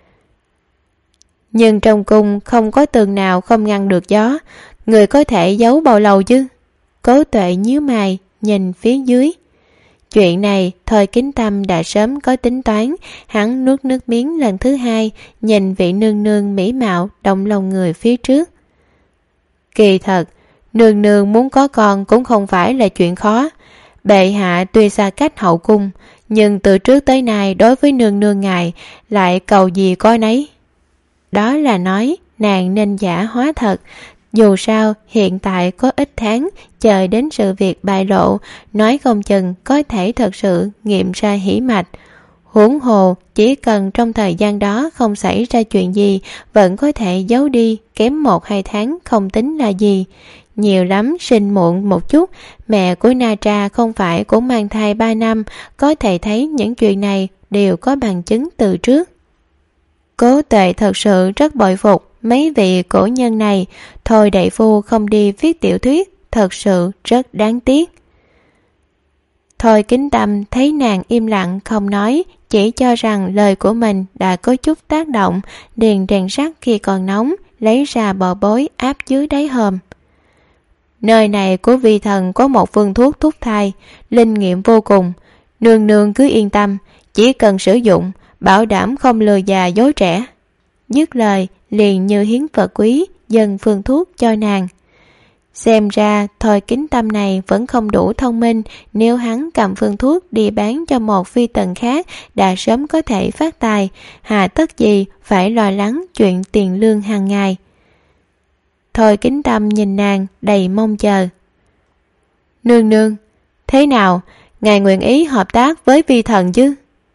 Nhưng trong cung không có tường nào không ngăn được gió, người có thể giấu bao lâu chứ? Cố Tuệ nhíu mày nhìn phía dưới. Chuyện này Thôi Kính Tâm đã sớm có tính toán. Hắn nuốt nước miếng lần thứ hai, nhìn vị nương nương mỹ mạo động lòng người phía trước. Kỳ thật, nương nương muốn có con cũng không phải là chuyện khó. Bệ hạ tuy xa cách hậu cung, nhưng từ trước tới nay đối với nương nương ngài lại cầu gì có nấy. Đó là nói nàng nên giả hóa thật. Dù sao hiện tại có ít tháng, chờ đến sự việc bại lộ, nói không chừng có thể thật sự nghiệm ra hỉ mạch. Huống hồ chỉ cần trong thời gian đó không xảy ra chuyện gì, vẫn có thể giấu đi, kém một hai tháng không tính là gì. Nhiều lắm sinh muộn một chút, mẹ của Na Tra không phải cũng mang thai ba năm, có thể thấy những chuyện này đều có bằng chứng từ trước. Cố Tuệ thật sự rất bội phục mấy vị cổ nhân này. Thôi đại phu không đi viết tiểu thuyết, thật sự rất đáng tiếc. Thôi Kính Tâm thấy nàng im lặng không nói, chỉ cho rằng lời của mình đã có chút tác động, liền rèn sắt khi còn nóng, lấy ra bò bối áp dưới đáy hòm. Nơi này của vi thần có một phương thuốc thúc thai, linh nghiệm vô cùng. Nương nương cứ yên tâm, chỉ cần sử dụng, bảo đảm không lừa già dối trẻ. Dứt lời liền như hiến vật quý, dâng phương thuốc cho nàng. Xem ra Thôi Kính Tâm này vẫn không đủ thông minh, nếu hắn cầm phương thuốc đi bán cho một phi tần khác đã sớm có thể phát tài, hà tất gì phải lo lắng chuyện tiền lương hàng ngày. Thôi Kính Tâm nhìn nàng đầy mong chờ. Nương nương, thế nào, ngài nguyện ý hợp tác với vi thần chứ?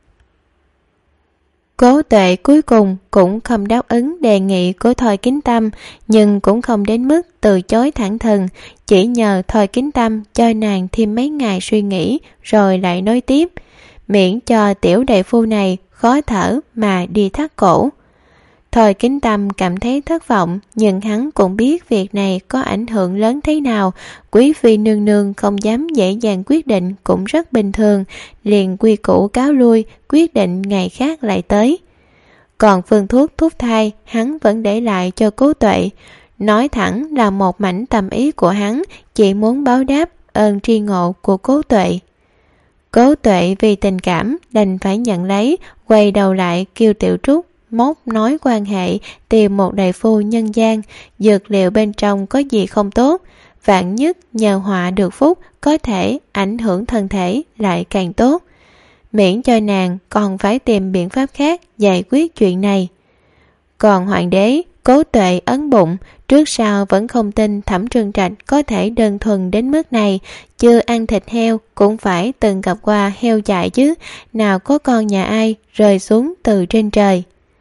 Cố Tuệ cuối cùng cũng không đáp ứng đề nghị của Thôi Kính Tâm, nhưng cũng không đến mức từ chối thẳng thừng, chỉ nhờ Thôi Kính Tâm cho nàng thêm mấy ngày suy nghĩ rồi lại nói tiếp, miễn cho tiểu đại phu này khó thở mà đi thắt cổ. Thôi Kính Tâm cảm thấy thất vọng, nhưng hắn cũng biết việc này có ảnh hưởng lớn thế nào. Quý phi nương nương không dám dễ dàng quyết định cũng rất bình thường, liền quy củ cáo lui, quyết định ngày khác lại tới. Còn phương thuốc thuốc thai hắn vẫn để lại cho Cố Tuệ, nói thẳng là một mảnh tâm ý của hắn, chỉ muốn báo đáp ơn tri ngộ của Cố Tuệ. Cố Tuệ vì tình cảm đành phải nhận lấy, quay đầu lại kêu Tiểu Trúc móc nói quan hệ, tìm một đại phu nhân gian, dược liệu bên trong có gì không tốt, vạn nhất nhờ họa được phúc, có thể ảnh hưởng thân thể lại càng tốt. Miễn cho nàng còn phải tìm biện pháp khác giải quyết chuyện này. Còn hoàng đế, Cố Tuệ ấn bụng, trước sau vẫn không tin Thẩm Trừng Trạch có thể đơn thuần đến mức này, chưa ăn thịt heo cũng phải từng gặp qua heo dại chứ, nào có con nhà ai rơi xuống từ trên trời.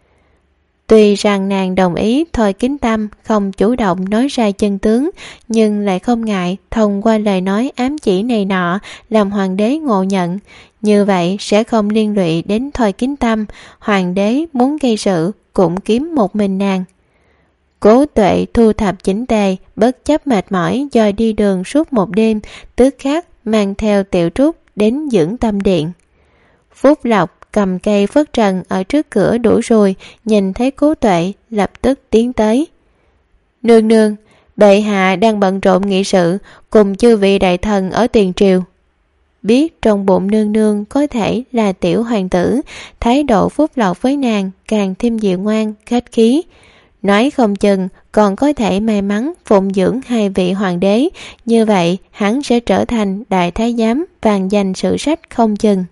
Tuy rằng nàng đồng ý Thôi Kính Tâm không chủ động nói ra chân tướng, nhưng lại không ngại thông qua lời nói ám chỉ này nọ làm hoàng đế ngộ nhận. Như vậy sẽ không liên lụy đến Thôi Kính Tâm, hoàng đế muốn gây sự cũng kiếm một mình nàng. Cố Tuệ thu thập chỉnh tề, bất chấp mệt mỏi do đi đường suốt một đêm, tức khắc mang theo Tiểu Trúc đến dưỡng tâm điện. Phúc Lộc cầm cây phất trần ở trước cửa đuổi rồi, nhìn thấy Cố Tuệ lập tức tiến tới. Nương nương, bệ hạ đang bận rộn nghị sự cùng chư vị đại thần ở tiền triều. Biết trong bụng nương nương có thể là tiểu hoàng tử, thái độ Phúc Lộc với nàng càng thêm dịu ngoan, khách khí. Nói không chừng còn có thể may mắn phụng dưỡng hai vị hoàng đế, như vậy hắn sẽ trở thành đại thái giám vàng danh sử sách không chừng.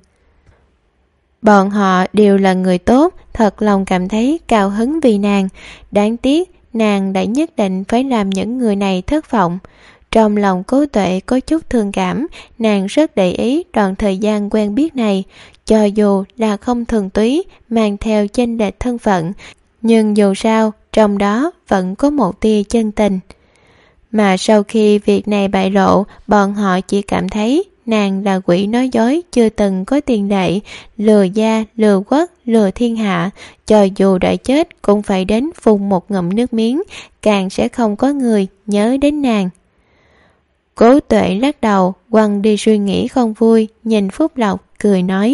Bọn họ đều là người tốt, thật lòng cảm thấy cao hứng vì nàng. Đáng tiếc nàng đã nhất định phải làm những người này thất vọng. Trong lòng Cố Tuệ có chút thương cảm, nàng rất để ý đoạn thời gian quen biết này, cho dù là không thường túy, mang theo chênh lệch thân phận, nhưng dù sao trong đó vẫn có một tia chân tình. Mà sau khi việc này bại lộ, bọn họ chỉ cảm thấy nàng là quỷ nói dối chưa từng có tiền lệ, lừa gia, lừa quốc, lừa thiên hạ, cho dù đã chết cũng phải đến phun một ngụm nước miếng, càng sẽ không có người nhớ đến nàng. Cố Tuệ lắc đầu, quăng đi suy nghĩ không vui, nhìn Phúc Lộc, cười nói: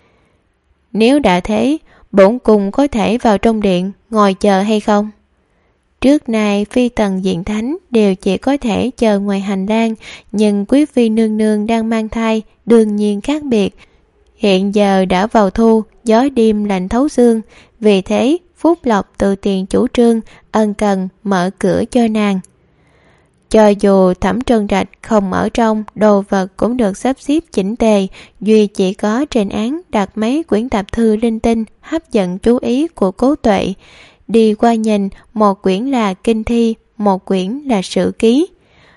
Nếu đã thế, bổn cung có thể vào trong điện, ngồi chờ hay không? Trước nay phi tần diện thánh đều chỉ có thể chờ ngoài hành lang, nhưng quý phi nương nương đang mang thai, đương nhiên khác biệt. Hiện giờ đã vào thu, gió đêm lạnh thấu xương, vì thế Phúc Lộc tự tiền chủ trương ân cần mở cửa cho nàng. Cho dù Thẩm Trân Trạch không ở trong, đồ vật cũng được sắp xếp chỉnh tề, duy chỉ có trên án đặt mấy quyển tạp thư linh tinh hấp dẫn chú ý của Cố Tuệ. Đi qua nhìn, một quyển là kinh thi, một quyển là sử ký.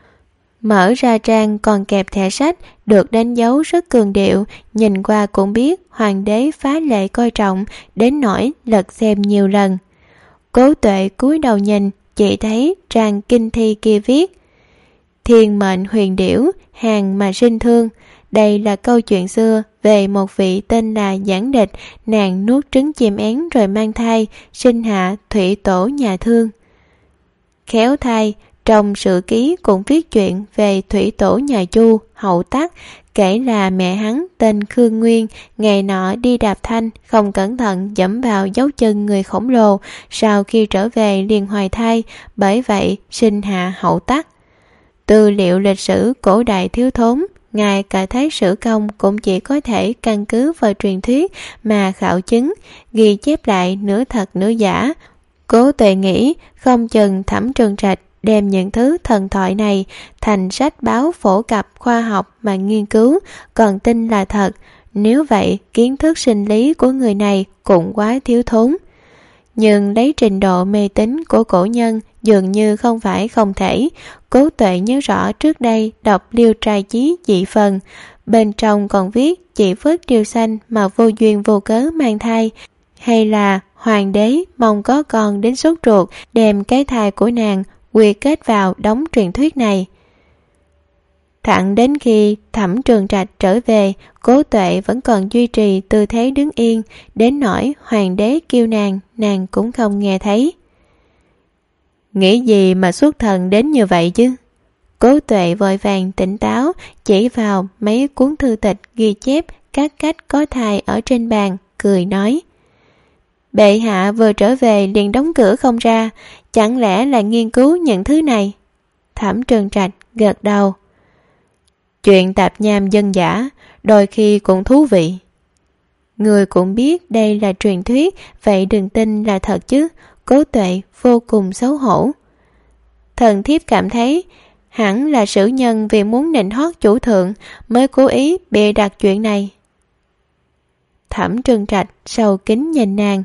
Mở ra trang còn kẹp thẻ sách, được đánh dấu rất cường điệu, nhìn qua cũng biết hoàng đế phá lệ coi trọng, đến nỗi lật xem nhiều lần. Cố Tuệ cúi đầu nhìn, chỉ thấy trang kinh thi kia viết: Thiên mệnh huyền điểu, hàng mà sinh thương. Đây là câu chuyện xưa về một vị tên là Giảng Địch, nàng nuốt trứng chim én rồi mang thai, sinh hạ thủy tổ nhà thương. Khéo thay, trong sử ký cũng viết chuyện về thủy tổ nhà Chu, Hậu Tắc, kể là mẹ hắn tên Khương Nguyên, ngày nọ đi đạp thanh, không cẩn thận dẫm vào dấu chân người khổng lồ, sau khi trở về liền hoài thai, bởi vậy sinh hạ Hậu Tắc. Tư liệu lịch sử cổ đại thiếu thốn, ngay cả Thái Sử Công cũng chỉ có thể căn cứ vào truyền thuyết mà khảo chứng, ghi chép lại nửa thật nửa giả. Cố Tuệ nghĩ không chừng Thẩm Trân Trạch đem những thứ thần thoại này thành sách báo phổ cập khoa học mà nghiên cứu, còn tin là thật. Nếu vậy, kiến thức sinh lý của người này cũng quá thiếu thốn. Nhưng lấy trình độ mê tín của cổ nhân dường như không phải không thể. Cố Tuệ nhớ rõ trước đây đọc Liêu Trai Chí dị phần, bên trong còn viết chỉ phước điều xanh mà vô duyên vô cớ mang thai, hay là hoàng đế mong có con đến sốt ruột, đem cái thai của nàng quy kết vào đống truyền thuyết này. Thẳng đến khi Thẩm Trường Trạch trở về, Cố Tuệ vẫn còn duy trì tư thế đứng yên, đến nỗi hoàng đế kêu nàng, nàng cũng không nghe thấy. Nghĩ gì mà xuất thần đến như vậy chứ? Cố Tuệ vội vàng tỉnh táo, chỉ vào mấy cuốn thư tịch ghi chép các cách có thai ở trên bàn, cười nói: Bệ hạ vừa trở về liền đóng cửa không ra, chẳng lẽ là nghiên cứu những thứ này? Thẩm Trường Trạch gật đầu. Chuyện tạp nham dân giả, đôi khi cũng thú vị. Người cũng biết đây là truyền thuyết, vậy đừng tin là thật chứ. Cố Tuệ vô cùng xấu hổ. Thần thiếp cảm thấy hẳn là sử nhân vì muốn nịnh hót chủ thượng mới cố ý bịa đặt chuyện này. Thẩm Trân Trạch sâu kính nhìn nàng.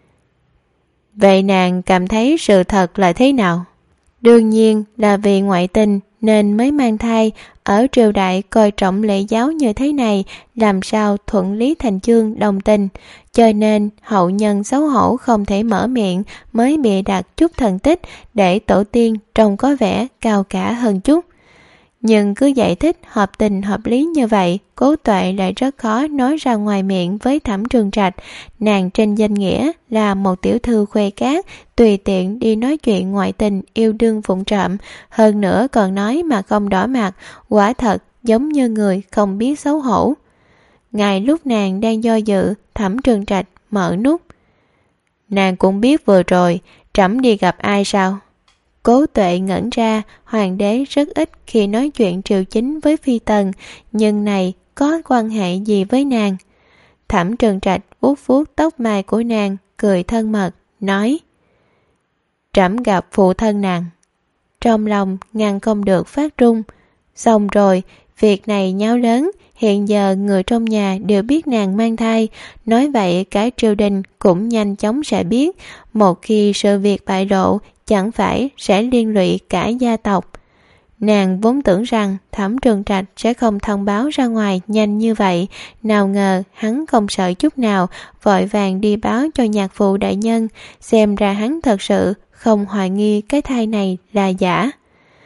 Vậy nàng cảm thấy sự thật là thế nào? Đương nhiên là vì ngoại tình nên mới mang thai. Ở triều đại coi trọng lễ giáo như thế này, làm sao thuận lý thành chương đồng tình, cho nên hậu nhân xấu hổ không thể mở miệng, mới bịa đặt chút thần tích để tổ tiên trông có vẻ cao cả hơn chút. Nhưng cứ giải thích hợp tình hợp lý như vậy, Cố Tuệ lại rất khó nói ra ngoài miệng với Thẩm Trường Trạch. Nàng trên danh nghĩa là một tiểu thư khuê cát, tùy tiện đi nói chuyện ngoại tình yêu đương vụng trộm, hơn nữa còn nói mà không đỏ mặt, quả thật giống như người không biết xấu hổ. Ngay lúc nàng đang do dự, Thẩm Trường Trạch mở nút. Nàng cũng biết vừa rồi trẫm đi gặp ai sao? Cố Tuệ ngẩn ra, hoàng đế rất ít khi nói chuyện triều chính với phi tần, nhưng này có quan hệ gì với nàng? Thẩm Trường Trạch vuốt vuốt tóc mai của nàng, cười thân mật, nói: Trẫm gặp phụ thân nàng. Trong lòng ngăn không được phát run. Xong rồi, việc này nháo lớn, hiện giờ người trong nhà đều biết nàng mang thai, nói vậy cả triều đình cũng nhanh chóng sẽ biết, một khi sự việc bại lộ, chẳng phải sẽ liên lụy cả gia tộc. Nàng vốn tưởng rằng Thẩm Trường Trạch sẽ không thông báo ra ngoài nhanh như vậy, nào ngờ hắn không sợ chút nào, vội vàng đi báo cho nhạc phụ đại nhân, xem ra hắn thật sự không hoài nghi cái thai này là giả.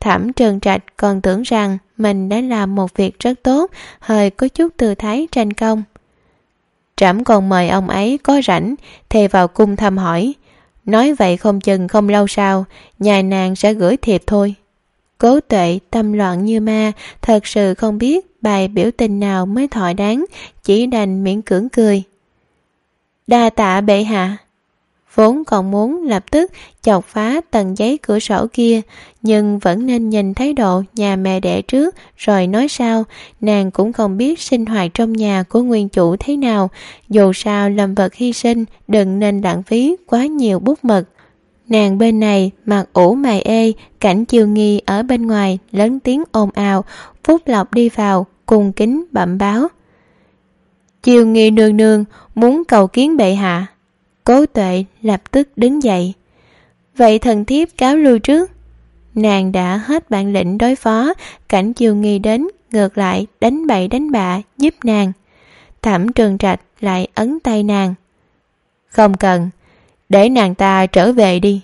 Thẩm Trừng Trạch còn tưởng rằng mình đã làm một việc rất tốt, hơi có chút tư thái tranh công. Trẫm còn mời ông ấy có rảnh thì vào cung thăm hỏi. Nói vậy không chừng không lâu sau, nhà nàng sẽ gửi thiệp thôi. Cố Tuệ tâm loạn như ma, thật sự không biết bài biểu tình nào mới thỏa đáng, chỉ đành miễn cưỡng cười. Đa tạ bệ hạ. Vốn còn muốn lập tức chọc phá tầng giấy cửa sổ kia, nhưng vẫn nên nhìn thái độ nhà mẹ đẻ trước rồi nói sao. Nàng cũng không biết sinh hoạt trong nhà của nguyên chủ thế nào, dù sao làm vật hy sinh, đừng nên lãng phí quá nhiều bút mực. Nàng bên này mặt ủ mày ê, Cảnh Chiêu Nghi ở bên ngoài lớn tiếng ồn ào. Phúc Lộc đi vào cung kính bẩm báo. Chiêu Nghi nương nương muốn cầu kiến bệ hạ. Cố Tuệ lập tức đứng dậy. Vậy thần thiếp cáo lui trước. Nàng đã hết bản lĩnh đối phó, Cảnh Chiêu Nghi đến ngược lại đánh bậy đánh bạ giúp nàng. Thẩm Trừng Trạch lại ấn tay nàng. Không cần, để nàng ta trở về đi.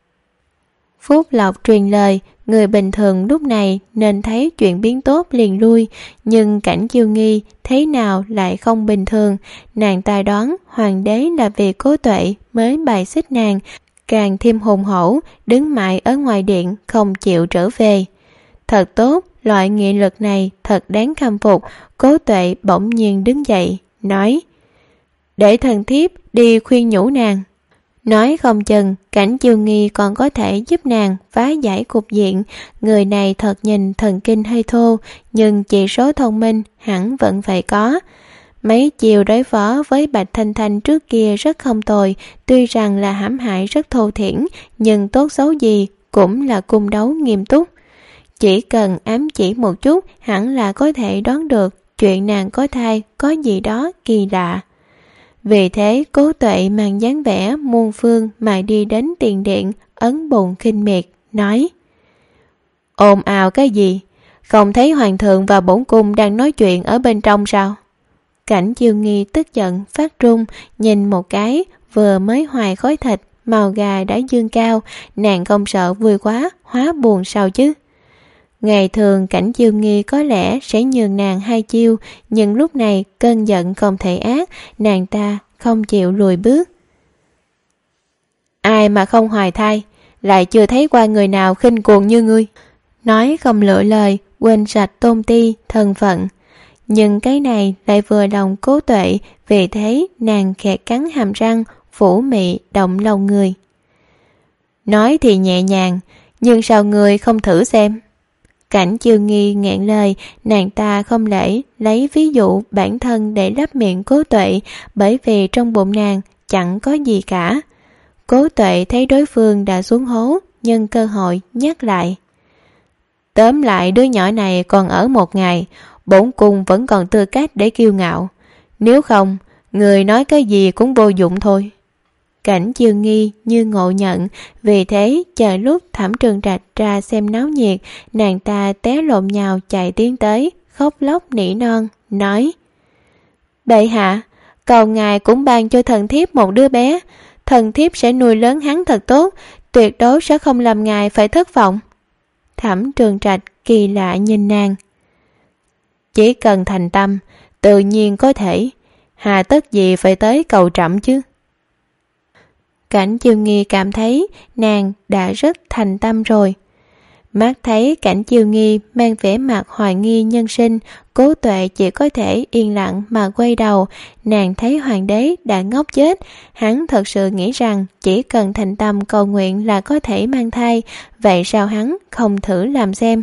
Phúc Lộc truyền lời, người bình thường lúc này nên thấy chuyện biến tốt liền lui, nhưng Cảnh Chiêu Nghi thế nào lại không bình thường. Nàng ta đoán hoàng đế là vì Cố Tuệ mới bài xích nàng, càng thêm hùng hổ, đứng mãi ở ngoài điện không chịu trở về. Thật tốt, loại nghị lực này thật đáng khâm phục. Cố Tuệ bỗng nhiên đứng dậy, nói: để thần thiếp đi khuyên nhủ nàng. Nói không chừng Cảnh Chiêu Nghi còn có thể giúp nàng phá giải cục diện. Người này thật nhìn thần kinh hơi thô, nhưng chỉ số thông minh hẳn vẫn phải có. Mấy chiều đối phó với Bạch Thanh Thanh trước kia rất không tồi, tuy rằng là hãm hại rất thô thiển, nhưng tốt xấu gì cũng là cung đấu nghiêm túc. Chỉ cần ám chỉ một chút hẳn là có thể đoán được chuyện nàng có thai có gì đó kỳ lạ. Vì thế Cố Tuệ mang dáng vẻ muôn phương mà đi đến tiền điện, ấn bụng khinh miệt, nói: ồn ào cái gì? Không thấy hoàng thượng và bổn cung đang nói chuyện ở bên trong sao? Cảnh Chiêu Nghi tức giận phát run, nhìn một cái, vừa mới hoài khói thịt, màu gà đã dương cao, nàng không sợ vui quá, hóa buồn sao chứ? Ngày thường Cảnh Chiêu Nghi có lẽ sẽ nhường nàng hai chiêu, nhưng lúc này cơn giận không thể ác, nàng ta không chịu lùi bước. Ai mà không hoài thai, lại chưa thấy qua người nào khinh cuồng như ngươi. Nói không lựa lời, quên sạch tôn ti, thân phận. Nhưng cái này lại vừa lòng Cố Tuệ, vì thế nàng khẽ cắn hàm răng, phủ mị động lòng người. Nói thì nhẹ nhàng, nhưng sao người không thử xem? Cảnh Chiêu Nghi nghẹn lời, nàng ta không lẽ lấy ví dụ bản thân để lấp miệng Cố Tuệ, bởi vì trong bụng nàng chẳng có gì cả. Cố Tuệ thấy đối phương đã xuống hố, nhân cơ hội nhắc lại. Tóm lại đứa nhỏ này còn ở một ngày, bổn cung vẫn còn tư cách để kiêu ngạo. Nếu không, người nói cái gì cũng vô dụng thôi. Cảnh Chiêu Nghi như ngộ nhận, vì thế chờ lúc Thẩm Trừng Trạch ra xem náo nhiệt, nàng ta té lộn nhào chạy tiến tới, khóc lóc nỉ non, nói: bệ hạ, cầu ngài cũng ban cho thần thiếp một đứa bé, thần thiếp sẽ nuôi lớn hắn thật tốt, tuyệt đối sẽ không làm ngài phải thất vọng. Thẩm Trừng Trạch kỳ lạ nhìn nàng. Chỉ cần thành tâm, tự nhiên có thể, hà tất gì phải tới cầu trẫm chứ? Cảnh Chiêu Nghi cảm thấy nàng đã rất thành tâm rồi. Mắt thấy Cảnh Chiêu Nghi mang vẻ mặt hoài nghi nhân sinh, Cố Tuệ chỉ có thể yên lặng mà quay đầu. Nàng thấy hoàng đế đã ngốc chết, hắn thật sự nghĩ rằng chỉ cần thành tâm cầu nguyện là có thể mang thai, vậy sao hắn không thử làm xem?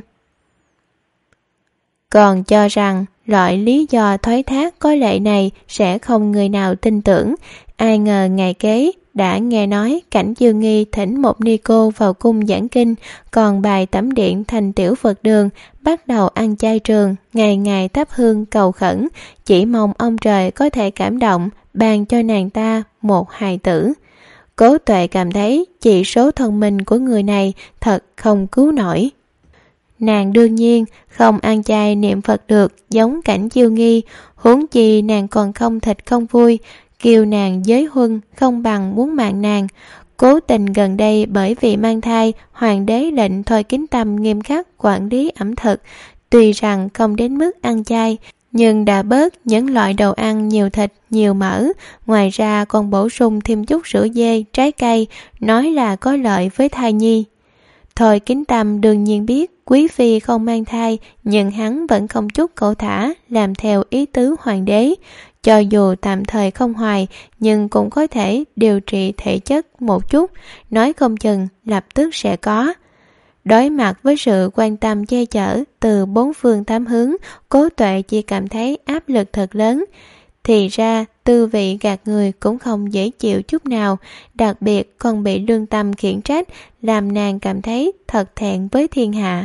Còn cho rằng loại lý do thoái thác có lệ này sẽ không người nào tin tưởng, ai ngờ ngày kế đã nghe nói Cảnh Chiêu Nghi thỉnh một ni cô vào cung giảng kinh, còn bài tẩm điện thành tiểu Phật đường, bắt đầu ăn chay trường, ngày ngày thắp hương cầu khẩn, chỉ mong ông trời có thể cảm động, ban cho nàng ta một hài tử. Cố Tuệ cảm thấy chỉ số thông minh của người này thật không cứu nổi. Nàng đương nhiên không ăn chay niệm Phật được giống Cảnh Chiêu Nghi, huống chi nàng còn không thịt không vui, kêu nàng giới huân không bằng muốn mạng nàng. Cố tình gần đây bởi vì mang thai, hoàng đế lệnh Thôi Kính Tâm nghiêm khắc quản lý ẩm thực. Tuy rằng không đến mức ăn chay, nhưng đã bớt những loại đồ ăn nhiều thịt, nhiều mỡ. Ngoài ra còn bổ sung thêm chút sữa dê, trái cây, nói là có lợi với thai nhi. Thôi Kính Tâm đương nhiên biết quý phi không mang thai, nhưng hắn vẫn không chút cẩu thả làm theo ý tứ hoàng đế. Cho dù tạm thời không hoài, nhưng cũng có thể điều trị thể chất một chút, nói không chừng lập tức sẽ có. Đối mặt với sự quan tâm che chở từ bốn phương tám hướng, Cố Tuệ chỉ cảm thấy áp lực thật lớn. Thì ra tư vị gạt người cũng không dễ chịu chút nào, đặc biệt còn bị lương tâm khiển trách, làm nàng cảm thấy thật thẹn với thiên hạ.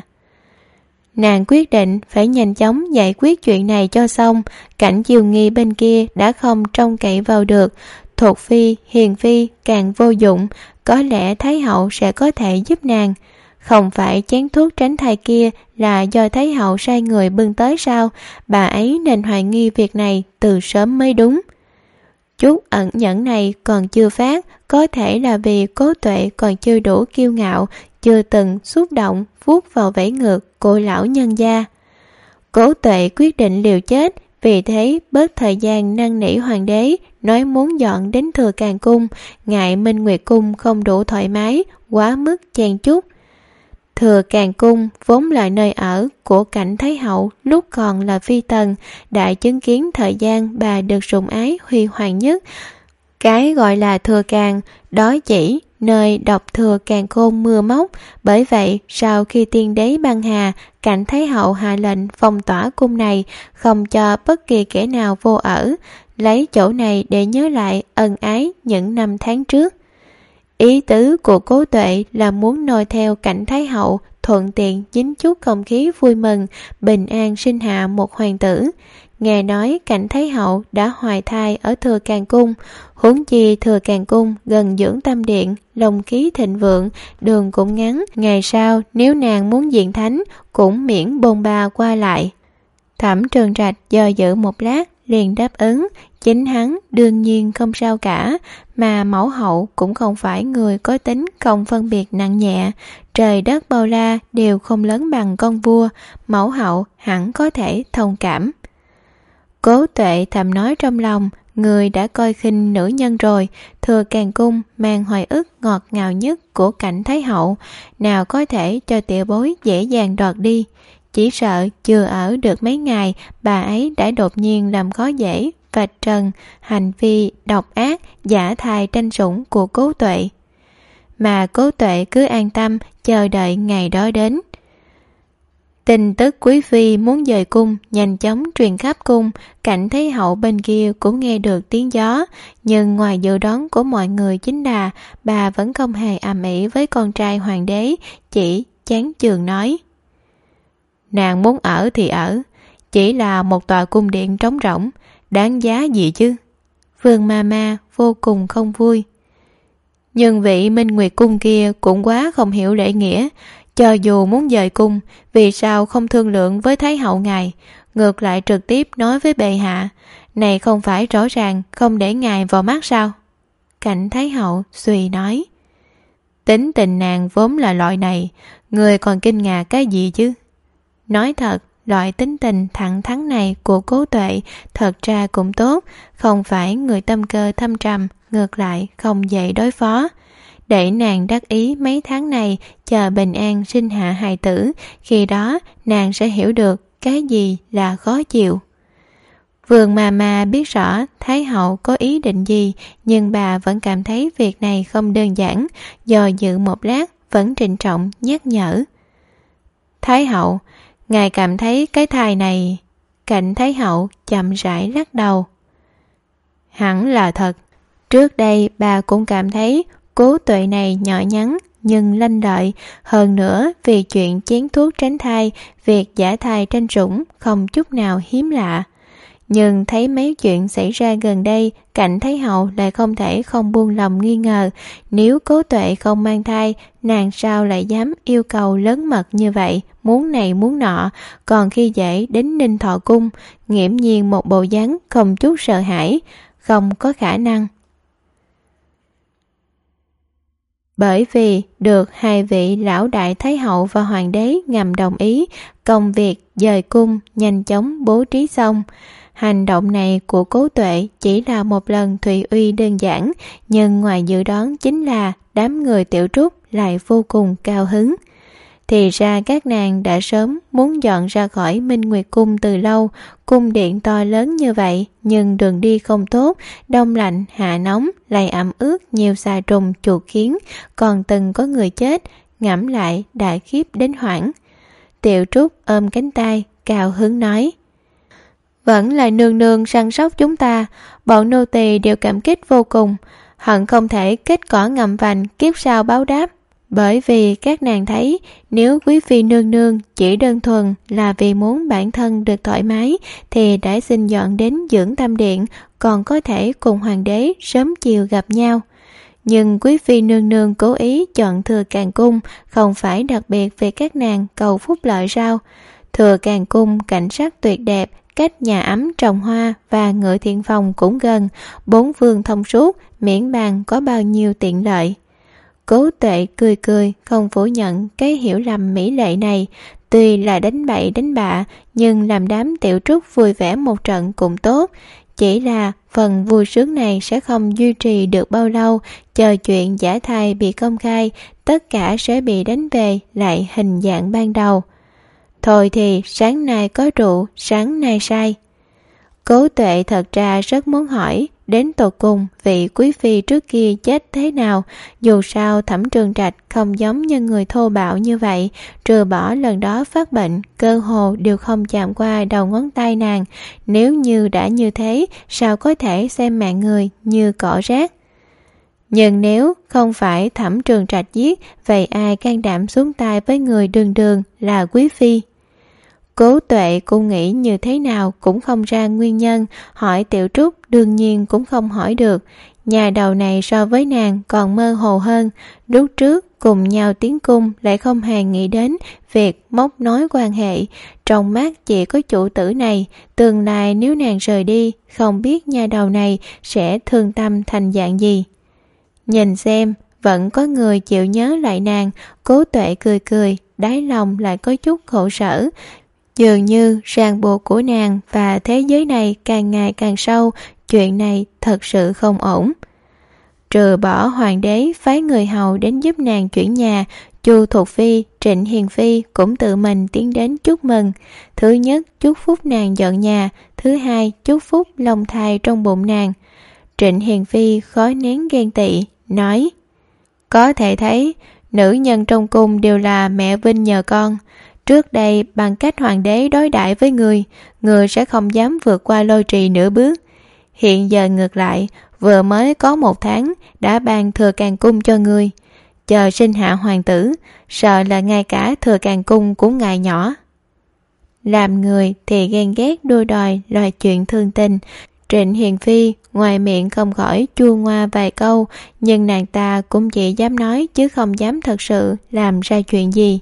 Nàng quyết định phải nhanh chóng giải quyết chuyện này cho xong. Cảnh Chiêu Nghi bên kia đã không trông cậy vào được, Thuộc Phi, Hiền Phi càng vô dụng, có lẽ Thái Hậu sẽ có thể giúp nàng. Không phải chén thuốc tránh thai kia là do Thái Hậu sai người bưng tới sao? Bà ấy nên hoài nghi việc này từ sớm mới đúng. Chút ẩn nhẫn này còn chưa phát, có thể là vì Cố Tuệ còn chưa đủ kiêu ngạo, chưa từng xúc động vuốt vào vẫy ngược của lão nhân gia. Cố Tuệ quyết định liều chết, vì thế bớt thời gian năn nỉ hoàng đế, nói muốn dọn đến Thừa Càng Cung, ngại Minh Nguyệt Cung không đủ thoải mái, quá mức chen chúc. Thừa Càng Cung vốn là nơi ở của Cảnh Thái Hậu lúc còn là phi tần, đã chứng kiến thời gian bà được sủng ái huy hoàng nhất. Cái gọi là Thừa Càng, đó chỉ nơi độc thừa càn khôn mưa móc. Bởi vậy sau khi tiên đế băng hà, Cảnh Thái Hậu hạ lệnh phong tỏa cung này, không cho bất kỳ kẻ nào vô ở, lấy chỗ này để nhớ lại ân ái những năm tháng trước. Ý tứ của Cố Tuệ là muốn noi theo Cảnh Thái Hậu, thuận tiện dính chút không khí vui mừng, bình an sinh hạ một hoàng tử. Nghe nói Cảnh Thái Hậu đã hoài thai ở Thừa Càng Cung, huống chi Thừa Càng Cung gần Dưỡng Tâm Điện, long khí thịnh vượng, đường cũng ngắn, ngày sau nếu nàng muốn diện thánh cũng miễn bôn ba qua lại. Thẩm Trường Trạch do dự một lát liền đáp ứng. Chính hắn đương nhiên không sao cả, mà mẫu hậu cũng không phải người có tính không phân biệt nặng nhẹ, trời đất bao la đều không lớn bằng con vua, mẫu hậu hẳn có thể thông cảm. Cố Tuệ thầm nói trong lòng, người đã coi khinh nữ nhân rồi. Thừa Càng Cung mang hoài ức ngọt ngào nhất của Cảnh Thái Hậu, nào có thể cho tiểu bối dễ dàng đoạt đi. Chỉ sợ chưa ở được mấy ngày, bà ấy đã đột nhiên làm khó dễ vạch trần hành vi độc ác giả thai tranh sủng của Cố Tuệ. Mà Cố Tuệ cứ an tâm chờ đợi ngày đó đến. Tin tức quý phi muốn dời cung nhanh chóng truyền khắp cung. Cảnh Thái Hậu bên kia cũng nghe được tiếng gió, nhưng ngoài dự đoán của mọi người chính là bà vẫn không hề ầm ĩ với con trai hoàng đế, chỉ chán chường nói: nàng muốn ở thì ở, chỉ là một tòa cung điện trống rỗng, đáng giá gì chứ? Vương ma ma vô cùng không vui. Nhưng vị Minh Nguyệt Cung kia cũng quá không hiểu lễ nghĩa, cho dù muốn dời cung, vì sao không thương lượng với Thái Hậu ngài, ngược lại trực tiếp nói với bệ hạ, này không phải rõ ràng không để ngài vào mắt sao? Cảnh Thái Hậu suy nói: tính tình nàng vốn là loại này, người còn kinh ngạc cái gì chứ? Nói thật, loại tính tình thẳng thắn này của Cố Tuệ thật ra cũng tốt, không phải người tâm cơ thâm trầm, ngược lại không dễ đối phó. Để nàng đắc ý mấy tháng này, chờ bình an sinh hạ hài tử, khi đó nàng sẽ hiểu được cái gì là khó chịu. Vương mà mà biết rõ Thái Hậu có ý định gì, nhưng bà vẫn cảm thấy việc này không đơn giản, do dự một lát vẫn trịnh trọng nhắc nhở: Thái Hậu, ngài cảm thấy cái thai này... Cảnh Thái Hậu chậm rãi lắc đầu: hẳn là thật. Trước đây bà cũng cảm thấy Cố Tuệ này nhỏ nhắn nhưng lanh lợi, hơn nữa vì chuyện chén thuốc tránh thai, việc giả thai tranh sủng không chút nào hiếm lạ. Nhưng thấy mấy chuyện xảy ra gần đây, Cảnh Thái Hậu lại không thể không buông lòng nghi ngờ, nếu Cố Tuệ không mang thai, nàng sao lại dám yêu cầu lớn mật như vậy, muốn này muốn nọ, còn khi dễ đến Ninh Thọ Cung, nghiễm nhiên một bộ dáng không chút sợ hãi, không có khả năng. Bởi vì được hai vị lão đại thái hậu và hoàng đế ngầm đồng ý, công việc dời cung nhanh chóng bố trí xong. Hành động này của Cố Tuệ chỉ là một lần thị uy đơn giản, nhưng ngoài dự đoán chính là đám người Tiểu Trúc lại vô cùng cao hứng. Thì ra các nàng đã sớm muốn dọn ra khỏi Minh Nguyệt Cung từ lâu. Cung điện to lớn như vậy, nhưng đường đi không tốt, đông lạnh hạ nóng, lại ẩm ướt nhiều xà trùng chuột kiến, còn từng có người chết, ngẫm lại đã khiếp đến hoảng. Tiểu Trúc ôm cánh tay, cao hứng nói: Vẫn là nương nương săn sóc chúng ta, bọn nô tỳ đều cảm kích vô cùng, hận không thể kết cỏ ngậm vành kiếp sau báo đáp. Bởi vì các nàng thấy nếu quý phi nương nương chỉ đơn thuần là vì muốn bản thân được thoải mái thì đã xin dọn đến Dưỡng Tâm Điện, còn có thể cùng hoàng đế sớm chiều gặp nhau. Nhưng quý phi nương nương cố ý chọn Thừa Càng Cung, không phải đặc biệt vì các nàng cầu phúc lợi sao? Thừa Càng Cung cảnh sắc tuyệt đẹp, cách nhà ấm trồng hoa và Ngự Thiện Phòng cũng gần, bốn phương thông suốt, miễn bàn có bao nhiêu tiện lợi. Cố Tuệ cười cười, không phủ nhận cái hiểu lầm mỹ lệ này. Tuy là đánh bậy đánh bạ, nhưng làm đám Tiểu Trúc vui vẻ một trận cũng tốt. Chỉ là phần vui sướng này sẽ không duy trì được bao lâu, chờ chuyện giả thai bị công khai, tất cả sẽ bị đánh về lại hình dạng ban đầu. Thôi thì sáng nay có rượu, sáng nay say. Cố Tuệ thật ra rất muốn hỏi đến tột cùng vị quý phi trước kia chết thế nào. Dù sao Thẩm Trường Trạch không giống như người thô bạo như vậy, trừ bỏ lần đó phát bệnh, cơ hồ đều không chạm qua đầu ngón tay nàng. Nếu như đã như thế, sao có thể xem mạng người như cỏ rác? Nhưng nếu không phải Thẩm Trường Trạch giết, vậy ai can đảm xuống tay với người đường đường là quý phi? Cố Tuệ cũng nghĩ như thế nào cũng không ra nguyên nhân, hỏi Tiểu Trúc đương nhiên cũng không hỏi được. Nhà đầu này so với nàng còn mơ hồ hơn, lúc trước cùng nhau tiến cung lại không hề nghĩ đến việc móc nối quan hệ. Trong mắt chỉ có chủ tử này, tương lai nếu nàng rời đi, không biết nhà đầu này sẽ thương tâm thành dạng gì. Nhìn xem, vẫn có người chịu nhớ lại nàng. Cố Tuệ cười cười, đáy lòng lại có chút khổ sở. Dường như ràng buộc của nàng và thế giới này càng ngày càng sâu, chuyện này thật sự không ổn. Trừ bỏ hoàng đế phái người hầu đến giúp nàng chuyển nhà, Chu Thục Phi, Trịnh Hiền Phi cũng tự mình tiến đến chúc mừng. Thứ nhất chúc phúc nàng dọn nhà, thứ hai chúc phúc long thai trong bụng nàng. Trịnh Hiền Phi khó nén ghen tị, nói: Có thể thấy nữ nhân trong cung đều là mẹ vinh nhờ con. Trước đây bằng cách hoàng đế đối đãi với người, người sẽ không dám vượt qua Lôi Trì nửa bước. Hiện giờ ngược lại, vừa mới có một tháng đã ban Thừa Càng Cung cho người. Chờ sinh hạ hoàng tử, sợ là ngay cả Thừa Càng Cung cũng ngại nhỏ. Làm người thì ghen ghét đua đòi loài chuyện thương tình. Trịnh Hiền Phi ngoài miệng không khỏi chua ngoa vài câu, nhưng nàng ta cũng chỉ dám nói chứ không dám thật sự làm ra chuyện gì.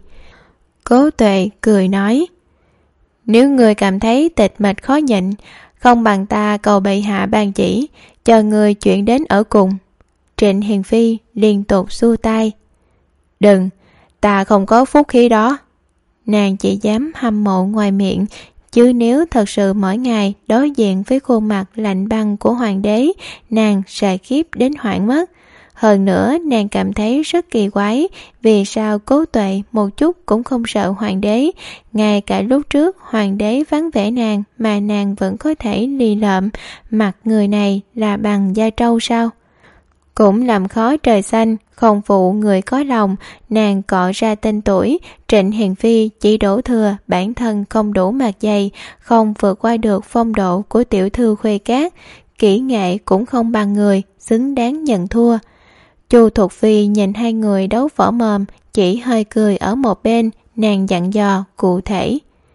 Cố Tuệ cười nói: Nếu người cảm thấy tịch mịch khó nhịn, không bằng ta cầu bệ hạ ban chỉ, cho người chuyển đến ở cùng. Trịnh Hiền Phi liên tục xua tay: Đừng, ta không có phúc khí đó. Nàng chỉ dám hâm mộ ngoài miệng, chứ nếu thật sự mỗi ngày đối diện với khuôn mặt lạnh băng của hoàng đế, nàng sẽ khiếp đến hoảng mất. Hơn nữa nàng cảm thấy rất kỳ quái, vì sao Cố Tuệ một chút cũng không sợ hoàng đế. Ngay cả lúc trước hoàng đế vắng vẻ nàng mà nàng vẫn có thể lì lợm, mặt người này là bằng da trâu sao? Cũng làm khó trời xanh, không phụ người có lòng. Nàng cọ ra tên tuổi, Trịnh Hiền Phi chỉ đổ thừa bản thân không đủ mặt dày, không vượt qua được phong độ của tiểu thư Khuê Cát. Kỹ nghệ cũng không bằng người, xứng đáng nhận thua. Chu Thục Phi nhìn hai người đấu võ mồm, chỉ hơi cười ở một bên. Nàng dặn dò cụ thể: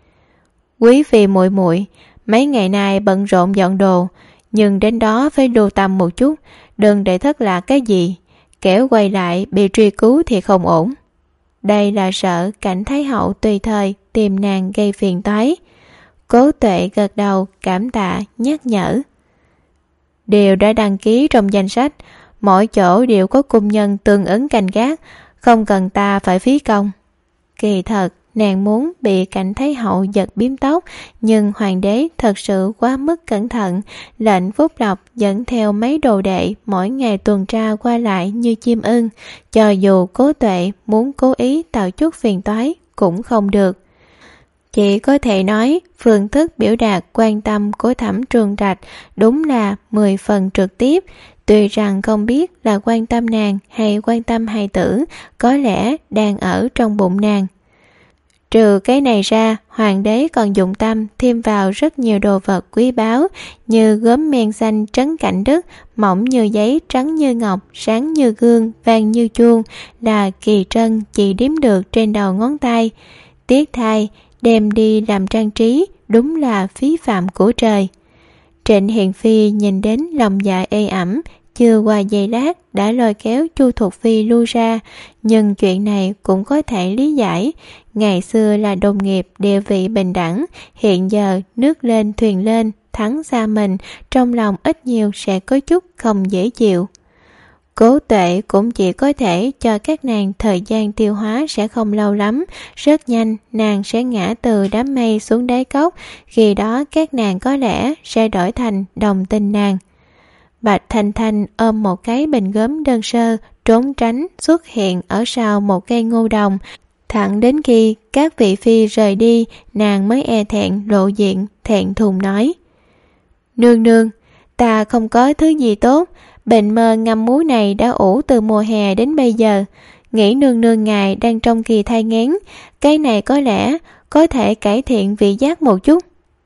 Quý phi muội muội, mấy ngày nay bận rộn dọn đồ, nhưng đến đó phải lưu tâm một chút, đừng để thất lạc cái gì, kẻo quay lại bị truy cứu thì không ổn. Đây là sợ cảnh Thái hậu tùy thời tìm nàng gây phiền toái. Cố Tuệ gật đầu cảm tạ nhắc nhở: Đều đã đăng ký trong danh sách, mỗi chỗ đều có cung nhân tương ứng canh gác, không cần ta phải phí công. Kỳ thật, nàng muốn bị Cảnh Thái hậu giật biếm tóc, nhưng hoàng đế thật sự quá mức cẩn thận, lệnh Phúc Lộc dẫn theo mấy đồ đệ mỗi ngày tuần tra qua lại như chim ưng, cho dù Cố Tuệ muốn cố ý tạo chút phiền toái cũng không được. Chỉ có thể nói phương thức biểu đạt quan tâm của Thẩm Trường Trạch đúng là mười phần trực tiếp, tuy rằng không biết là quan tâm nàng hay quan tâm hài tử, có lẽ đang ở trong bụng nàng. Trừ cái này ra, hoàng đế còn dụng tâm thêm vào rất nhiều đồ vật quý báu như gốm men xanh trấn Cảnh Đức, mỏng như giấy, trắng như ngọc, sáng như gương, vàng như chuông, là kỳ trân chỉ đếm được trên đầu ngón tay. Tiếc thay, đem đi làm trang trí, đúng là phí phạm của trời. Trịnh Hiền Phi nhìn đến lòng dạ ê ẩm, chưa qua giây lát đã lôi kéo Chu Thục Phi lui ra, nhưng chuyện này cũng có thể lý giải. Ngày xưa là đồng nghiệp, địa vị bình đẳng, hiện giờ nước lên thuyền lên, thắng xa mình, trong lòng ít nhiều sẽ có chút không dễ chịu. Cố Tuệ cũng chỉ có thể cho các nàng thời gian tiêu hóa sẽ không lâu lắm, rất nhanh nàng sẽ ngã từ đám mây xuống đáy cốc, khi đó các nàng có lẽ sẽ đổi thành đồng tình nàng. Bạch Thanh Thanh ôm một cái bình gốm đơn sơ, trốn tránh xuất hiện ở sau một cây ngô đồng, thẳng đến khi các vị phi rời đi, nàng mới e thẹn lộ diện, thẹn thùng nói: Nương nương, ta không có thứ gì tốt, bệnh mơ ngâm muối này đã ủ từ mùa hè đến bây giờ, nghĩ nương nương ngài đang trong kỳ thai nghén, cái này có lẽ có thể cải thiện vị giác một chút.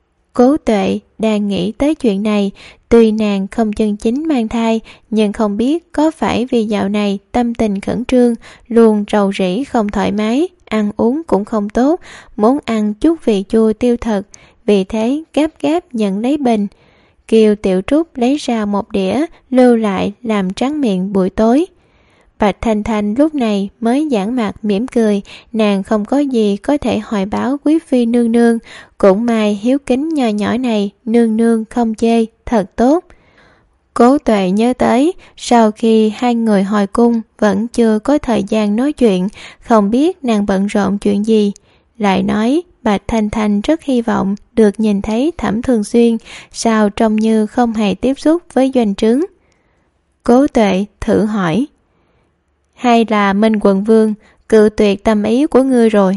Cố Tuệ đang nghĩ tới chuyện này, tuy nàng không chân chính mang thai, nhưng không biết có phải vì dạo này tâm tình khẩn trương, luôn rầu rĩ không thoải mái, ăn uống cũng không tốt, muốn ăn chút vị chua tiêu thực, vì thế gáp gáp nhận lấy bình. Kiều Tiểu Trúc lấy ra một đĩa, lưu lại làm tráng miệng buổi tối. Bạch Thanh Thanh lúc này mới giãn mặt mỉm cười, nàng không có gì có thể hỏi báo quý phi nương nương, cũng may hiếu kính nho nhỏ này nương nương không chê, thật tốt. Cố Tuệ nhớ tới, sau khi hai người hồi cung vẫn chưa có thời gian nói chuyện, không biết nàng bận rộn chuyện gì. Lại nói, Bạch Thanh Thanh rất hy vọng được nhìn thấy Thẩm Thường Xuyên, sao trông như không hề tiếp xúc với doanh trướng. Cố Tuệ thử hỏi: Hay là Minh Quận Vương cự tuyệt tâm ý của ngươi rồi?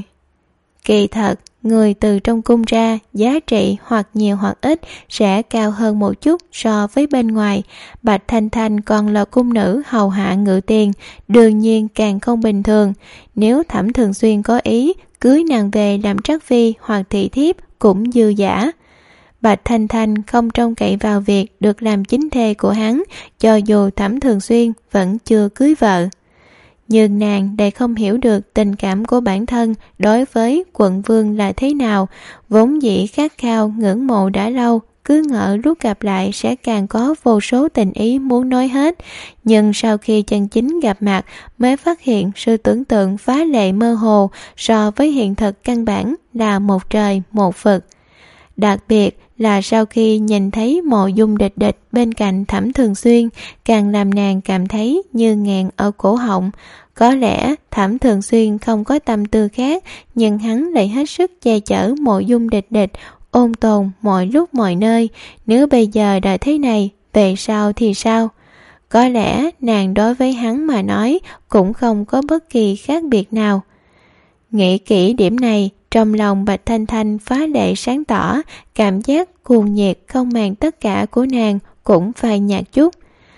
Kỳ thật, người từ trong cung ra, giá trị hoặc nhiều hoặc ít sẽ cao hơn một chút so với bên ngoài. Bạch Thanh Thanh còn là cung nữ hầu hạ ngự tiền, đương nhiên càng không bình thường. Nếu Thẩm Thường Xuyên có ý cưới nàng về làm trắc phi hoặc thị thiếp cũng dư dả. Bạch Thanh Thanh không trông cậy vào việc được làm chính thê của hắn, cho dù Thẩm Thường Xuyên vẫn chưa cưới vợ. Nhưng nàng lại không hiểu được tình cảm của bản thân đối với quận vương là thế nào, vốn dĩ khát khao ngưỡng mộ đã lâu, cứ ngỡ lúc gặp lại sẽ càng có vô số tình ý muốn nói hết. Nhưng sau khi chân chính gặp mặt mới phát hiện sự tưởng tượng phá lệ mơ hồ, so với hiện thực căn bản là một trời một vực. Đặc biệt là sau khi nhìn thấy Mộ Dung Địch Địch bên cạnh Thẩm Thường Xuyên, càng làm nàng cảm thấy như nghẹn ở cổ họng. Có lẽ Thẩm Thường Xuyên không có tâm tư khác, nhưng hắn lại hết sức che chở Mộ Dung Địch Địch, ôn tồn mọi lúc mọi nơi. Nếu bây giờ đã thế này, về sau thì sao? Có lẽ nàng đối với hắn mà nói cũng không có bất kỳ khác biệt nào. Nghĩ kỹ điểm này, trong lòng Bạch Thanh Thanh phá lệ sáng tỏ, cảm giác cuồng nhiệt không màng tất cả của nàng cũng phải nhạt chút.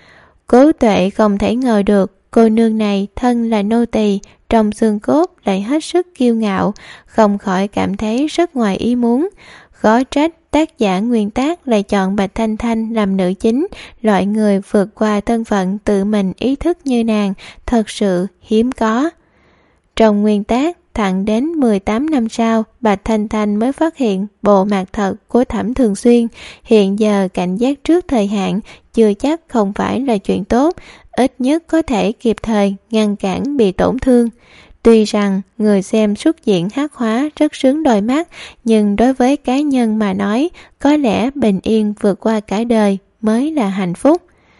Cố Tuệ không thể ngờ được cô nương này thân là nô tỳ, trong xương cốt lại hết sức kiêu ngạo, không khỏi cảm thấy rất ngoài ý muốn. Khó trách tác giả nguyên tác lại chọn Bạch Thanh Thanh làm nữ chính, loại người vượt qua thân phận tự mình ý thức như nàng, thật sự hiếm có. Trong nguyên tác, thẳng đến mười tám năm sau, Bạch Thanh Thanh mới phát hiện bộ mặt thật của Thẩm Thường Xuyên. Hiện giờ cảnh giác trước thời hạn chưa chắc không phải là chuyện tốt, ít nhất có thể kịp thời ngăn cản bị tổn thương. Tuy rằng người xem xuất diễn hắc hóa rất sướng đôi mắt, nhưng đối với cá nhân mà nói, có lẽ bình yên vượt qua cả đời mới là hạnh phúc.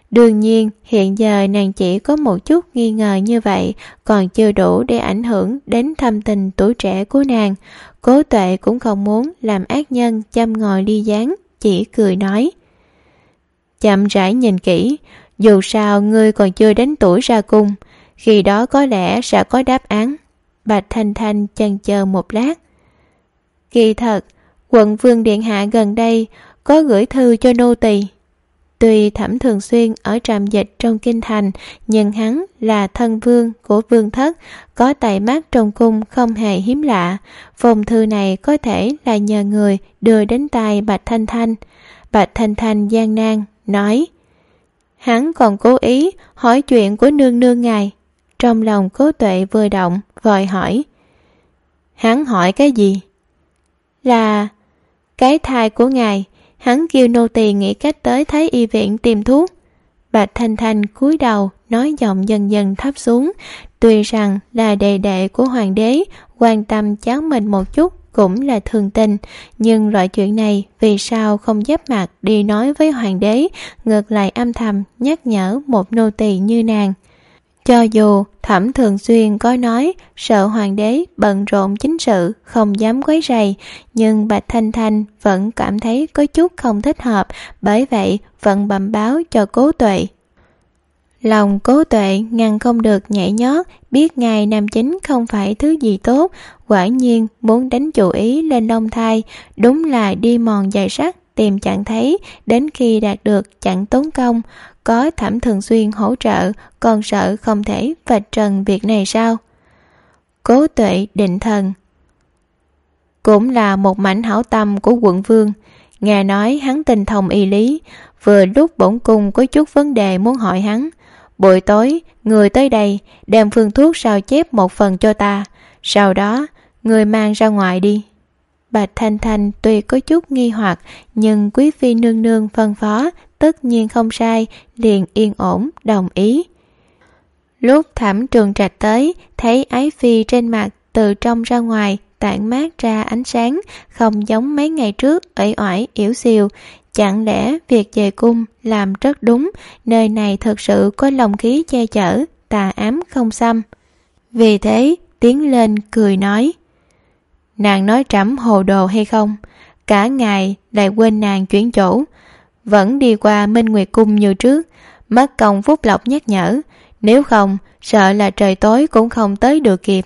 Đương nhiên, hiện giờ nàng chỉ có một chút nghi ngờ như vậy, còn chưa đủ để ảnh hưởng đến thâm tình tuổi trẻ của nàng. Cố Tuệ cũng không muốn làm ác nhân châm ngòi ly gián, chỉ cười nói. Chậm rãi nhìn kỹ, dù sao ngươi còn chưa đến tuổi ra cung, khi đó có lẽ sẽ có đáp án. Bạch Thanh Thanh chần chờ một lát. Kỳ thật, quận vương điện hạ gần đây có gửi thư cho nô tỳ. Tuy Thẩm Thường Xuyên ở trạm dịch trong kinh thành, nhưng hắn là thân vương của vương thất, có tài mắt trong cung không hề hiếm lạ. Phong thư này có thể là nhờ người đưa đến tai Bạch Thanh Thanh. Bạch Thanh Thanh gian nan nói. Hắn còn cố ý hỏi chuyện của nương nương ngài. Trong lòng Cố Tuệ vừa động, vội hỏi. Hắn hỏi cái gì? Là cái thai của ngài. Hắn kêu nô tỳ nghĩ cách tới Thái Y viện tìm thuốc. Bạch Thanh Thanh cúi đầu, nói giọng dần dần thấp xuống. Tuy rằng là đệ đệ của hoàng đế, quan tâm cháu mình một chút cũng là thường tình, nhưng loại chuyện này vì sao không giáp mặt đi nói với hoàng đế, ngược lại âm thầm nhắc nhở một nô tỳ như nàng. Cho dù Thẩm Thường Xuyên có nói sợ hoàng đế bận rộn chính sự không dám quấy rầy, nhưng Bạch Thanh Thanh vẫn cảm thấy có chút không thích hợp, bởi vậy vẫn bẩm báo cho Cố Tuệ. Lòng Cố Tuệ ngăn không được nhảy nhót, biết ngài nam chính không phải thứ gì tốt, quả nhiên muốn đánh chủ ý lên Long Thai, đúng là đi mòn dài sắt tìm chẳng thấy, đến khi đạt được chẳng tốn công. Có Thẩm Thường Xuyên hỗ trợ, còn sợ không thể vạch trần việc này sao? Cố Tuệ định thần. Cũng là một mảnh hảo tâm của quận vương. Nghe nói hắn tinh thông y lý, vừa lúc bổn cung có chút vấn đề muốn hỏi hắn. Buổi tối, người tới đây đem phương thuốc sao chép một phần cho ta, sau đó người mang ra ngoài đi. Bạch Thanh Thanh tuy có chút nghi hoặc, nhưng quý phi nương nương phân phó tất nhiên không sai, liền yên ổn đồng ý. Lúc Thẩm Trường Trạch tới, thấy ái phi trên mặt từ trong ra ngoài tản mát ra ánh sáng, không giống mấy ngày trước uể oải yểu xìu. Chẳng lẽ việc về cung làm rất đúng, nơi này thực sự có lòng khí che chở, tà ám không xâm. Vì thế tiến lên cười nói. Nàng nói trẫm hồ đồ hay không? Cả ngày lại quên nàng chuyển chỗ, vẫn đi qua Minh Nguyệt Cung như trước, mất công Phúc Lộc nhắc nhở, nếu không sợ là trời tối cũng không tới được kịp.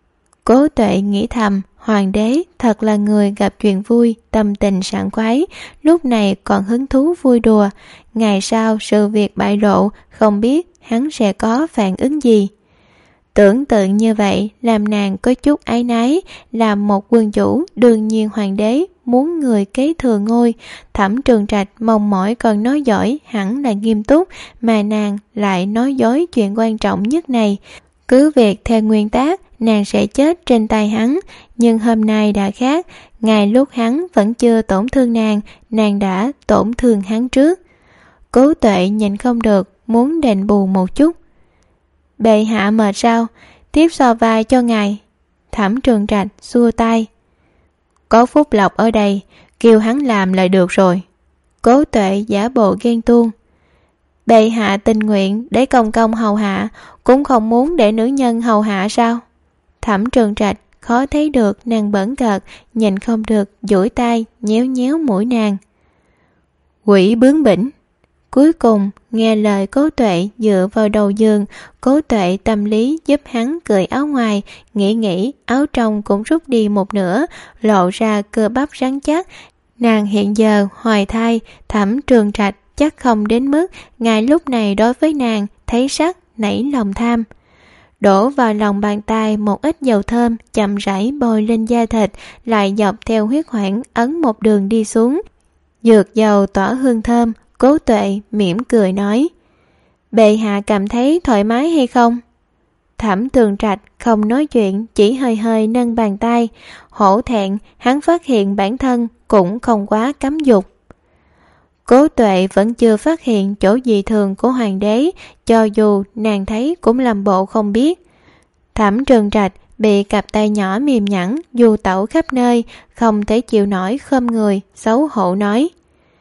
Cố Tuệ nghĩ thầm, hoàng đế thật là người gặp chuyện vui, tâm tình sảng khoái, lúc này còn hứng thú vui đùa, ngày sau sự việc bại lộ, không biết hắn sẽ có phản ứng gì. Tưởng tượng như vậy làm nàng có chút áy náy, làm một quân chủ đương nhiên hoàng đế muốn người kế thừa ngôi. Thẩm Trường Trạch mong mỏi còn nói giỏi hẳn là nghiêm túc, mà nàng lại nói dối chuyện quan trọng nhất này. Cứ việc theo nguyên tắc nàng sẽ chết trên tay hắn, nhưng hôm nay đã khác, ngay lúc hắn vẫn chưa tổn thương nàng, nàng đã tổn thương hắn trước. Cố Tuệ nhìn không được, muốn đền bù một chút. Bệ hạ mệt sao? Tiếp so vai cho ngài. Thẩm Trường Trạch xua tay. Có Phúc Lộc ở đây, kêu hắn làm là được rồi. Cố Tuệ giả bộ ghen tuông. Bệ hạ tình nguyện để công công hầu hạ, cũng không muốn để nữ nhân hầu hạ sao? Thẩm Trường Trạch khó thấy được nàng bẩn cợt, nhìn không được duỗi tay nhéo nhéo mũi nàng. Quỷ bướng bỉnh. Cuối cùng nghe lời Cố Tuệ dựa vào đầu giường, Cố Tuệ tâm lý giúp hắn cởi áo ngoài, nghĩ nghĩ áo trong cũng rút đi một nửa, lộ ra cơ bắp rắn chắc. Nàng hiện giờ hoài thai, Thẩm Trường Trạch chắc không đến mức ngay lúc này đối với nàng thấy sắc nảy lòng tham. Đổ vào lòng bàn tay một ít dầu thơm, chậm rãi bôi lên da thịt, lại dọc theo huyết quản ấn một đường đi xuống. Dược dầu tỏa hương thơm. Cố Tuệ mỉm cười nói. Bệ hạ cảm thấy thoải mái hay không? Thẩm Tường Trạch không nói chuyện, chỉ hơi hơi nâng bàn tay. Hổ thẹn, hắn phát hiện bản thân cũng không quá cấm dục. Cố Tuệ vẫn chưa phát hiện chỗ dị thường của hoàng đế, cho dù nàng thấy cũng làm bộ không biết. Thẩm Trường Trạch bị cặp tay nhỏ mềm nhẵn dù tẩu khắp nơi, không thể chịu nổi khom người, xấu hổ nói.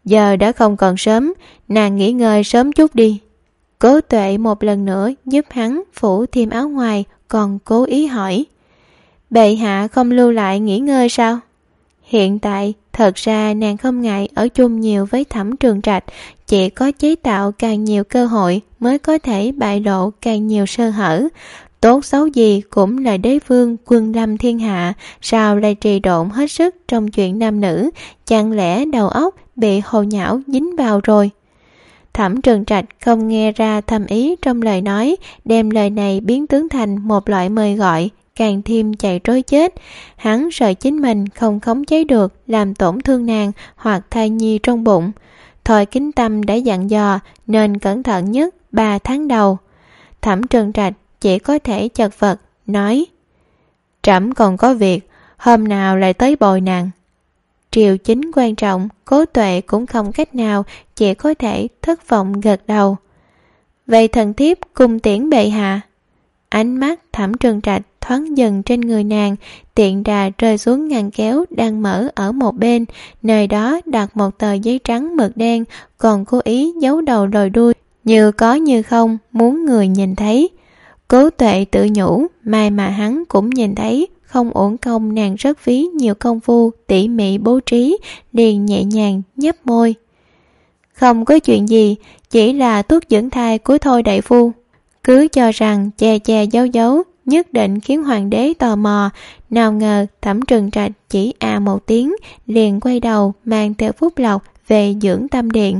Giờ đã không còn sớm, nàng nghỉ ngơi sớm chút đi. Cố Tuệ một lần nữa giúp hắn phủ thêm áo ngoài, còn cố ý hỏi: Bệ hạ không lưu lại nghỉ ngơi sao? Hiện tại, thật ra nàng không ngại ở chung nhiều với Thẩm Trường Trạch, chỉ có chế tạo càng nhiều cơ hội mới có thể bại lộ càng nhiều sơ hở. Tốt xấu gì cũng là đế vương quân lâm thiên hạ, sao lại trì độn hết sức trong chuyện nam nữ, chẳng lẽ đầu óc bị hồ nhão dính vào rồi? Thẩm Trường Trạch không nghe ra thâm ý trong lời nói, đem lời này biến tướng thành một loại mời gọi, càng thêm chạy trối chết. Hắn sợ chính mình không khống chế được, làm tổn thương nàng hoặc thai nhi trong bụng. Thôi Kính Tâm đã dặn dò nên cẩn thận nhất ba tháng đầu. Thẩm Trường Trạch chỉ có thể chật vật nói: Trẫm còn có việc, hôm nào lại tới bồi nàng. Triều chính quan trọng, Cố Tuệ cũng không cách nào, chỉ có thể thất vọng gật đầu. Vậy thần thiếp cùng tiễn bệ hạ. Ánh mắt Thẩm Trường Trạch thoáng dần trên người nàng, tiện đà rơi xuống ngăn kéo đang mở ở một bên, nơi đó đặt một tờ giấy trắng mực đen, còn cố ý giấu đầu lòi đuôi, như có như không muốn người nhìn thấy. Cố Tuệ tự nhủ, mai mà hắn cũng nhìn thấy, không uổng công nàng rất phí nhiều công phu tỉ mỉ bố trí, liền nhẹ nhàng nhấp môi. Không có chuyện gì, chỉ là thuốc dưỡng thai của Thôi đại phu. Cứ cho rằng che che giấu giấu, nhất định khiến hoàng đế tò mò. Nào ngờ Thẩm Trường Trạch chỉ à một tiếng, liền quay đầu mang theo Phúc Lộc về dưỡng tâm điện.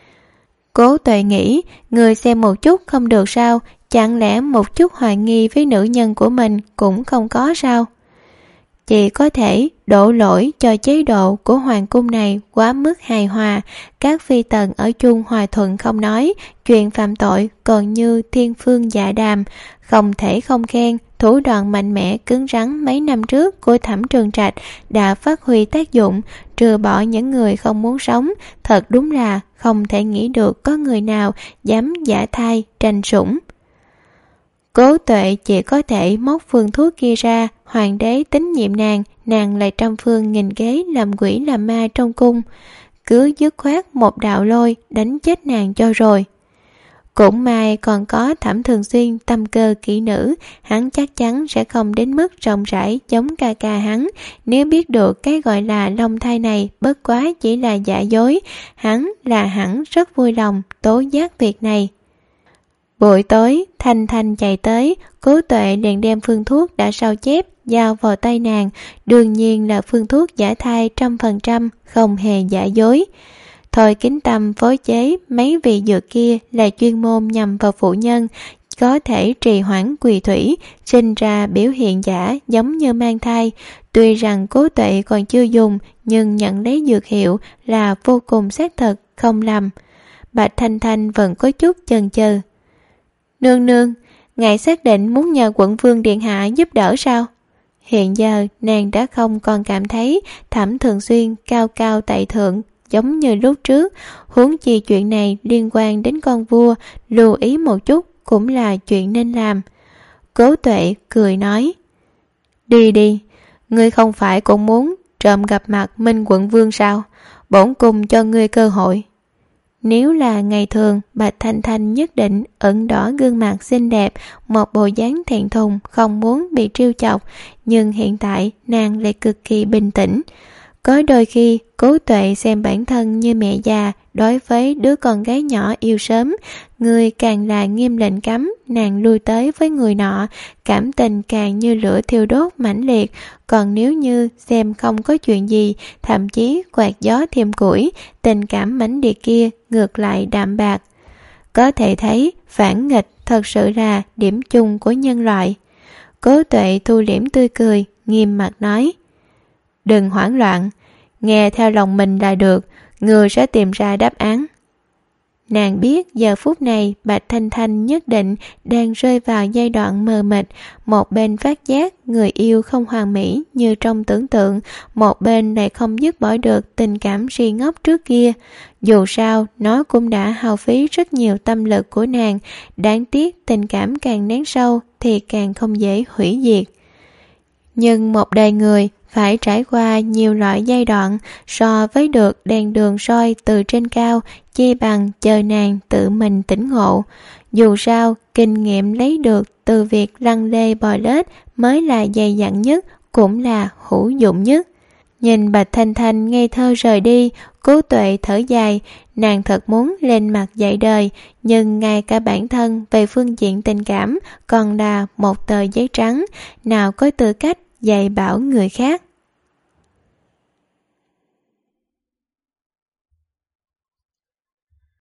Cố Tuệ nghĩ, người xem một chút không được sao, chẳng lẽ một chút hoài nghi với nữ nhân của mình cũng không có sao? Chỉ có thể đổ lỗi cho chế độ của hoàng cung này quá mức hài hòa, các phi tần ở chung hòa thuận không nói, chuyện phạm tội còn như thiên phương dạ đàm. Không thể không khen, thủ đoạn mạnh mẽ cứng rắn mấy năm trước của Thẩm Trường Trạch đã phát huy tác dụng, trừ bỏ những người không muốn sống. Thật đúng là không thể nghĩ được có người nào dám giả thai tranh sủng. Cố Tuệ chỉ có thể móc phương thuốc kia ra, hoàng đế tín nhiệm nàng, nàng lại trăm phương nghìn kế làm quỷ làm ma trong cung, cứ dứt khoát một đạo lôi đánh chết nàng cho rồi. Cũng may còn có Thẩm Thường Xuyên tâm cơ kỹ nữ, hắn chắc chắn sẽ không đến mức rộng rãi giống ca ca hắn. Nếu biết được cái gọi là long thai này bất quá chỉ là giả dối, hắn là hẳn rất vui lòng tố giác việc này. Buổi tối, Thanh Thanh chạy tới, Cố Tuệ liền đem phương thuốc đã sao chép giao vào tay nàng, đương nhiên là phương thuốc giả thai trăm phần trăm, không hề giả dối. Thôi Kính Tâm phối chế mấy vị dược kia là chuyên môn nhằm vào phụ nhân, có thể trì hoãn quỳ thủy, sinh ra biểu hiện giả giống như mang thai. Tuy rằng Cố Tuệ còn chưa dùng, nhưng nhận lấy dược hiệu là vô cùng xác thực, không lầm. Bạch Thanh Thanh vẫn có chút chần chừ. Nương nương, ngài xác định muốn nhờ quận vương điện hạ giúp đỡ sao? Hiện giờ nàng đã không còn cảm thấy Thẩm Thường Xuyên cao cao tại thượng giống như lúc trước, huống chi chuyện này liên quan đến con vua, lưu ý một chút cũng là chuyện nên làm. Cố Tuệ cười nói: Đi đi, ngươi không phải cũng muốn trộm gặp mặt Minh quận vương sao? Bổn cung cho ngươi cơ hội. Nếu là ngày thường, Bạch Thanh Thanh nhất định ửng đỏ gương mặt xinh đẹp, một bộ dáng thẹn thùng, không muốn bị trêu chọc, nhưng hiện tại nàng lại cực kỳ bình tĩnh. Có đôi khi, Cố Tuệ xem bản thân như mẹ già đối với đứa con gái nhỏ yêu sớm, người càng là nghiêm lệnh cấm nàng lui tới với người nọ, cảm tình càng như lửa thiêu đốt mãnh liệt. Còn nếu như xem không có chuyện gì, thậm chí quạt gió thêm củi, tình cảm mãnh liệt kia ngược lại đạm bạc. Có thể thấy phản nghịch thật sự là điểm chung của nhân loại. Cố Tuệ thu liễm tươi cười, nghiêm mặt nói: Đừng hoảng loạn, nghe theo lòng mình là được, người sẽ tìm ra đáp án. Nàng biết giờ phút này Bạch Thanh Thanh nhất định đang rơi vào giai đoạn mờ mịt, một bên phát giác người yêu không hoàn mỹ như trong tưởng tượng, một bên lại không dứt bỏ được tình cảm si ngốc trước kia. Dù sao, nó cũng đã hao phí rất nhiều tâm lực của nàng, đáng tiếc tình cảm càng nén sâu thì càng không dễ hủy diệt. Nhưng một đời người phải trải qua nhiều loại giai đoạn, so với được đèn đường soi từ trên cao, chi bằng chờ nàng tự mình tỉnh ngộ. Dù sao, kinh nghiệm lấy được từ việc lăn lê bò lết mới là dày dặn nhất, cũng là hữu dụng nhất. Nhìn Bạch Thanh Thanh ngây thơ rời đi, Cố Tuệ thở dài, nàng thật muốn lên mặt dạy đời, nhưng ngay cả bản thân về phương diện tình cảm còn là một tờ giấy trắng, nào có tư cách dạy bảo người khác.